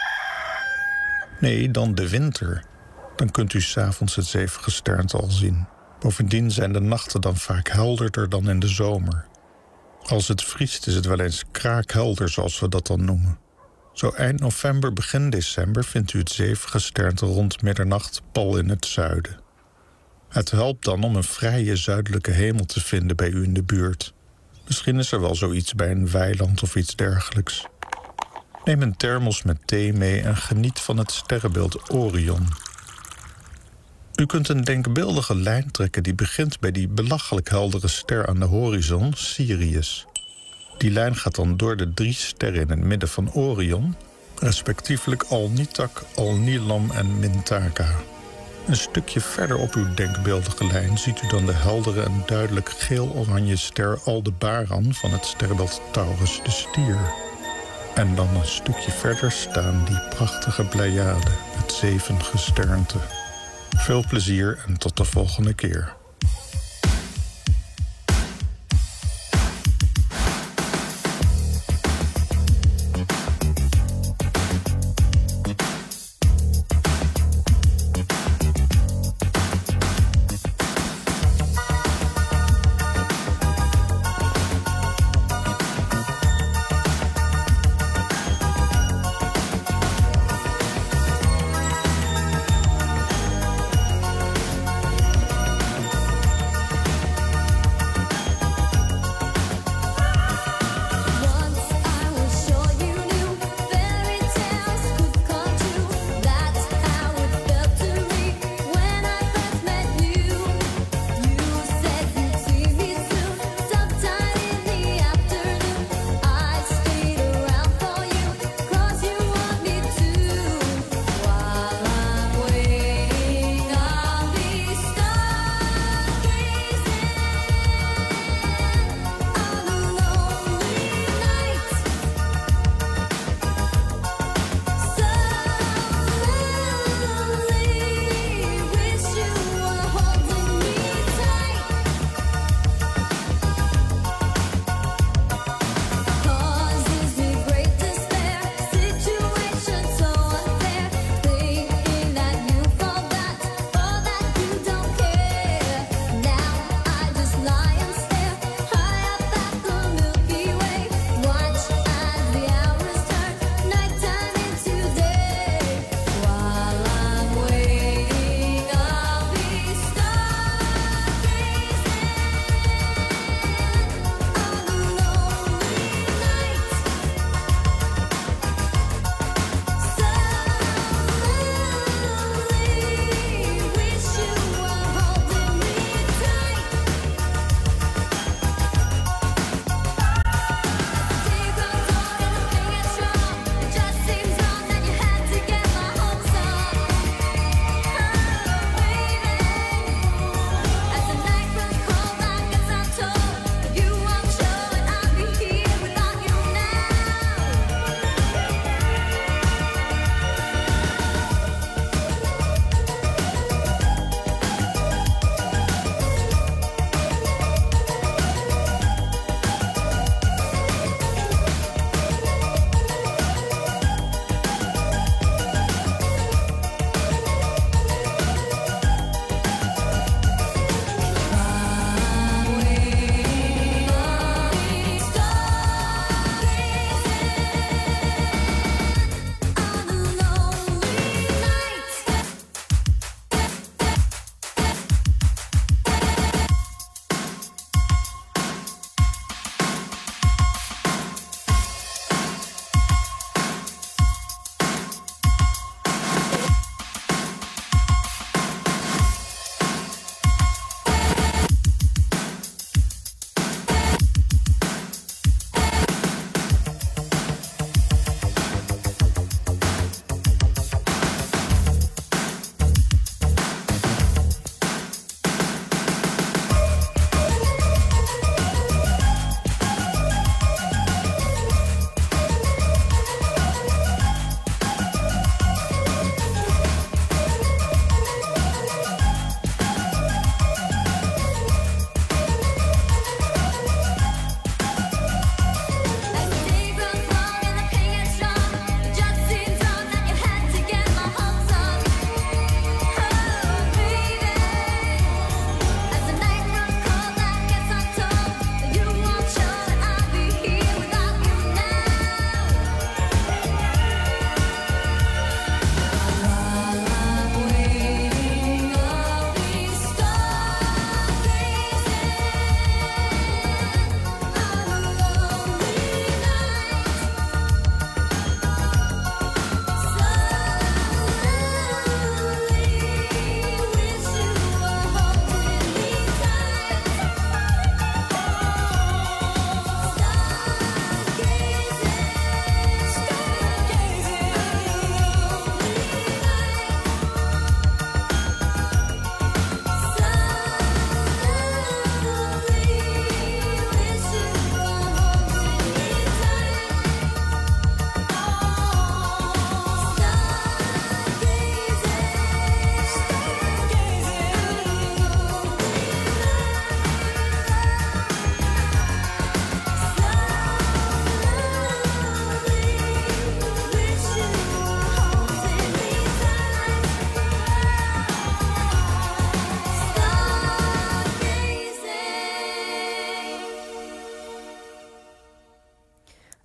Nee, dan de winter. Dan kunt u 's avonds het zevengesternte al zien. Bovendien zijn de nachten dan vaak helderder dan in de zomer. Als het vriest is het wel eens kraakhelder, zoals we dat dan noemen. Zo eind november, begin december vindt u het zevengesternte rond middernacht pal in het zuiden. Het helpt dan om een vrije zuidelijke hemel te vinden bij u in de buurt. Misschien is er wel zoiets bij een weiland of iets dergelijks. Neem een thermos met thee mee en geniet van het sterrenbeeld Orion. U kunt een denkbeeldige lijn trekken die begint bij die belachelijk heldere ster aan de horizon, Sirius. Die lijn gaat dan door de 3 sterren in het midden van Orion, respectievelijk Alnitak, Alnilam en Mintaka. Een stukje verder op uw denkbeeldige lijn ziet u dan de heldere en duidelijk geel-oranje ster Aldebaran van het sterrenbeeld Taurus, de stier. En dan een stukje verder staan die prachtige Pleiade, het zevengesternte. Veel plezier en tot de volgende keer.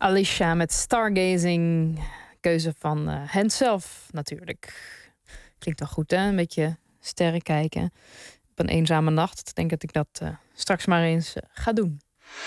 Alicia met Stargazing. Keuze van Hans zelf natuurlijk. Klinkt wel goed, hè? Een beetje sterren kijken. Op een eenzame nacht. Ik denk dat ik dat straks maar eens ga doen.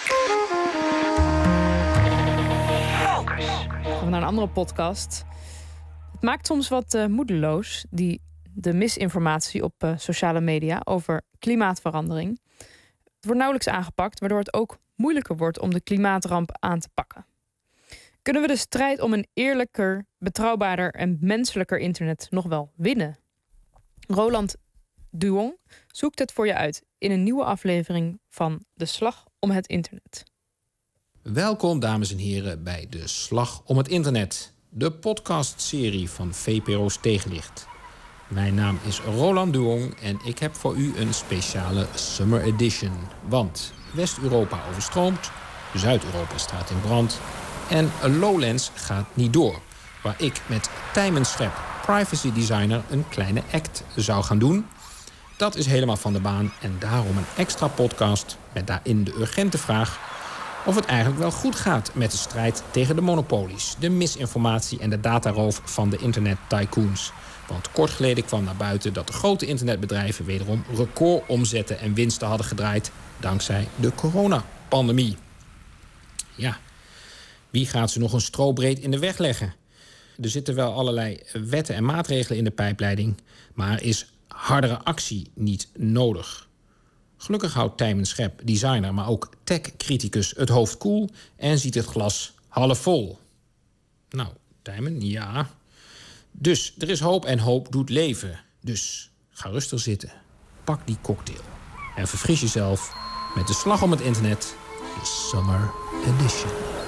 Focus. Gaan we naar een andere podcast. Het maakt soms wat moedeloos, de misinformatie op sociale media over klimaatverandering. Het wordt nauwelijks aangepakt, waardoor het ook moeilijker wordt om de klimaatramp aan te pakken. Kunnen we de strijd om een eerlijker, betrouwbaarder en menselijker internet nog wel winnen? Roland Duong zoekt het voor je uit in een nieuwe aflevering van De Slag om het Internet. Welkom, dames en heren, bij De Slag om het Internet. De podcastserie van VPRO's Tegenlicht. Mijn naam is Roland Duong en ik heb voor u een speciale Summer Edition. Want West-Europa overstroomt, Zuid-Europa staat in brand en Lowlands gaat niet door. Waar ik met Tijmen Schep, privacy designer, een kleine act zou gaan doen. Dat is helemaal van de baan en daarom een extra podcast met daarin de urgente vraag of het eigenlijk wel goed gaat met de strijd tegen de monopolies, de misinformatie en de dataroof van de internet-tycoons. Want kort geleden kwam naar buiten dat de grote internetbedrijven wederom recordomzetten en winsten hadden gedraaid dankzij de coronapandemie. Ja, wie gaat ze nog een strobreed in de weg leggen? Er zitten wel allerlei wetten en maatregelen in de pijpleiding, maar is hardere actie niet nodig. Gelukkig houdt Tijmen Schep, designer, maar ook tech-criticus, het hoofd koel en ziet het glas half vol. Nou, Tijmen, ja. Dus er is hoop en hoop doet leven. Dus ga rustig zitten, pak die cocktail en verfris jezelf met De Slag om het Internet, de Summer Edition.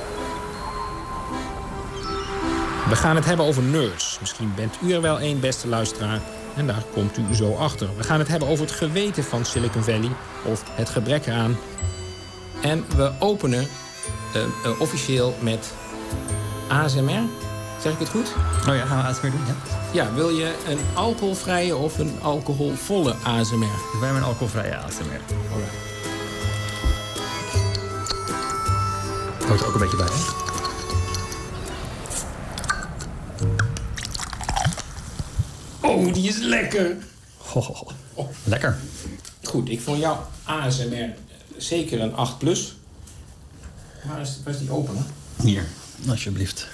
We gaan het hebben over nerds. Misschien bent u er wel één, beste luisteraar. En daar komt u zo achter. We gaan het hebben over het geweten van Silicon Valley. Of het gebrek eraan. En we openen officieel met ASMR. Zeg ik het goed? Oh ja, gaan we ASMR doen, ja. Ja, wil je een alcoholvrije of een alcoholvolle ASMR? Wij hebben een alcoholvrije ASMR. Alright. Hoort er ook een beetje bij, hè? Oh, die is lekker. Oh. Lekker. Goed, ik vond jouw ASMR zeker een 8+. Waar is die open, hè? Hier, alsjeblieft.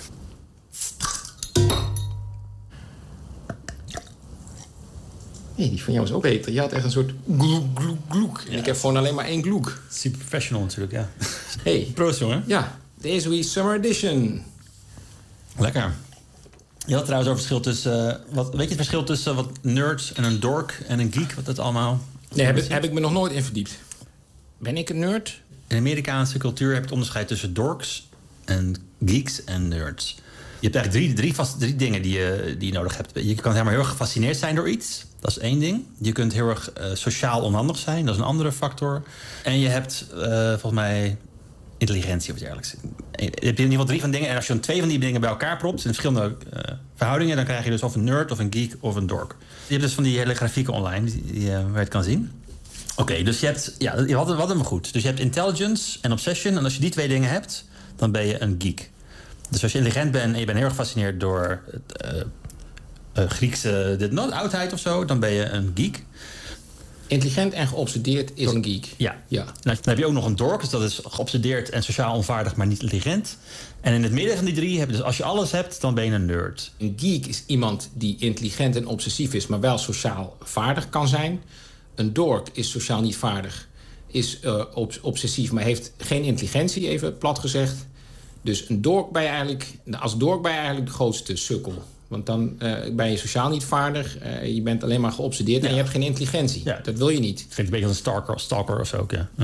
Nee, die van jou is ook beter. Je had echt een soort gloek, gloek, gloek. En ik heb gewoon alleen maar 1 gloek. Super professional natuurlijk, ja. Hey. Proost, jongen. Ja, deze week Summer Edition. Lekker. Je had trouwens over het verschil tussen... weet je het verschil tussen wat nerds en een dork en een geek? Wat dat allemaal... Nee, heb ik me nog nooit in verdiept. Ben ik een nerd? In de Amerikaanse cultuur heb je het onderscheid tussen dorks en geeks en nerds. Je hebt eigenlijk drie dingen die je nodig hebt. Je kan helemaal heel erg gefascineerd zijn door iets. Dat is 1 ding. Je kunt heel erg sociaal onhandig zijn. Dat is een andere factor. En je hebt volgens mij intelligentie of iets dergelijks. Je hebt in ieder geval 3 van dingen. En als je dan 2 van die dingen bij elkaar propt in verschillende verhoudingen, dan krijg je dus of een nerd of een geek of een dork. Je hebt dus van die hele grafieken online waar je het kan zien. Oké, dus je hebt... Ja, wat helemaal goed. Dus je hebt intelligence en obsession. En als je die 2 dingen hebt, dan ben je een geek. Dus als je intelligent bent en je bent heel erg gefascineerd door Griekse oudheid of zo, dan ben je een geek. Intelligent en geobsedeerd is een geek. Ja. Nou, dan heb je ook nog een dork, dus dat is geobsedeerd en sociaal onvaardig, maar niet intelligent. En in het midden van die 3 heb je dus als je alles hebt, dan ben je een nerd. Een geek is iemand die intelligent en obsessief is, maar wel sociaal vaardig kan zijn. Een dork is sociaal niet vaardig, is obsessief, maar heeft geen intelligentie, even plat gezegd. Dus als dork ben je eigenlijk de grootste sukkel. Want dan ben je sociaal niet vaardig. Je bent alleen maar geobsedeerd en je hebt geen intelligentie. Ja. Dat wil je niet. Het klinkt een beetje als een stalker of zo ook, ja.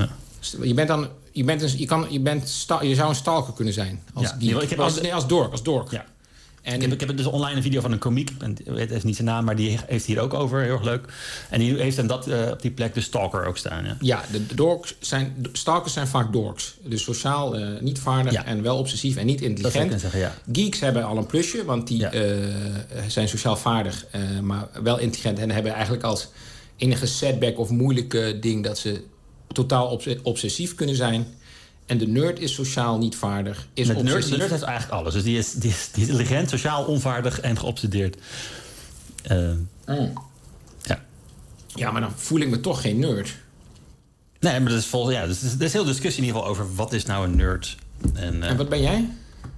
Je zou een stalker kunnen zijn. Als dork. Ja. En ik heb dus online een video van een komiek. Ik weet even niet zijn naam, maar die heeft hier ook over. Heel erg leuk. En die heeft dan op die plek de stalker ook staan. Ja, stalkers zijn vaak dorks. Dus sociaal niet vaardig en wel obsessief en niet intelligent. Dat zeggen, ja. Geeks hebben al een plusje, want die zijn sociaal vaardig, maar wel intelligent. En hebben eigenlijk als enige setback of moeilijke ding dat ze totaal obsessief kunnen zijn. En de nerd is sociaal niet vaardig, is de obsessief. nerd heeft eigenlijk alles. Dus die is intelligent, sociaal onvaardig en geobsedeerd. Ja. Ja, maar dan voel ik me toch geen nerd. Nee, maar er is heel discussie in ieder geval over wat is nou een nerd. En wat ben jij?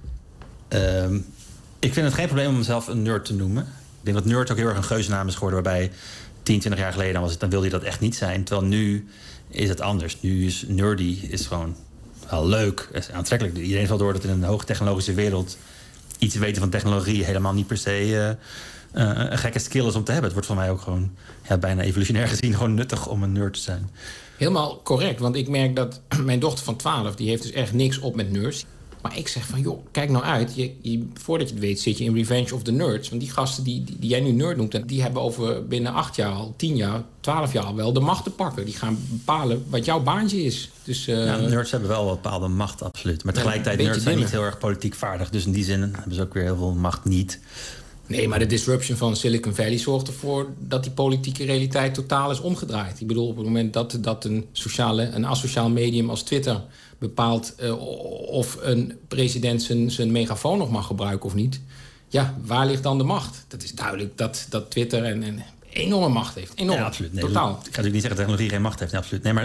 Ik vind het geen probleem om mezelf een nerd te noemen. Ik denk dat nerd ook heel erg een geuzennaam is geworden, waarbij 10, 20 jaar geleden dan wilde je dat echt niet zijn. Terwijl nu is het anders. Nu is nerdy gewoon wel leuk, is aantrekkelijk. Iedereen heeft wel door dat in een hoogtechnologische wereld iets weten van technologie helemaal niet per se een gekke skill is om te hebben. Het wordt voor mij ook gewoon bijna evolutionair gezien gewoon nuttig om een nerd te zijn. Helemaal correct, want ik merk dat mijn dochter van 12... die heeft dus echt niks op met nerds. Maar ik zeg van, joh, kijk nou uit. Voordat je het weet zit je in Revenge of the Nerds. Want die gasten die jij nu nerd noemt... die hebben over binnen 8 jaar al, 10 jaar, 12 jaar al wel de macht te pakken. Die gaan bepalen wat jouw baantje is. Dus, nerds hebben wel een bepaalde macht, absoluut. Maar tegelijkertijd, nerds zijn niet heel erg politiek vaardig. Dus in die zin hebben ze ook weer heel veel macht niet. Nee, maar de disruption van Silicon Valley zorgt ervoor dat die politieke realiteit totaal is omgedraaid. Ik bedoel, op het moment dat een asociaal medium als Twitter bepaalt of een president zijn megafoon nog mag gebruiken of niet. Ja, waar ligt dan de macht? Dat is duidelijk dat Twitter een enorme macht heeft. Enorm, ja, absoluut. Nee, totaal. Ik ga natuurlijk niet zeggen dat technologie geen macht heeft. Nee, absoluut. Nee,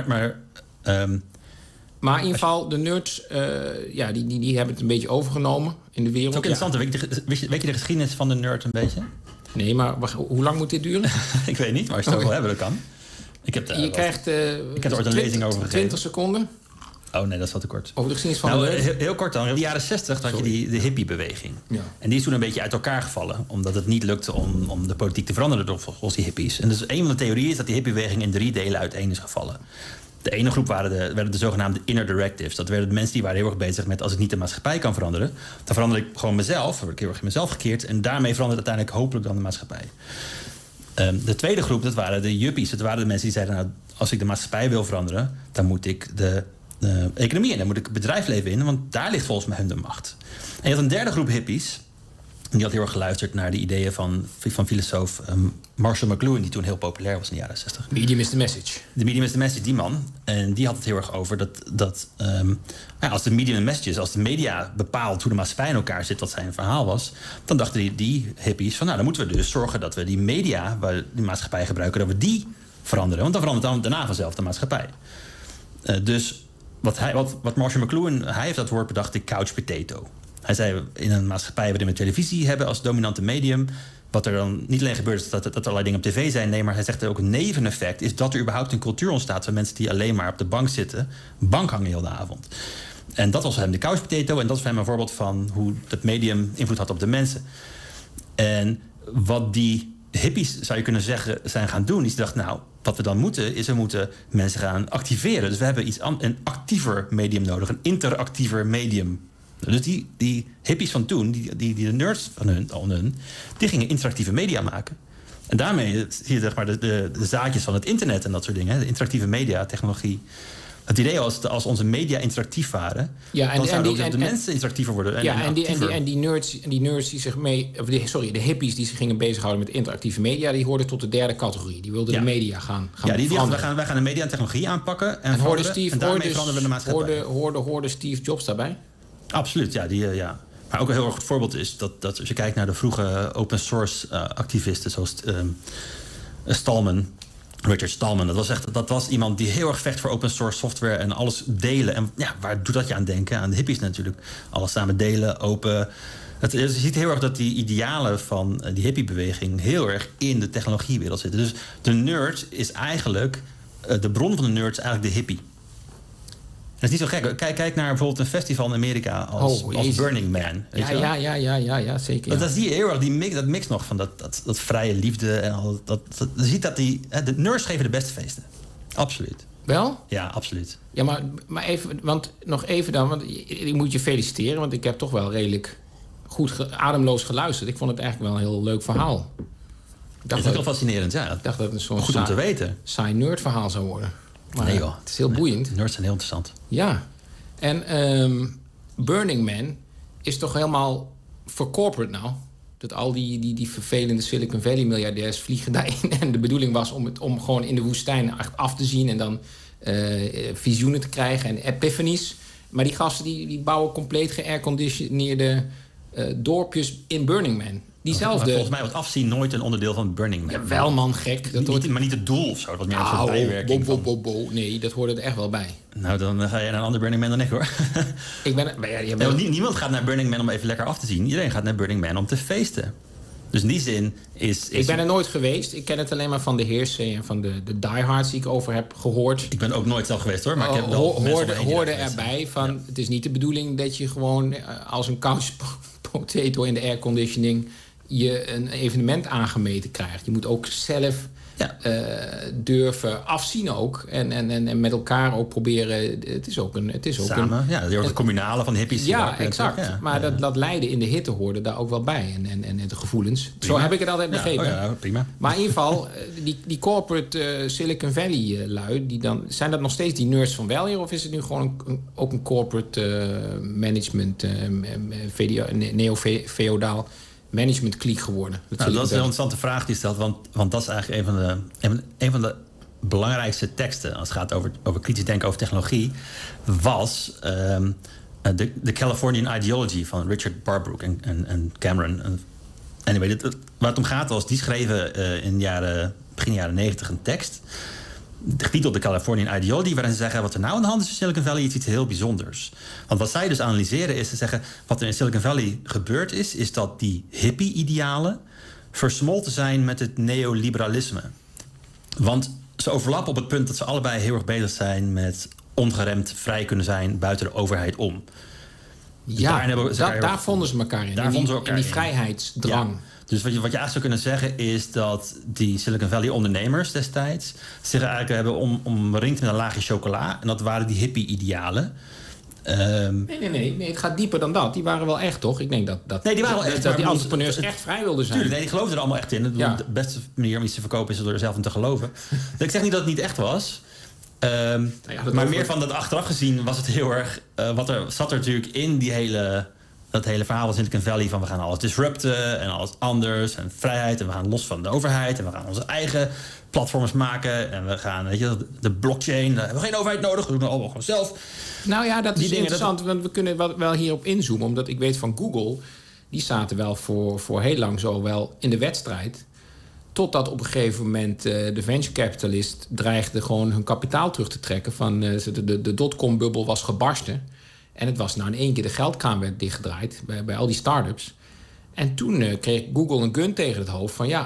maar in ieder geval, de nerds, die hebben het een beetje overgenomen in de wereld. Het is ook interessant. Weet je de geschiedenis van de nerd een beetje? Nee, maar hoe lang moet dit duren? Ik weet niet, maar als je het wil hebben, dat kan. Ik heb je krijgt ik heb er ooit een lezing over gegeven. 20 seconden. Oh nee, dat is wel te kort. Over de geschiedenis van de nerd? Heel kort dan. In de jaren 60 had je de hippiebeweging. Ja. En die is toen een beetje uit elkaar gevallen. Omdat het niet lukte om de politiek te veranderen volgens die hippies. En dus een van de theorieën is dat die hippiebeweging in 3 delen uiteen is gevallen. De ene groep werden de zogenaamde inner directives. Dat werden de mensen die waren heel erg bezig met... als ik niet de maatschappij kan veranderen... dan verander ik gewoon mezelf. Dan word ik heel erg in mezelf gekeerd. En daarmee verandert uiteindelijk hopelijk dan de maatschappij. De tweede groep, dat waren de yuppies. Dat waren de mensen die zeiden... nou, als ik de maatschappij wil veranderen... dan moet ik de economie in. Dan moet ik het bedrijfsleven in. Want daar ligt volgens mij hun de macht. En je had een derde groep hippies... die had heel erg geluisterd naar de ideeën van filosoof Marshall McLuhan... die toen heel populair was in de jaren 60. Medium is the message. De medium is the message, die man. En die had het heel erg over dat als de medium een message is... als de media bepaalt hoe de maatschappij in elkaar zit... wat zijn verhaal was... dan dachten die hippies van... nou, dan moeten we dus zorgen dat we die media... waar die maatschappij gebruiken, dat we die veranderen. Want dan verandert dan daarna vanzelf de maatschappij. Dus wat Marshall McLuhan... hij heeft dat woord bedacht, de couch potato... Hij zei, in een maatschappij waarin we televisie hebben als dominante medium... wat er dan niet alleen gebeurt is dat er allerlei dingen op tv zijn... nee, maar hij zegt ook een neveneffect... is dat er überhaupt een cultuur ontstaat... van mensen die alleen maar op de bank zitten... bank hangen heel de avond. En dat was voor hem de couch potato... en dat is voor hem een voorbeeld van hoe dat medium invloed had op de mensen. En wat die hippies, zou je kunnen zeggen, zijn gaan doen... is dacht, nou, wat we dan moeten, is we moeten mensen gaan activeren. Dus we hebben een actiever medium nodig, een interactiever medium... Dus die hippies van toen, die de nerds van hun, die gingen interactieve media maken. En daarmee zie je zeg maar de zaadjes van het internet en dat soort dingen. De interactieve media, technologie. Het idee was als onze media interactief waren... dan zouden ook de mensen interactiever worden. En die nerds die zich de hippies die zich gingen bezighouden met interactieve media... die hoorden tot de derde categorie. Die wilden de media gaan veranderen. Wij gaan de media en technologie aanpakken. En daarmee veranderen we de maatschappij. Hoorde Steve Jobs daarbij? Absoluut, ja. Maar ook een heel erg goed voorbeeld is dat als je kijkt naar de vroege open source activisten... zoals Richard Stallman. Dat was iemand die heel erg vecht voor open source software... en alles delen. En ja, waar doet dat je aan denken? Aan de hippies natuurlijk. Alles samen delen, open. Je ziet heel erg dat die idealen van die hippiebeweging... heel erg in de technologiewereld zitten. Dus de nerd is eigenlijk... de bron van de nerd is eigenlijk de hippie. Dat is niet zo gek. Kijk naar bijvoorbeeld een festival in Amerika als Burning Man. Ja, zeker. Dat zie je heel erg, dat mix nog van dat vrije liefde. En al je ziet dat de nerds geven de beste feesten. Absoluut. Wel? Ja, absoluut. Ja, maar even, want ik moet je feliciteren... want ik heb toch wel redelijk goed ademloos geluisterd. Ik vond het eigenlijk wel een heel leuk verhaal. Dat is ook wel fascinerend, ja. Ik dacht dat het een soort goed om te weten. Saai nerd verhaal zou worden. Maar nee joh. Het is heel boeiend. Nerds zijn heel interessant. Ja. En Burning Man is toch helemaal voor corporate nou? Dat al die vervelende Silicon Valley miljardairs vliegen daarin. En de bedoeling was om gewoon in de woestijn echt af te zien... en dan visioenen te krijgen en epiphanies. Maar die gasten die bouwen compleet geairconditioneerde dorpjes in Burning Man. Diezelfde... Maar volgens mij was afzien nooit een onderdeel van Burning Man. Ja, wel man, gek. Maar niet het doel of zo. Dat was meer een soort bijwerking. Nee, dat hoorde er echt wel bij. Nou, dan ga jij naar een ander Burning Man dan ik, hoor. Niemand gaat naar Burning Man om even lekker af te zien. Iedereen gaat naar Burning Man om te feesten. Dus in die zin is... Ik ben er nooit geweest. Ik ken het alleen maar van de Heersee en van de diehards die ik over heb gehoord. Ik ben ook nooit zelf geweest, hoor. Maar ik heb wel hoorde erbij van... Ja. Het is niet de bedoeling dat je gewoon als een couch potato in de airconditioning je een evenement aangemeten krijgt. Je moet ook zelf durven afzien ook. En met elkaar ook proberen... Het is ook samen, het communale van de hippies. Ja, exact. Ja, maar dat lijden in de hitte hoorde daar ook wel bij. En de gevoelens. Prima. Zo heb ik het altijd begrepen. Ja, prima. Maar in ieder geval, die corporate Silicon Valley lui... zijn dat nog steeds die nerds van wel hier? Of is het nu gewoon ook een corporate management... neo-feodaal... management kliek geworden? Dat is een interessante vraag die je stelt. Want dat is eigenlijk een van de belangrijkste teksten... als het gaat over kritisch denken over technologie... was de Californian Ideology van Richard Barbrook en Cameron. Anyway, waar het om gaat was... die schreven in begin jaren 90 een tekst... getiteld de Californian Ideology... waarin ze zeggen wat er nou aan de hand is in Silicon Valley... is iets heel bijzonders. Want wat zij dus analyseren is te zeggen... wat er in Silicon Valley gebeurd is dat die hippie-idealen... versmolten zijn met het neoliberalisme. Want ze overlappen op het punt dat ze allebei heel erg bezig zijn... met ongeremd vrij kunnen zijn buiten de overheid om. Ja, daar vonden ze elkaar in. In die vrijheidsdrang. Ja. Dus wat je eigenlijk zou kunnen zeggen is dat die Silicon Valley ondernemers destijds... zich eigenlijk hebben omringd met een laagje chocola. En dat waren die hippie-idealen. Nee, het gaat dieper dan dat. Die waren wel echt, toch? Ik denk dat die entrepreneurs echt vrij wilden zijn. Tuurlijk, die geloofden er allemaal echt in. De beste manier om iets te verkopen is door er zelf in te geloven. Ik zeg niet dat het niet echt was. Maar meer van dat achteraf gezien was het heel erg... zat er natuurlijk in dat hele verhaal van Silicon Valley... van we gaan alles disrupten en alles anders en vrijheid... en we gaan los van de overheid en we gaan onze eigen platforms maken... en we gaan, de blockchain, daar hebben we geen overheid nodig... we doen het allemaal gewoon zelf. Nou ja, dat is interessant, want we kunnen wel hierop inzoomen... omdat ik weet van Google, die zaten wel voor heel lang zo wel in de wedstrijd... totdat op een gegeven moment de venture capitalist dreigde... gewoon hun kapitaal terug te trekken. De dotcom-bubbel was gebarsten... En het was in één keer de geldkraan werd dichtgedraaid bij al die start-ups. En toen kreeg Google een gun tegen het hoofd van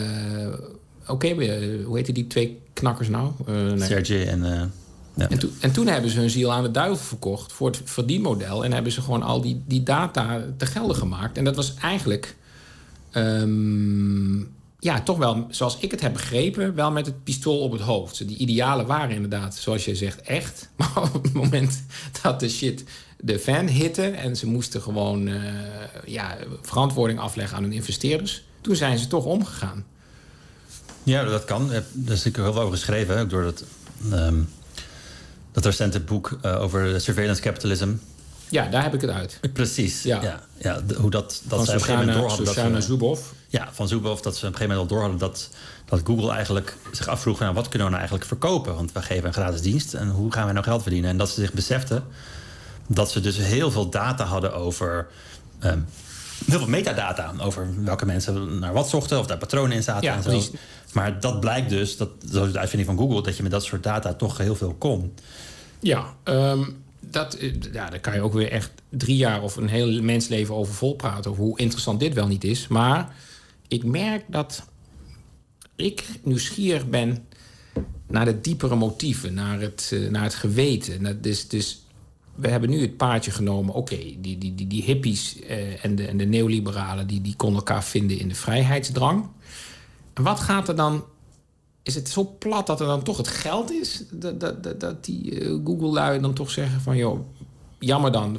hoe heette die twee knakkers nou? Sergey en... En toen hebben ze hun ziel aan de duivel verkocht voor het verdienmodel. En hebben ze gewoon al die data te gelden gemaakt. En dat was eigenlijk... toch wel, zoals ik het heb begrepen... wel met het pistool op het hoofd. Die idealen waren inderdaad, zoals je zegt, echt. Maar op het moment dat de shit de fan hitte... en ze moesten gewoon verantwoording afleggen aan hun investeerders... toen zijn ze toch omgegaan. Ja, dat kan. Daar is natuurlijk heel veel over geschreven. Ook door dat recente boek over surveillance capitalism... Ja, daar heb ik het uit. Precies, ja hoe dat zij op een gegeven moment door hadden... Shoshana Zuboff. Ja, van Zuboff, dat ze op een gegeven moment al door hadden... dat Google eigenlijk zich afvroeg... wat kunnen we nou eigenlijk verkopen? Want we geven een gratis dienst en hoe gaan we nou geld verdienen? En dat ze zich beseften dat ze dus heel veel data hadden over... heel veel metadata over welke mensen naar wat zochten... of daar patronen in zaten en zo. Precies. Maar dat blijkt dus, dat is de uitvinding van Google... dat je met dat soort data toch heel veel kon. Ja, daar kan je ook weer echt 3 jaar of een heel mensleven over volpraten... over hoe interessant dit wel niet is. Maar ik merk dat ik nieuwsgierig ben naar de diepere motieven... naar het geweten. Dus we hebben nu het paardje genomen... oké, die hippies en de neoliberalen... die konden elkaar vinden in de vrijheidsdrang. En wat gaat er dan... Is het zo plat dat er dan toch het geld is? Dat die Google-lui dan toch zeggen van... joh, jammer dan.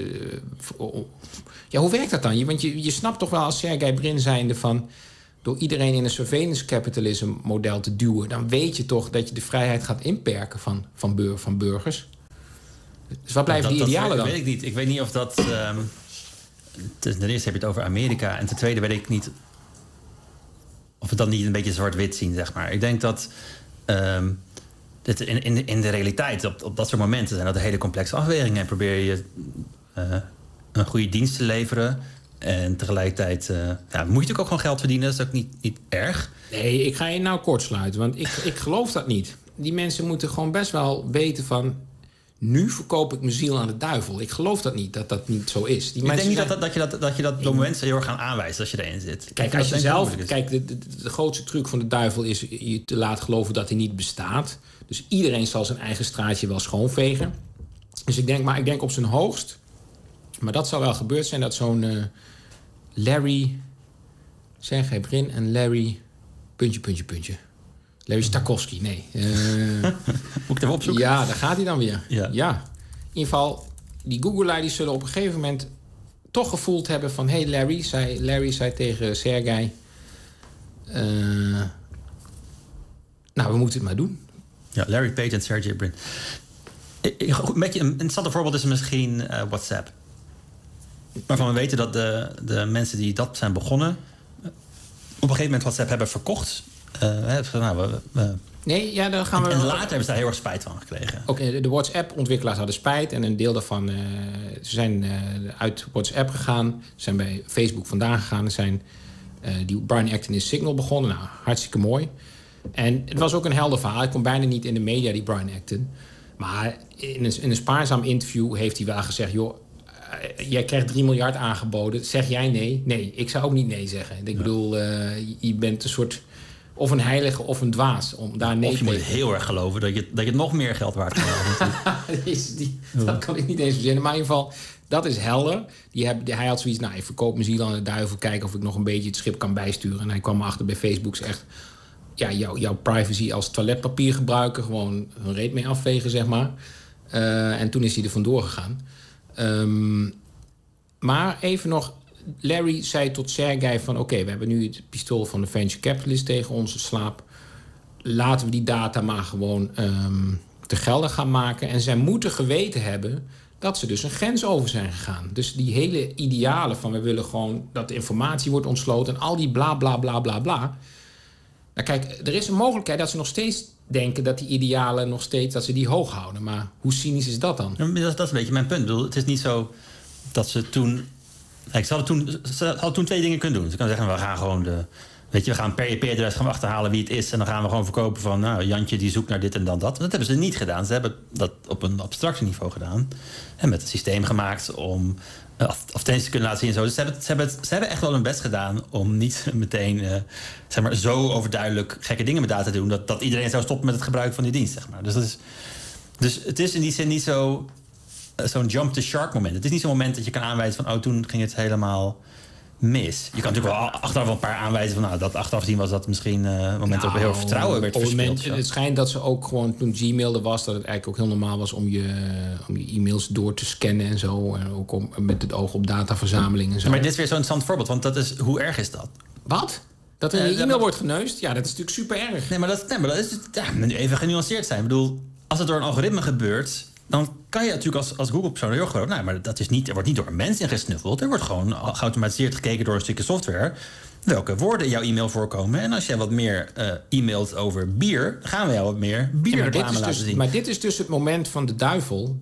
Hoe werkt dat dan? Want je snapt toch wel als Sergey Brin zijnde van... door iedereen in een surveillance capitalism model te duwen... dan weet je toch dat je de vrijheid gaat inperken van burgers. Dus wat blijven die idealen dan? Dat weet ik niet. Ik weet niet of dat... ten eerste heb je het over Amerika... en ten tweede weet ik niet... of we dat niet een beetje zwart-wit zien, zeg maar. Ik denk dat In de realiteit, op dat soort momenten... zijn dat hele complexe afwegingen. En probeer je een goede dienst te leveren... En tegelijkertijd moet je natuurlijk ook gewoon geld verdienen. Dat is ook niet erg. Nee, ik ga je nou kortsluiten. Want ik geloof dat niet. Die mensen moeten gewoon best wel weten van... nu verkoop ik mijn ziel aan de duivel. Ik geloof dat niet, dat niet zo is. Ik denk niet dat je dat door mensen heel erg gaan aanwijzen als je erin zit. Kijk, als je zelf... Kijk, de grootste truc van de duivel is je te laten geloven dat hij niet bestaat. Dus iedereen zal zijn eigen straatje wel schoonvegen. Dus ik denk op zijn hoogst... Maar dat zal wel gebeurd zijn dat zo'n Larry... Sergej Brin en Larry... Puntje. Larry Stakowski, nee. Moet ik even opzoeken? Ja, daar gaat hij dan weer. Ja. In ieder geval, die Google-leiders zullen op een gegeven moment... toch gevoeld hebben van... Hey Larry zei tegen Sergej... nou, we moeten het maar doen. Ja, Larry Page en Sergey Brin. Een interessant voorbeeld is misschien WhatsApp. Waarvan we weten dat de mensen die dat zijn begonnen... op een gegeven moment WhatsApp hebben verkocht. Nee, ja, dan gaan we... En later hebben ze daar heel erg spijt van gekregen. Oké, de WhatsApp-ontwikkelaars hadden spijt. En een deel daarvan... ze zijn uit WhatsApp gegaan. Zijn bij Facebook vandaan gegaan. Zijn die Brian Acton is Signal begonnen. Nou, hartstikke mooi. En het was ook een helder verhaal. Ik kon bijna niet in de media, die Brian Acton. Maar in een spaarzaam interview heeft hij wel gezegd... joh, jij krijgt 3 miljard aangeboden. Zeg jij nee? Nee, ik zou ook niet nee zeggen. Ik bedoel, je bent een soort... of een heilige of een dwaas om daar nee of je moet heel erg geloven dat je nog meer geld waard kan hebben. Dat kan ik niet eens verzinnen. Maar in ieder geval, dat is helder. Hij had zoiets, nou, ik verkoop mijn ziel aan de duivel... kijken of ik nog een beetje het schip kan bijsturen. En hij kwam erachter bij Facebook echt... ja, jouw privacy als toiletpapier gebruiken... gewoon hun reet mee afvegen, zeg maar. En toen is hij er vandoor gegaan. Maar even nog... Larry zei tot Sergej van... oké, we hebben nu het pistool van de venture capitalist tegen onze slaap. Laten we die data maar gewoon te gelden gaan maken. En zij moeten geweten hebben dat ze dus een grens over zijn gegaan. Dus die hele idealen van... we willen gewoon dat de informatie wordt ontsloten... en al die bla bla bla bla bla. Nou kijk, er is een mogelijkheid dat ze nog steeds denken... dat die idealen nog steeds dat ze die hoog houden. Maar hoe cynisch is dat dan? Ja, dat is een beetje mijn punt. Ik bedoel, het is niet zo dat ze toen... Ze hadden toen 2 dingen kunnen doen. Ze kan zeggen, we gaan gewoon we gaan per IP-adres gaan we achterhalen wie het is... en dan gaan we gewoon verkopen van... nou, Jantje die zoekt naar dit en dan dat. Dat hebben ze niet gedaan. Ze hebben dat op een abstractieniveau gedaan. En met een systeem gemaakt om advertenties te kunnen laten zien en zo. Dus ze hebben echt wel hun best gedaan... om niet meteen zo overduidelijk gekke dingen met data te doen... dat iedereen zou stoppen met het gebruik van die dienst. Zeg maar. Dus het is in die zin niet zo... zo'n jump the shark moment. Het is niet zo'n moment dat je kan aanwijzen van... toen ging het helemaal mis. Je kan natuurlijk wel achteraf een paar aanwijzen van... dat achteraf zien was dat misschien een moment waarop heel veel vertrouwen werd verspeeld. Het schijnt dat ze ook gewoon toen Gmail er was... dat het eigenlijk ook heel normaal was om je e-mails door te scannen en zo. En ook met het oog op dataverzameling en zo. Maar dit is weer zo'n interessant voorbeeld, want dat is, hoe erg is dat? Wat? Dat er in je e-mail wordt geneust? Ja, dat is natuurlijk super erg. Nee, maar dat is... nu even genuanceerd zijn. Ik bedoel, als het door een algoritme gebeurt... dan kan je natuurlijk als Google-persoon heel groot... nou, maar dat is niet, er wordt niet door een mens ingesnuffeld. Er wordt gewoon geautomatiseerd gekeken door een stukje software... welke woorden in jouw e-mail voorkomen. En als jij wat meer e-mailt over bier... dan gaan we jou wat meer bierreclame laten zien. Maar dit is dus het moment van de duivel.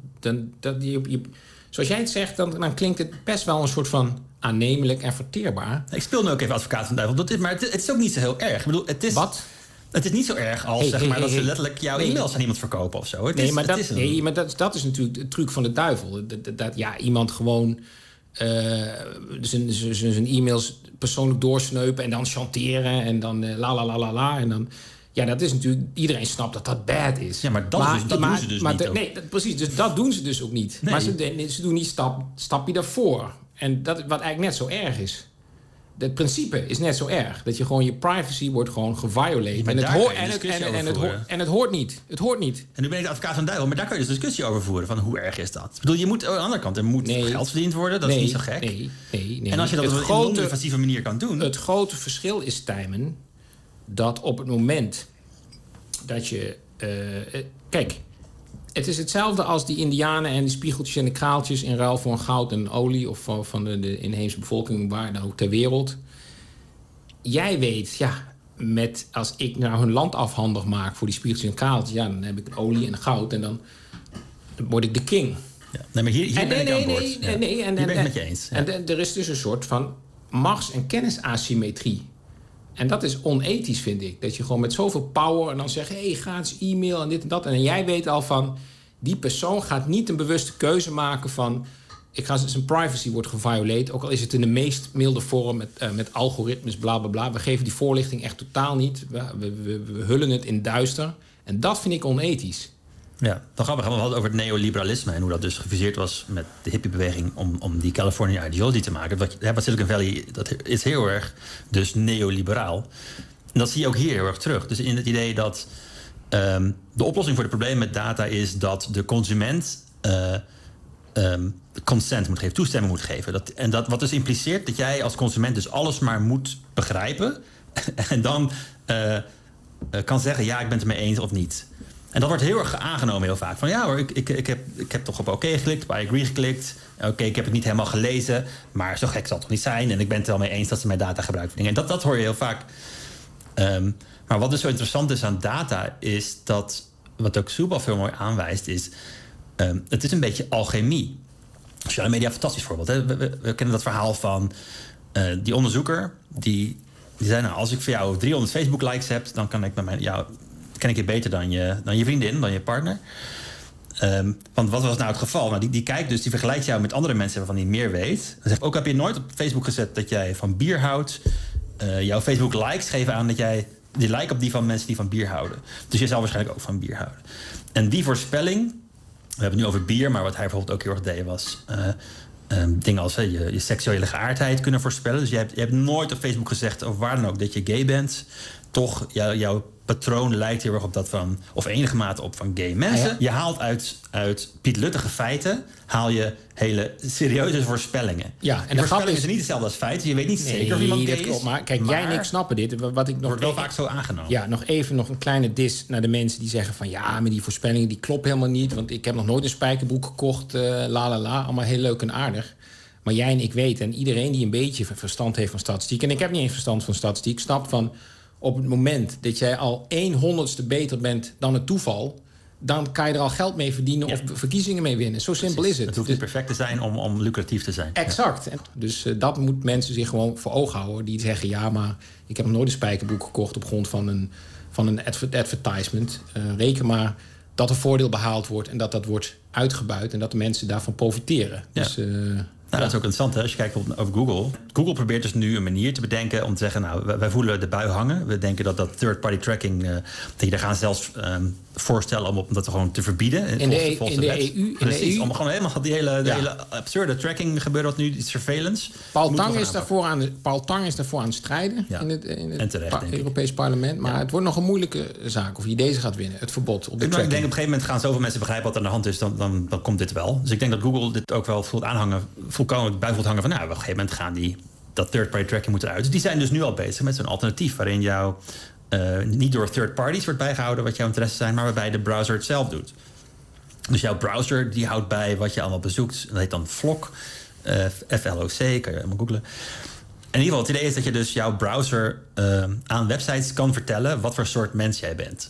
Zoals jij het zegt, dan klinkt het best wel een soort van... aannemelijk en verteerbaar. Ik speel nu ook even advocaat van de duivel. Maar het is ook niet zo heel erg. Ik bedoel, het is... Wat? Het is niet zo erg als dat ze letterlijk jouw e-mails aan iemand verkopen of zo. Maar dat is natuurlijk de truc van de duivel. Dat iemand gewoon zijn e-mails persoonlijk doorsneupen... en dan chanteren en dan la. En dan, ja, dat is natuurlijk... Iedereen snapt dat dat bad is. Ja, maar dat doen ze dus niet. Nee, precies. Dus dat doen ze dus ook niet. Nee. Maar ze doen niet stapje daarvoor. En dat wat eigenlijk net zo erg is. Het principe is net zo erg. Dat je gewoon je privacy wordt gewoon geviolate. En het hoort niet. Het hoort niet. En nu ben ik de advocaat van de duivel, maar daar kun je dus discussie over voeren. Van hoe erg is dat? Ik bedoel, je moet aan de andere kant, er moet geld verdiend worden. Dat is niet zo gek. Nee. En als je dat op een non-invasieve manier kan doen. Het grote verschil is, Tijmen, dat op het moment dat je... kijk, het is hetzelfde als die indianen en die spiegeltjes en de kraaltjes... in ruil voor goud en olie of van de inheemse bevolking... waar dan ook ter wereld. Jij weet, als ik nou hun land afhandig maak voor die spiegeltjes en kaaltjes... ja, dan heb ik olie en goud en dan word ik de king. Ja. Nee, maar hier ben ik aan boord. Hier ben ik het met je eens. Ja. En er is dus een soort van machts- en kennisasymmetrie. En dat is onethisch, vind ik. Dat je gewoon met zoveel power en dan zegt... hey, gratis e-mail en dit en dat. En jij weet al van... die persoon gaat niet een bewuste keuze maken van... zijn privacy wordt gevioleerd. Ook al is het in de meest milde vorm met algoritmes, bla bla bla. We geven die voorlichting echt totaal niet. We hullen het in duister. En dat vind ik onethisch. Ja, dan gaan we hadden over het neoliberalisme... en hoe dat dus gefuseerd was met de hippiebeweging... om die California Ideology te maken. Wat Silicon Valley, dat is heel erg dus neoliberaal. En dat zie je ook hier heel erg terug. Dus in het idee dat de oplossing voor het probleem met data... is dat de consument consent moet geven, toestemming moet geven. Wat dus impliceert dat jij als consument dus alles maar moet begrijpen... en dan kan zeggen, ja, ik ben het ermee eens of niet... En dat wordt heel erg aangenomen heel vaak. Van ja hoor, ik heb toch op oké geklikt, op I agree geklikt. Oké, ik heb het niet helemaal gelezen, maar zo gek zal het toch niet zijn. En ik ben het er wel mee eens dat ze mijn data gebruiken. En dat hoor je heel vaak. Maar wat dus zo interessant is aan data, is dat, wat ook Soebal veel mooi aanwijst, is het is een beetje alchemie. Sociale media, fantastisch voorbeeld. Hè? We kennen dat verhaal van die onderzoeker, die zei, nou, als ik voor jou 300 Facebook-likes heb, dan kan ik met jou... ken ik je beter dan je vriendin, dan je partner. Want wat was nou het geval? Nou, die kijkt dus, die vergelijkt jou met andere mensen waarvan hij meer weet. Dan zegt ook, heb je nooit op Facebook gezet dat jij van bier houdt? Jouw Facebook likes geven aan dat jij die like op die van mensen die van bier houden. Dus je zal waarschijnlijk ook van bier houden. En die voorspelling, we hebben het nu over bier, maar wat hij bijvoorbeeld ook heel erg deed was dingen als je seksuele geaardheid kunnen voorspellen. Dus je hebt nooit op Facebook gezegd of waar dan ook dat je gay bent. Toch, jouw patroon lijkt heel erg op dat van, of enige mate op van gay mensen. Ja. Je haalt uit pietluttige feiten, haal je hele serieuze voorspellingen. Ja, en de voorspellingen zijn niet hetzelfde als feiten. Je weet niet zeker of iemand gay is. Klopt, maar kijk, jij en ik snappen dit. Wat ik nog wordt wel vaak zo aangenomen. Ja, nog een kleine dis naar de mensen die zeggen van... ja, maar die voorspellingen die kloppen helemaal niet. Want ik heb nog nooit een spijkerbroek gekocht. Allemaal heel leuk en aardig. Maar jij en ik weten, en iedereen die een beetje verstand heeft van statistiek... en ik heb niet eens verstand van statistiek, snapt van... op het moment dat jij al 1/100ste beter bent dan het toeval... dan kan je er al geld mee verdienen of verkiezingen mee winnen. Zo simpel is het. Het hoeft niet perfect te zijn om lucratief te zijn. Exact. Ja. Dus dat moet mensen zich gewoon voor ogen houden. Die zeggen, ja, maar ik heb nog nooit een spijkerboek gekocht... op grond van een advertisement. Reken maar dat er voordeel behaald wordt... en dat wordt uitgebuit en dat de mensen daarvan profiteren. Ja. Dus... Nou, dat is ook interessant, hè? Als je kijkt over Google. Google probeert dus nu een manier te bedenken om te zeggen... nou, wij voelen de bui hangen. We denken dat third-party tracking... dat je daar gaan zelfs voorstellen om dat gewoon te verbieden. In de EU. Precies, om gewoon helemaal die hele absurde tracking gebeuren wat nu, die surveillance. Paul Tang is daarvoor aan het strijden in het terecht, Europees Parlement. Maar het wordt nog een moeilijke zaak of hij deze gaat winnen. Het verbod op de tracking. Ik denk op een gegeven moment gaan zoveel mensen begrijpen wat er aan de hand is... dan komt dit wel. Dus ik denk dat Google dit ook wel voelt aanhangen... volkomen bij voelt hangen van... nou, op een gegeven moment gaan dat third-party tracking moet eruit. Dus die zijn dus nu al bezig met zo'n alternatief... waarin jou niet door third parties wordt bijgehouden... wat jouw interesses zijn, maar waarbij de browser het zelf doet. Dus jouw browser die houdt bij wat je allemaal bezoekt. Dat heet dan FLOC. FLOC, kan je helemaal googlen. In ieder geval, het idee is dat je dus jouw browser... aan websites kan vertellen wat voor soort mens jij bent.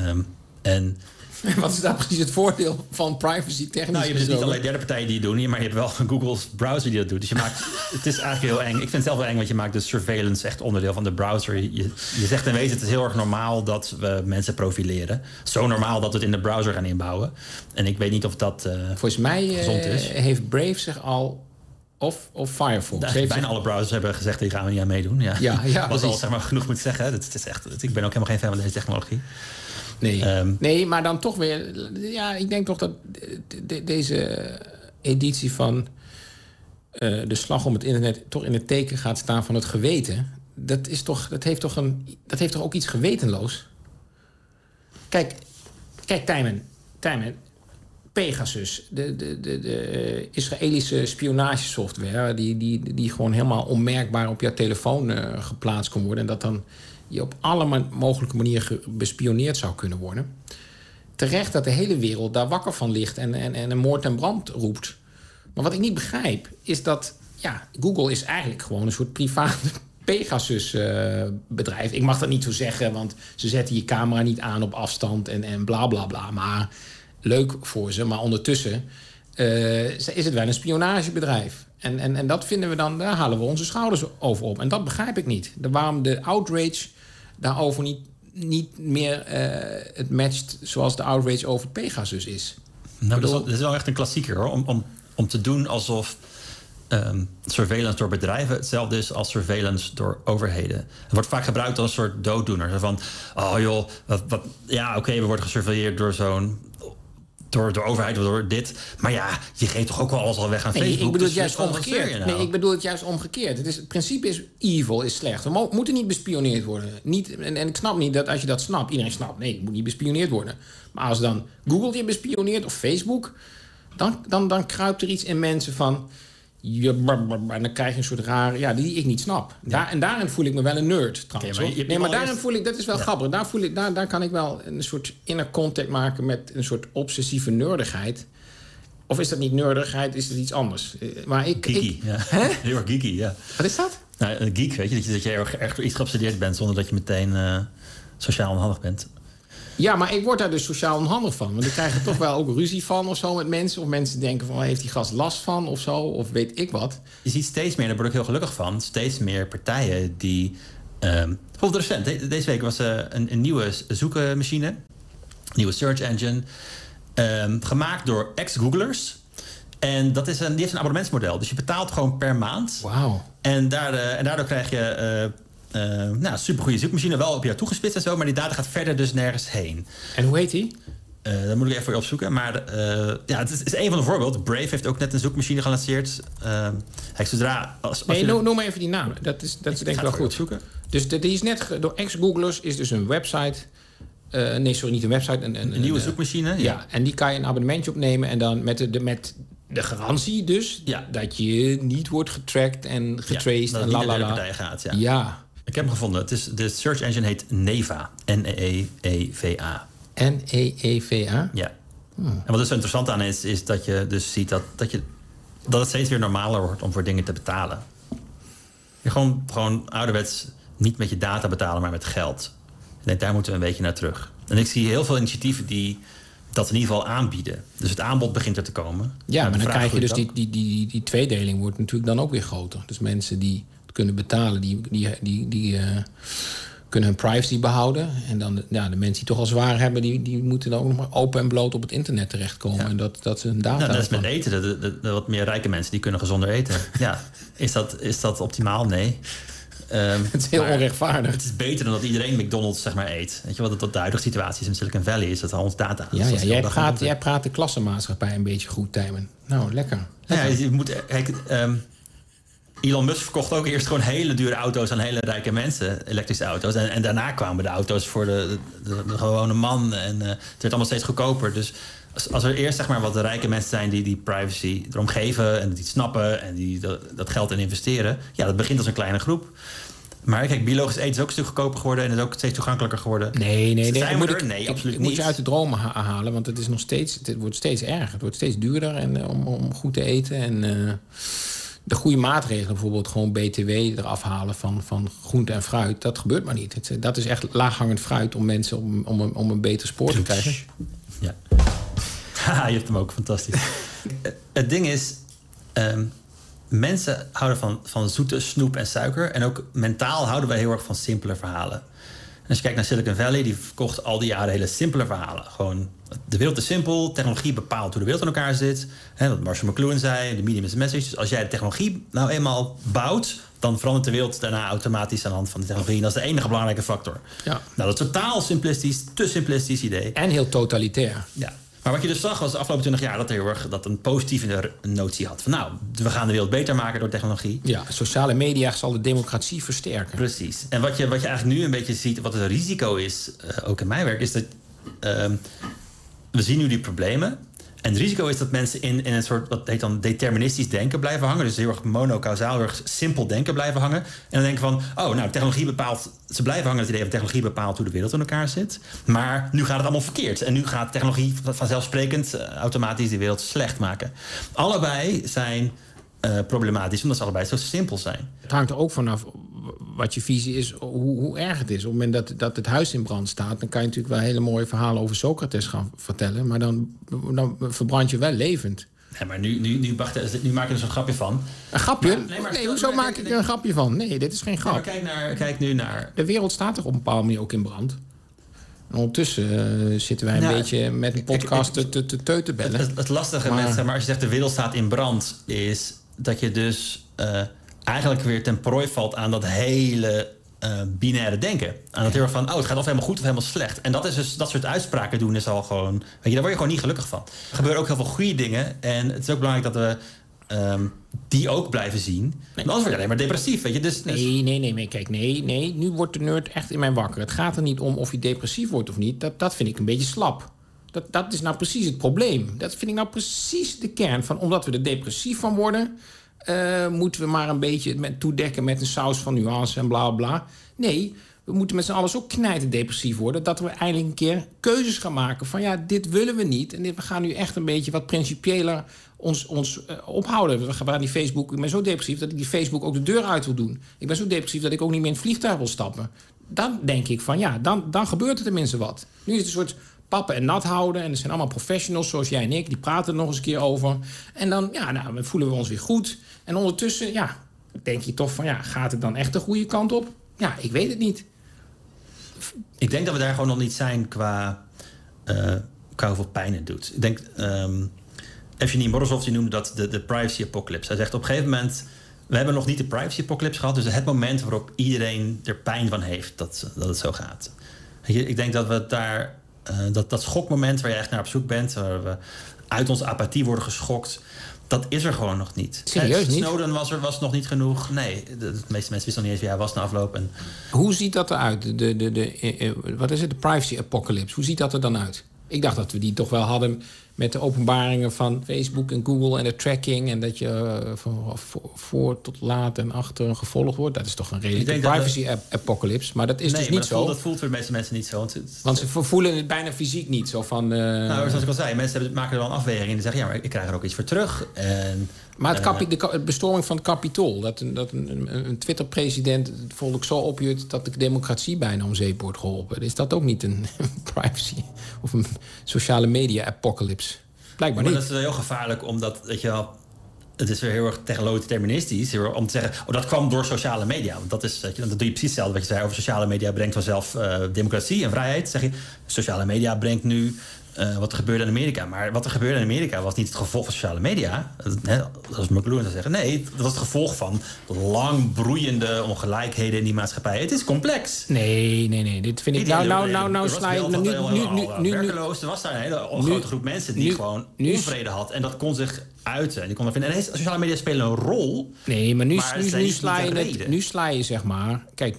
En wat is daar precies het voordeel van privacy technisch? Nou, je hebt dus niet alleen derde partijen die het doen, maar je hebt wel Google's browser die dat doet. Dus je maakt, het is eigenlijk heel eng. Ik vind het zelf wel eng, want je maakt dus surveillance echt onderdeel van de browser. Je zegt in wezen, het is heel erg normaal dat we mensen profileren. Zo normaal dat we het in de browser gaan inbouwen. En ik weet niet of dat volgens mij gezond is. Heeft Brave zich al... Of Firefox. Bijna alle browsers hebben gezegd, die gaan we niet aan meedoen. Ja. Wat al zeg maar genoeg moet zeggen. Dat is echt, ik ben ook helemaal geen fan van deze technologie. Nee, maar dan toch weer... Ja, ik denk toch dat deze editie van de slag om het internet... toch in het teken gaat staan van het geweten. Dat heeft toch ook iets gewetenloos? Kijk, Tijmen. Pegasus, de Israëlische spionagesoftware... die gewoon helemaal onmerkbaar op jouw telefoon geplaatst kon worden... en dat dan je op alle mogelijke manieren bespioneerd zou kunnen worden. Terecht dat de hele wereld daar wakker van ligt en een moord en brand roept. Maar wat ik niet begrijp, is dat Google is eigenlijk gewoon een soort Pegasus-bedrijf. Ik mag dat niet zo zeggen, want ze zetten je camera niet aan op afstand en bla bla bla. Maar leuk voor ze, maar ondertussen is het wel een spionagebedrijf. En dat vinden we dan, daar halen we onze schouders over op. En dat begrijp ik niet. Waarom de outrage daarover niet meer het matcht zoals de outrage over Pegasus is. Nou, dat is wel echt een klassieker, hoor. Om te doen alsof surveillance door bedrijven hetzelfde is als surveillance door overheden. Het wordt vaak gebruikt als een soort dooddoener. Van, oh joh, we worden gesurveilleerd door door de overheid, door dit. Maar ja, je geeft toch ook wel alles al weg aan Facebook? Ik bedoel het dus juist omgekeerd. Nou? Nee, ik bedoel het juist omgekeerd. Het principe is evil, is slecht. We moeten niet bespioneerd worden. En ik snap niet dat als je dat snapt, iedereen snapt, nee, je moet niet bespioneerd worden. Maar als dan Google je bespioneert of Facebook, dan kruipt er iets in mensen van, en dan krijg je een soort rare, die ik niet snap. Ja. En daarin voel ik me wel een nerd, trouwens. Okay, maar daarin voel ik, dat is wel grappig. Daar kan ik wel een soort inner contact maken met een soort obsessieve nerdigheid. Of is dat niet nerdigheid, is dat iets anders? Maar geeky, ja. Heel erg geeky, ja. Wat is dat? Nou, een geek, weet je, dat je erg door iets geobsedeerd bent zonder dat je meteen sociaal onhandig bent. Ja, maar ik word daar dus sociaal onhandig van. Want ik krijg er toch wel ook ruzie van of zo met mensen. Of mensen denken van, heeft die gast last van of zo? Of weet ik wat. Je ziet steeds meer, daar word ik heel gelukkig van, steeds meer partijen die... bijvoorbeeld recent, deze week was een nieuwe zoekmachine. Een nieuwe search engine. Gemaakt door ex-Googlers. En die heeft een abonnementsmodel. Dus je betaalt gewoon per maand. Wauw. En daardoor krijg je... supergoeie zoekmachine, wel op jou toegespitst en zo, maar die data gaat verder dus nergens heen. En hoe heet die? Dat moet ik even voor je opzoeken. Maar het is een van de voorbeelden. Brave heeft ook net een zoekmachine gelanceerd. Noem maar even die naam. Dat is denk ik wel goed. Opzoeken. Dus die is net door ex-Googlers, is dus een website. Niet een website. Een nieuwe zoekmachine. Ja, en die kan je een abonnementje opnemen en dan met de garantie dus dat je niet wordt getracked en getraced dat en niet naar de lalala. partij gaat. Ja. Ik heb hem gevonden. De search engine heet Neva. N-E-E-V-A. N-E-E-V-A? Ja. En wat dus zo interessant aan is dat je dus ziet dat het steeds weer normaler wordt om voor dingen te betalen. Je gewoon ouderwets niet met je data betalen, maar met geld. Ik denk, daar moeten we een beetje naar terug. En ik zie heel veel initiatieven die dat in ieder geval aanbieden. Dus het aanbod begint er te komen. Ja, maar dan krijg je dus die tweedeling wordt natuurlijk dan ook weer groter. Dus mensen die kunnen betalen, die kunnen hun privacy behouden. En dan de mensen die toch al zwaar hebben, die moeten dan ook nog maar open en bloot op het internet terechtkomen. Ja. En dat ze hun data... dat is met eten. De wat meer rijke mensen, die kunnen gezonder eten. Ja, is dat optimaal? Nee. Het is heel onrechtvaardig. Het is beter dan dat iedereen McDonald's zeg maar eet. Weet je wat de huidige situatie is in Silicon Valley? Is dat al ons data... Jij praat de klassenmaatschappij een beetje goed, Tijmen. Nou, lekker. Ja, je moet... Elon Musk verkocht ook eerst gewoon hele dure auto's aan hele rijke mensen, elektrische auto's. En daarna kwamen de auto's voor de gewone man. En het werd allemaal steeds goedkoper. Dus als er eerst zeg maar wat de rijke mensen zijn die privacy erom geven en die snappen en die dat geld in investeren, dat begint als een kleine groep. Maar kijk, biologisch eten is ook een stuk goedkoper geworden en is ook steeds toegankelijker geworden. Nee, absoluut niet. Ik moet je uit de dromen halen, want het wordt steeds erger. Het wordt steeds duurder om goed te eten en... De goede maatregelen, bijvoorbeeld gewoon BTW eraf halen van groente en fruit, dat gebeurt maar niet. Dat is echt laaghangend fruit om mensen om een beter spoor te krijgen. Ja. Je hebt hem ook, fantastisch. Het ding is, mensen houden van zoete snoep en suiker. En ook mentaal houden wij heel erg van simpele verhalen. En als je kijkt naar Silicon Valley, die verkocht al die jaren hele simpele verhalen. Gewoon, de wereld is simpel, technologie bepaalt hoe de wereld in elkaar zit. Wat Marshall McLuhan zei, de medium is the message. Dus als jij de technologie nou eenmaal bouwt, dan verandert de wereld daarna automatisch aan de hand van de technologie. En dat is de enige belangrijke factor. Ja. Nou, dat is totaal simplistisch, te simplistisch idee. En heel totalitair. Ja. Maar wat je dus zag was de afgelopen 20 jaar dat een positieve notie had. Van we gaan de wereld beter maken door technologie. Ja, sociale media zal de democratie versterken. Precies. En wat je eigenlijk nu een beetje ziet, wat het risico is, ook in mijn werk, is dat we zien nu die problemen. En het risico is dat mensen in een soort, wat heet dan deterministisch denken blijven hangen. Dus heel erg monokausaal, heel erg simpel denken blijven hangen. En dan denken van, technologie bepaalt... Ze blijven hangen het idee van technologie bepaalt hoe de wereld in elkaar zit. Maar nu gaat het allemaal verkeerd. En nu gaat technologie vanzelfsprekend automatisch de wereld slecht maken. Allebei zijn problematisch, omdat ze allebei zo simpel zijn. Het hangt er ook vanaf wat je visie is, hoe erg het is. Op het moment dat het huis in brand staat, dan kan je natuurlijk wel hele mooie verhalen over Socrates gaan vertellen. Maar dan verbrand je wel levend. Nee, maar nu maak je er zo'n grapje van. Een grapje? Nee, hoezo maak ik er een grapje van? Nee, dit is geen grap. Nee, maar kijk nu naar... De wereld staat toch op een bepaalde manier ook in brand? En ondertussen zitten wij een beetje met een podcast te bellen. Het lastige met, zeg maar, als je zegt de wereld staat in brand, is dat je dus eigenlijk weer ten prooi valt aan dat hele binaire denken. Aan het heel erg van, het gaat of helemaal goed of helemaal slecht. En dat is dus, dat soort uitspraken doen is al gewoon, weet je, daar word je gewoon niet gelukkig van. Er gebeuren ook heel veel goede dingen. En het is ook belangrijk dat we die ook blijven zien. Nee. Anders word je alleen maar depressief, weet je. Dus... Nee. Kijk, nee. Nu wordt de nerd echt in mij wakker. Het gaat er niet om of je depressief wordt of niet. Dat vind ik een beetje slap. Dat is nou precies het probleem. Dat vind ik nou precies de kern van. Omdat we er depressief van worden, moeten we maar een beetje toedekken met een saus van nuance en bla bla. Nee, we moeten met z'n allen zo knijten depressief worden dat we eindelijk een keer keuzes gaan maken van ja, dit willen we niet. En we gaan nu echt een beetje wat principiëler ons ophouden. We gaan die Facebook. Ik ben zo depressief dat ik die Facebook ook de deur uit wil doen. Ik ben zo depressief dat ik ook niet meer in het vliegtuig wil stappen. Dan denk ik van ja, dan gebeurt er tenminste wat. Nu is het een soort pappen en nat houden. En er zijn allemaal professionals zoals jij en ik. Die praten er nog eens een keer over. En dan voelen we ons weer goed. En ondertussen, denk je toch van gaat het dan echt de goede kant op? Ja, ik weet het niet. Ik denk dat we daar gewoon nog niet zijn qua hoeveel pijn het doet. Ik denk, Evgeny Morozov die noemde dat de privacy apocalypse. Hij zegt op een gegeven moment, we hebben nog niet de privacy apocalypse gehad. Dus het moment waarop iedereen er pijn van heeft dat het zo gaat. Ik denk dat we daar, dat schokmoment waar je echt naar op zoek bent, waar we uit onze apathie worden geschokt, dat is er gewoon nog niet. Serieus niet? Snowden was nog niet genoeg. Nee, de meeste mensen wisten nog niet eens wie hij was na afloop. En... Hoe ziet dat eruit? Wat is het? De privacy apocalypse. Hoe ziet dat er dan uit? Ik dacht dat we die toch wel hadden met de openbaringen van Facebook en Google en de tracking en dat je van voor tot laat en achter gevolgd wordt. Dat is toch een redelijke privacy apocalypse. Maar dat is dus niet zo. Dat voelt voor de meeste mensen niet zo. Want ze voelen het bijna fysiek niet. Zo van, zoals ik al zei, mensen maken er wel een afweging en zeggen maar ik krijg er ook iets voor terug. Maar de bestorming van het Capitool, dat een Twitter-president het volk zo opjutt dat de democratie bijna om zeep wordt geholpen. Is dat ook niet een privacy of een sociale media apocalypse? Blijkbaar niet. Maar dat is wel heel gevaarlijk, omdat het is weer heel erg technologisch-deterministisch om te zeggen, dat kwam door sociale media. Want dat doe je precies hetzelfde wat je zei over sociale media brengt vanzelf democratie en vrijheid. Zeg je, sociale media brengt nu wat er gebeurde in Amerika. Maar wat er gebeurde in Amerika was niet het gevolg van sociale media. Dat is McLuhan te zeggen. Nee, dat was het gevolg van lang broeiende ongelijkheden in die maatschappij. Het is complex. Nee. Dit vind ik... Nou sla je... Nu werkeloos. Er was daar een hele grote groep mensen die gewoon onvrede had. En dat kon zich uiten. Die kon vinden. En sociale media spelen een rol. Nee, maar nu sla je zeg maar... Kijk,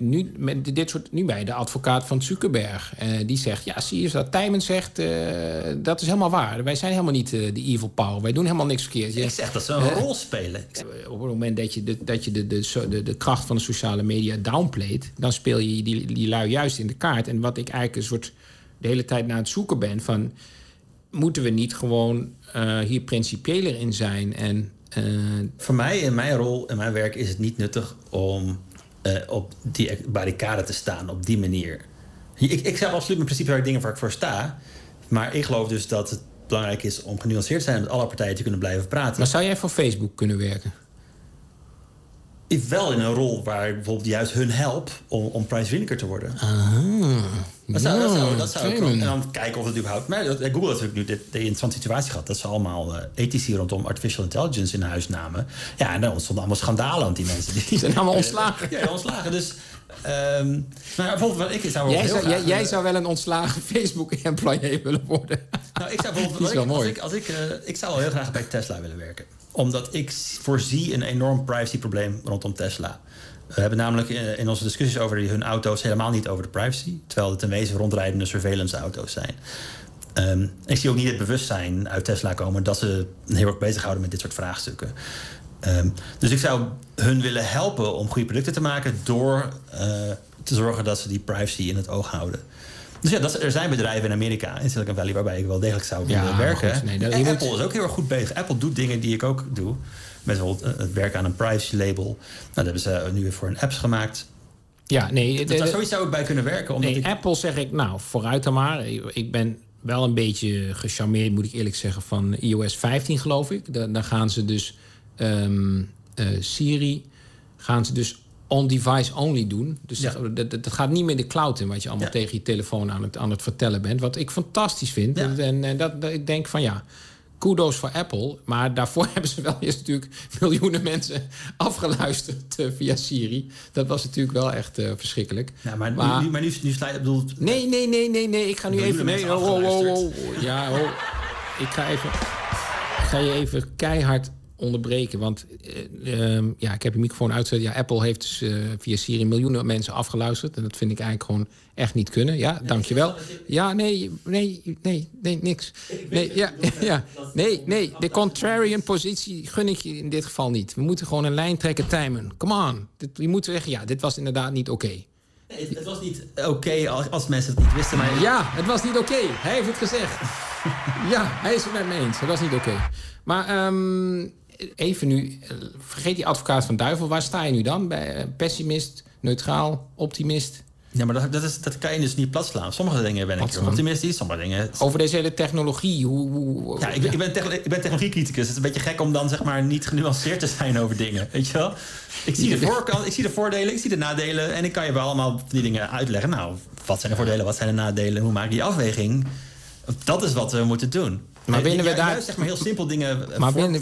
nu bij de advocaat van Zuckerberg. Die zegt, zie je dat Tijmen zegt... dat is helemaal waar. Wij zijn helemaal niet de evil power. Wij doen helemaal niks verkeerd. Ik zeg dat ze een rol spelen. Op het moment dat je de kracht van de sociale media downplayt... dan speel je die lui juist in de kaart. En wat ik eigenlijk een soort de hele tijd naar het zoeken ben... van moeten we niet gewoon hier principiëler in zijn? En, voor mij, in mijn rol, in mijn werk... is het niet nuttig om op die barricade te staan op die manier. Ik zeg absoluut mijn principe waar ik dingen waar ik voor sta... Maar ik geloof dus dat het belangrijk is om genuanceerd te zijn... met alle partijen te kunnen blijven praten. Maar zou jij voor Facebook kunnen werken? Wel in een rol waar ik bijvoorbeeld juist hun help om prijsvriendelijker te worden. Dat zou ik en dan kijken of het überhaupt... Maar Google heeft natuurlijk nu de interessante situatie gehad... dat ze allemaal ethici rondom artificial intelligence in huis namen. Ja, en dan ontstonden allemaal schandalen, want die mensen... Die zijn allemaal ontslagen. Ja, ontslagen. Dus... bijvoorbeeld, jij zou wel een ontslagen Facebook-employee willen worden. Nou, ik zou bijvoorbeeld... Ik zou wel heel graag bij Tesla willen werken. Omdat ik voorzie een enorm privacyprobleem rondom Tesla. We hebben namelijk in onze discussies over hun auto's... helemaal niet over de privacy. Terwijl het ten wezen rondrijdende surveillance-auto's zijn. Ik zie ook niet het bewustzijn uit Tesla komen... dat ze heel erg bezighouden met dit soort vraagstukken. Dus ik zou hun willen helpen om goede producten te maken... door te zorgen dat ze die privacy in het oog houden. Dus er zijn bedrijven in Amerika, in Silicon Valley... waarbij ik wel degelijk zou willen werken. Goed, Apple is ook heel erg goed bezig. Apple doet dingen die ik ook doe. Bijvoorbeeld het werken aan een privacy label. Dat hebben ze nu weer voor een apps gemaakt. Ja, nee. Zoiets zou ik bij kunnen werken. Nee, Apple zeg ik, nou, vooruit dan maar. Ik ben wel een beetje gecharmeerd, moet ik eerlijk zeggen, van iOS 15, geloof ik. Dan gaan ze dus Siri gaan ze dus on-device only doen. Dus dat gaat niet meer de cloud in, wat je allemaal tegen je telefoon aan het vertellen bent. Wat ik fantastisch vind. Ja. En dat ik denk van ja, kudos voor Apple. Maar daarvoor hebben ze wel eens natuurlijk miljoenen mensen afgeluisterd via Siri. Dat was natuurlijk wel echt verschrikkelijk. Ja, maar nu sla je... bedoel... Nee. Ik ga nu even... Nee, Ja, Ik ga je even keihard onderbreken. Want ik heb je microfoon uitgezet. Ja, Apple heeft dus via Siri miljoenen mensen afgeluisterd. En dat vind ik eigenlijk gewoon echt niet kunnen. Ja, dankjewel. Ja, nee, niks. Nee, de contrarian positie gun ik je in dit geval niet. We moeten gewoon een lijn trekken, Tijmen. Come on. Je moet zeggen, ja, dit was inderdaad niet oké. Nee, het was niet oké als mensen het niet wisten. Maar... Ja, het was niet oké. Hij heeft het gezegd. Ja, hij is het met me eens. Het was niet oké. Maar even nu, vergeet die advocaat van duivel. Waar sta je nu dan? Bij pessimist, neutraal, optimist? Ja, maar dat kan je dus niet platslaan. Sommige dingen ben ik optimistisch, sommige dingen... Over deze hele technologie, hoe... Ja, ik ben technologiecriticus. Het is een beetje gek om dan zeg maar niet genuanceerd te zijn over dingen. Weet je wel? Ik zie de voorkant, ik zie de voordelen, ik zie de nadelen... en ik kan je wel allemaal die dingen uitleggen. Nou, wat zijn de voordelen, wat zijn de nadelen... hoe maak je die afweging? Dat is wat we moeten doen. Maar winnen we daar... zeg maar heel simpel dingen... Maar winnen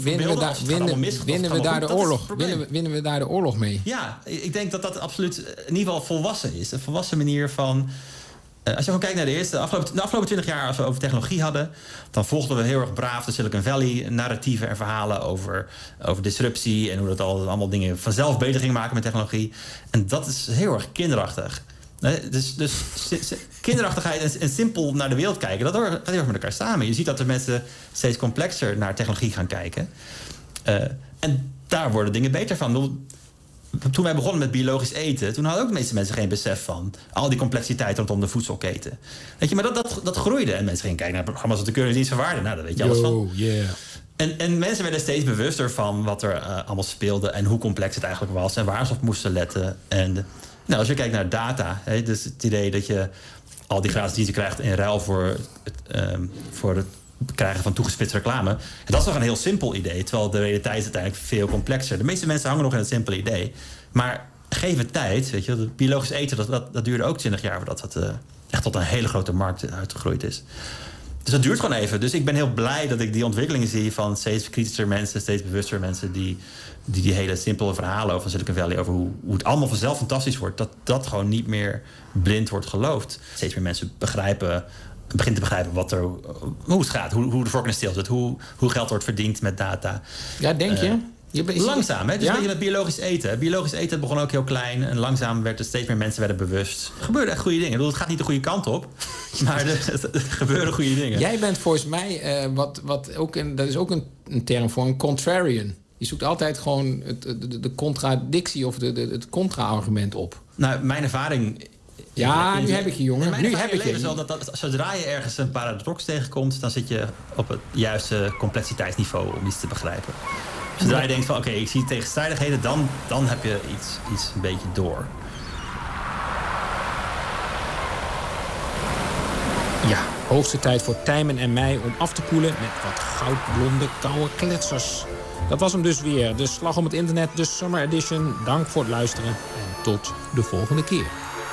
we daar de oorlog mee? Ja, ik denk dat absoluut in ieder geval volwassen is. Een volwassen manier van... als je gewoon kijkt naar de afgelopen 20 jaar... als we over technologie hadden... dan volgden we heel erg braaf de Silicon Valley... narratieven en verhalen over disruptie... en hoe dat allemaal dingen vanzelf beter ging maken met technologie. En dat is heel erg kinderachtig. Dus kinderachtigheid en simpel naar de wereld kijken... dat gaat heel erg met elkaar samen. Je ziet dat de mensen steeds complexer naar technologie gaan kijken. En daar worden dingen beter van. Toen wij begonnen met biologisch eten... toen hadden ook de meeste mensen geen besef van... al die complexiteit rondom de voedselketen. Weet je, maar dat groeide. En mensen gingen kijken naar programma's als de Keurige Dienst van Waarde. Nou, daar weet je alles van. Yeah. En mensen werden steeds bewuster van wat er allemaal speelde... en hoe complex het eigenlijk was en waar ze op moesten letten. En als je kijkt naar data... dus het idee dat je al die gratis diensten krijgt... in ruil voor het krijgen van toegespitste reclame... dat is nog een heel simpel idee... terwijl de realiteit is uiteindelijk veel complexer. De meeste mensen hangen nog in het simpele idee. Maar geef het tijd, weet je... biologisch eten, dat duurde ook 20 jaar... voordat dat echt tot een hele grote markt uitgegroeid is. Dus dat duurt gewoon even. Dus ik ben heel blij dat ik die ontwikkelingen zie... van steeds kritischer mensen, steeds bewuster mensen... die hele simpele verhalen over Silicon Valley... over hoe het allemaal vanzelf fantastisch wordt... dat gewoon niet meer blind wordt geloofd. Steeds meer mensen beginnen te begrijpen hoe het gaat. Hoe de vork in de steel zit. Hoe geld wordt verdiend met data. Ja, denk je? Langzaam, hè? Dus weet je, met biologisch eten. Biologisch eten begon ook heel klein. En langzaam werden steeds meer mensen bewust. Er gebeurden echt goede dingen. Ik bedoel, het gaat niet de goede kant op. Maar er gebeuren goede dingen. Jij bent volgens mij, dat is ook een term voor een contrarian. Je zoekt altijd gewoon de contradictie of het contra-argument op. Nou, mijn ervaring... Ja, nu heb ik je, jongen. Nu heb ik je. Is wel dat zodra je ergens een paradox tegenkomt... dan zit je op het juiste complexiteitsniveau om iets te begrijpen. Zodra je denkt van oké, ik zie tegenstrijdigheden... dan heb je iets een beetje door. Ja, hoogste tijd voor Tijmen en mij om af te koelen... met wat goudblonde koude kletsers. Dat was hem dus weer. De Slag om het Internet, de Summer Edition. Dank voor het luisteren en tot de volgende keer.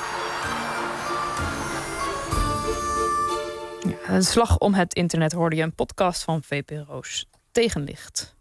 Ja, de Slag om het Internet hoorde je, een podcast van VPRO's Tegenlicht.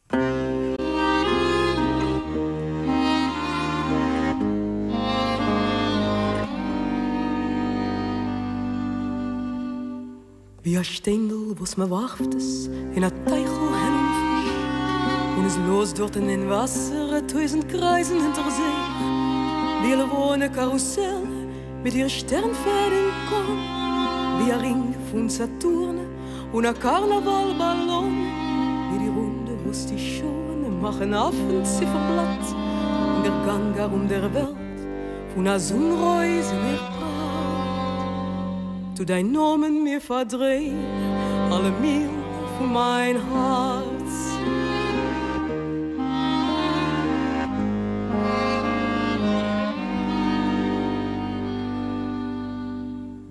Wie ein Ständel, wo's me wachtes, in a Teichel hellem Fisch. Und es los dort in den Wasser, 1000 Kreisen hinter sich. Wie eine wohne Karussell, mit ihr Sternfäden komm. Wie ein Ring von Saturn und ein Karnevalballon. Wie die Runde, wo's die Schoene machen auf ein Zifferblatt. Und der Gang um der Welt, von a Sonnenreise mir du dein Namen mir verdrehen, alle Mil von mein Herz.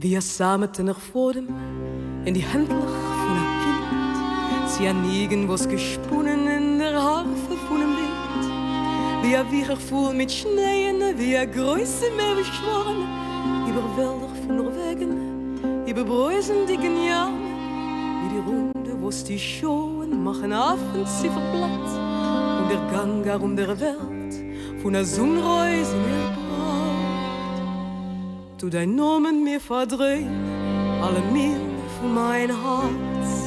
Wir sameten nach Vodem in die Händlach von ein Kind. Sie haben irgendwas gesponnen in der Harfe von dem Wind. Wie ein Wiecher voll mit Schneien, wie ein Größe mehr beschworen. Über Wälder von Norwegen, über Brösen dicken Jahren. Wie die Runde, wo's die Schoen machen Affen, sie verblatt. Und der Gang um der Welt von der Sonnenreise in ihr Braut. Du dein Namen mir verdrehen, alle Mil von mein Herz.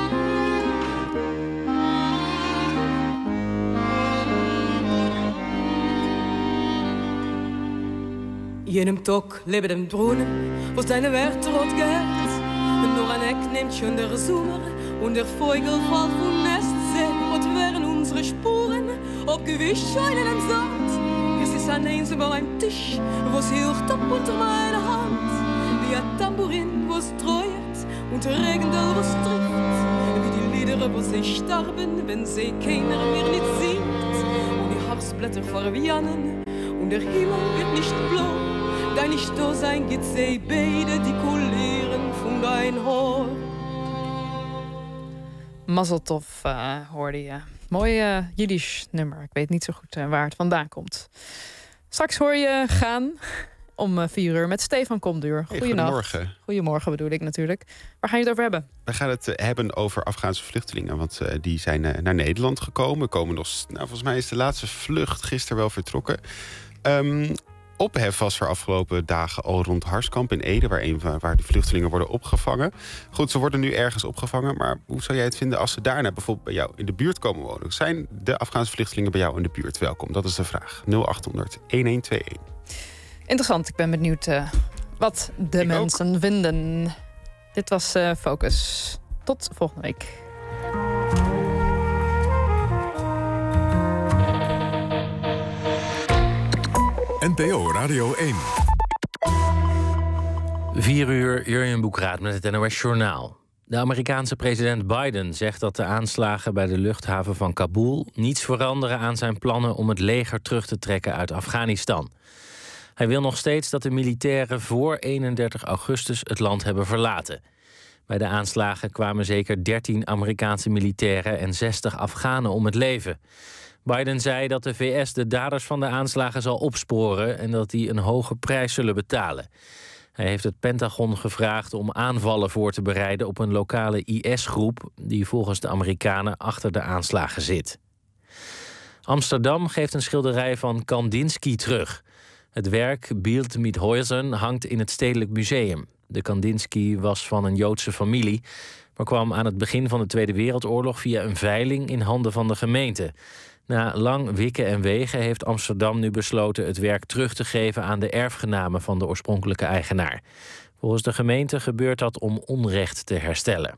Jenem Tag lebe dem Brunnen, wo seine Werte rot gehört. Und nur ein Eck nimmt schon der Sommer und der Vogel fällt vom Nest. Und wären unsere Spuren abgewischt scheinen im Sand. Es ist ein Einsam über einem Tisch, was hilft ab unter meiner Hand. Wie ein Tambourin, was treuert und der Regendal, was trifft. Wie die Lieder, wo sie sterben, wenn sie keiner mehr nicht singt. Und die Harzblätter verwianen und der Himmel wird nicht blau. Dein nicht da sein geht sie beide, die Kulieren von dein Haar. Mazzeltov hoorde je. Mooi Jiddisch nummer. Ik weet niet zo goed waar het vandaan komt. Straks hoor je Gaan om 4 uur met Stefan Komduur. Goedemorgen. Goedemorgen bedoel ik natuurlijk. Waar ga je het over hebben? We gaan het hebben over Afghaanse vluchtelingen. Want die zijn naar Nederland gekomen. Volgens mij is de laatste vlucht gisteren wel vertrokken. Ophef was er afgelopen dagen al rond Harskamp in Ede... waar de vluchtelingen worden opgevangen. Goed, ze worden nu ergens opgevangen... maar hoe zou jij het vinden als ze daarna bijvoorbeeld bij jou in de buurt komen wonen? Zijn de Afghaanse vluchtelingen bij jou in de buurt welkom? Dat is de vraag. 0800-1121. Interessant, ik ben benieuwd wat de mensen vinden. Dit was Focus. Tot volgende week. NPO Radio 1. 4 uur, Jurjen Boekraat met het NOS Journaal. De Amerikaanse president Biden zegt dat de aanslagen bij de luchthaven van Kabul niets veranderen aan zijn plannen om het leger terug te trekken uit Afghanistan. Hij wil nog steeds dat de militairen voor 31 augustus het land hebben verlaten. Bij de aanslagen kwamen zeker 13 Amerikaanse militairen en 60 Afghanen om het leven. Biden zei dat de VS de daders van de aanslagen zal opsporen en dat die een hoge prijs zullen betalen. Hij heeft het Pentagon gevraagd om aanvallen voor te bereiden op een lokale IS-groep die volgens de Amerikanen achter de aanslagen zit. Amsterdam geeft een schilderij van Kandinsky terug. Het werk Bild mit Häusern hangt in het Stedelijk Museum. De Kandinsky was van een Joodse familie, maar kwam aan het begin van de Tweede Wereldoorlog via een veiling in handen van de gemeente. Na lang wikken en wegen heeft Amsterdam nu besloten het werk terug te geven aan de erfgenamen van de oorspronkelijke eigenaar. Volgens de gemeente gebeurt dat om onrecht te herstellen.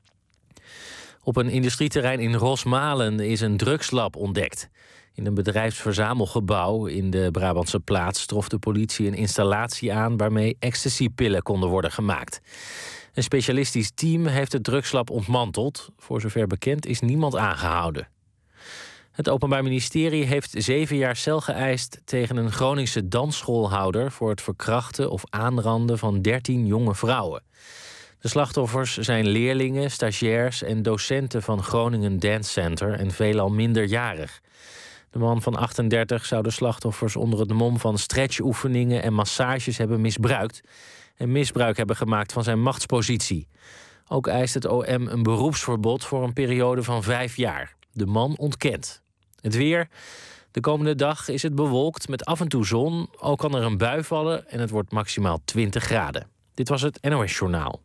Op een industrieterrein in Rosmalen is een drugslab ontdekt. In een bedrijfsverzamelgebouw in de Brabantse plaats trof de politie een installatie aan waarmee ecstasypillen konden worden gemaakt. Een specialistisch team heeft het drugslab ontmanteld. Voor zover bekend is niemand aangehouden. Het Openbaar Ministerie heeft 7 jaar cel geëist tegen een Groningse dansschoolhouder voor het verkrachten of aanranden van 13 jonge vrouwen. De slachtoffers zijn leerlingen, stagiairs en docenten van Groningen Dance Center en veelal minderjarig. De man van 38 zou de slachtoffers onder het mom van stretchoefeningen en massages hebben misbruikt en misbruik hebben gemaakt van zijn machtspositie. Ook eist het OM een beroepsverbod voor een periode van 5 jaar. De man ontkent. Het weer. De komende dag is het bewolkt met af en toe zon. Ook kan er een bui vallen en het wordt maximaal 20 graden. Dit was het NOS Journaal.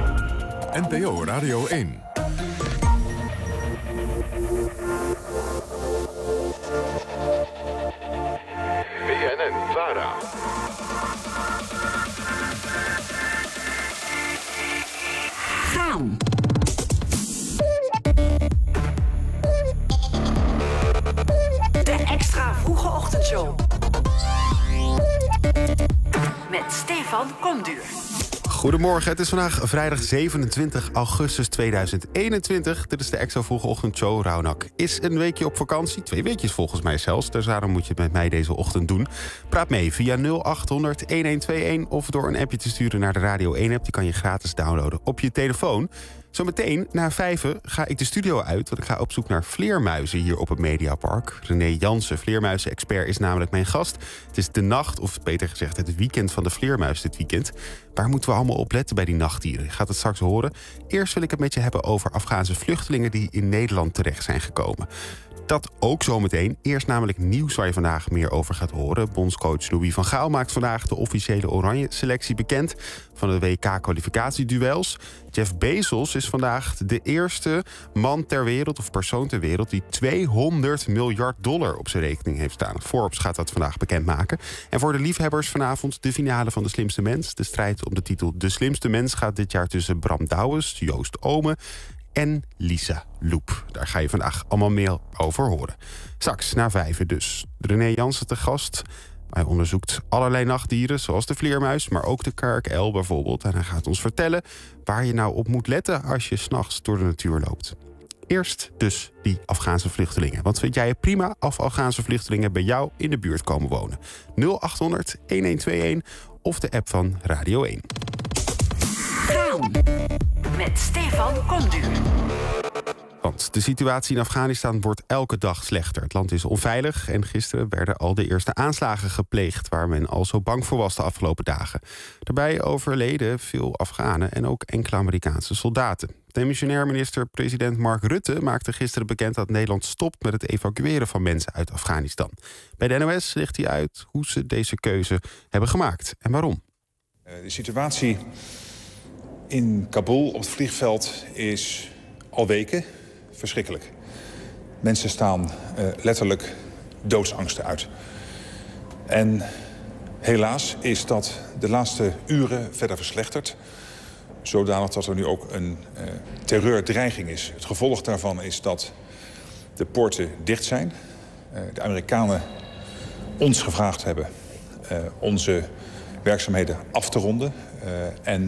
NPO Radio 1. BNN-VARA. Gaan. De extra vroege ochtendshow. Met Stefan Komduur. Goedemorgen, het is vandaag vrijdag 27 augustus 2021. Dit is de Extra Vroege Ochtendshow. Rauwnak is een weekje op vakantie. 2 weekjes volgens mij zelfs. Dus daarom moet je het met mij deze ochtend doen. Praat mee via 0800 1121 of door een appje te sturen naar de Radio 1-app. Die kan je gratis downloaden op je telefoon. Zometeen, na 5:00, ga ik de studio uit, want ik ga op zoek naar vleermuizen hier op het Mediapark. René Jansen, vleermuizen-expert, is namelijk mijn gast. Het is de nacht, of beter gezegd het weekend van de vleermuis dit weekend. Waar moeten we allemaal op letten bij die nachtdieren? Je gaat het straks horen. Eerst wil ik het met je hebben over Afghaanse vluchtelingen die in Nederland terecht zijn gekomen. Dat ook zometeen. Eerst namelijk nieuws waar je vandaag meer over gaat horen. Bondscoach Louis van Gaal maakt vandaag de officiële Oranje-selectie bekend van de WK-kwalificatieduels. Jeff Bezos is vandaag de eerste man ter wereld, of persoon ter wereld, die $200 miljard op zijn rekening heeft staan. Forbes gaat dat vandaag bekendmaken. En voor de liefhebbers vanavond de finale van De Slimste Mens. De strijd om de titel De Slimste Mens gaat dit jaar tussen Bram Douwes, Joost Omen en Lisa Loep. Daar ga je vandaag allemaal meer over horen. Straks na 5:00 dus. René Jansen te gast. Hij onderzoekt allerlei nachtdieren, zoals de vleermuis, maar ook de karkuil bijvoorbeeld. En hij gaat ons vertellen waar je nou op moet letten als je 's nachts door de natuur loopt. Eerst dus die Afghaanse vluchtelingen. Wat vind jij prima als Afghaanse vluchtelingen bij jou in de buurt komen wonen? 0800 1121 of de app van Radio 1. Gaan met Stefan Konduur. Want de situatie in Afghanistan wordt elke dag slechter. Het land is onveilig en gisteren werden al de eerste aanslagen gepleegd waar men al zo bang voor was de afgelopen dagen. Daarbij overleden veel Afghanen en ook enkele Amerikaanse soldaten. Demissionair minister-president Mark Rutte maakte gisteren bekend dat Nederland stopt met het evacueren van mensen uit Afghanistan. Bij de NOS legt hij uit hoe ze deze keuze hebben gemaakt en waarom. De situatie in Kabul op het vliegveld is al weken verschrikkelijk. Mensen staan letterlijk doodsangsten uit. En helaas is dat de laatste uren verder verslechterd. Zodanig dat er nu ook een terreurdreiging is. Het gevolg daarvan is dat de poorten dicht zijn. De Amerikanen ons gevraagd hebben onze werkzaamheden af te ronden. En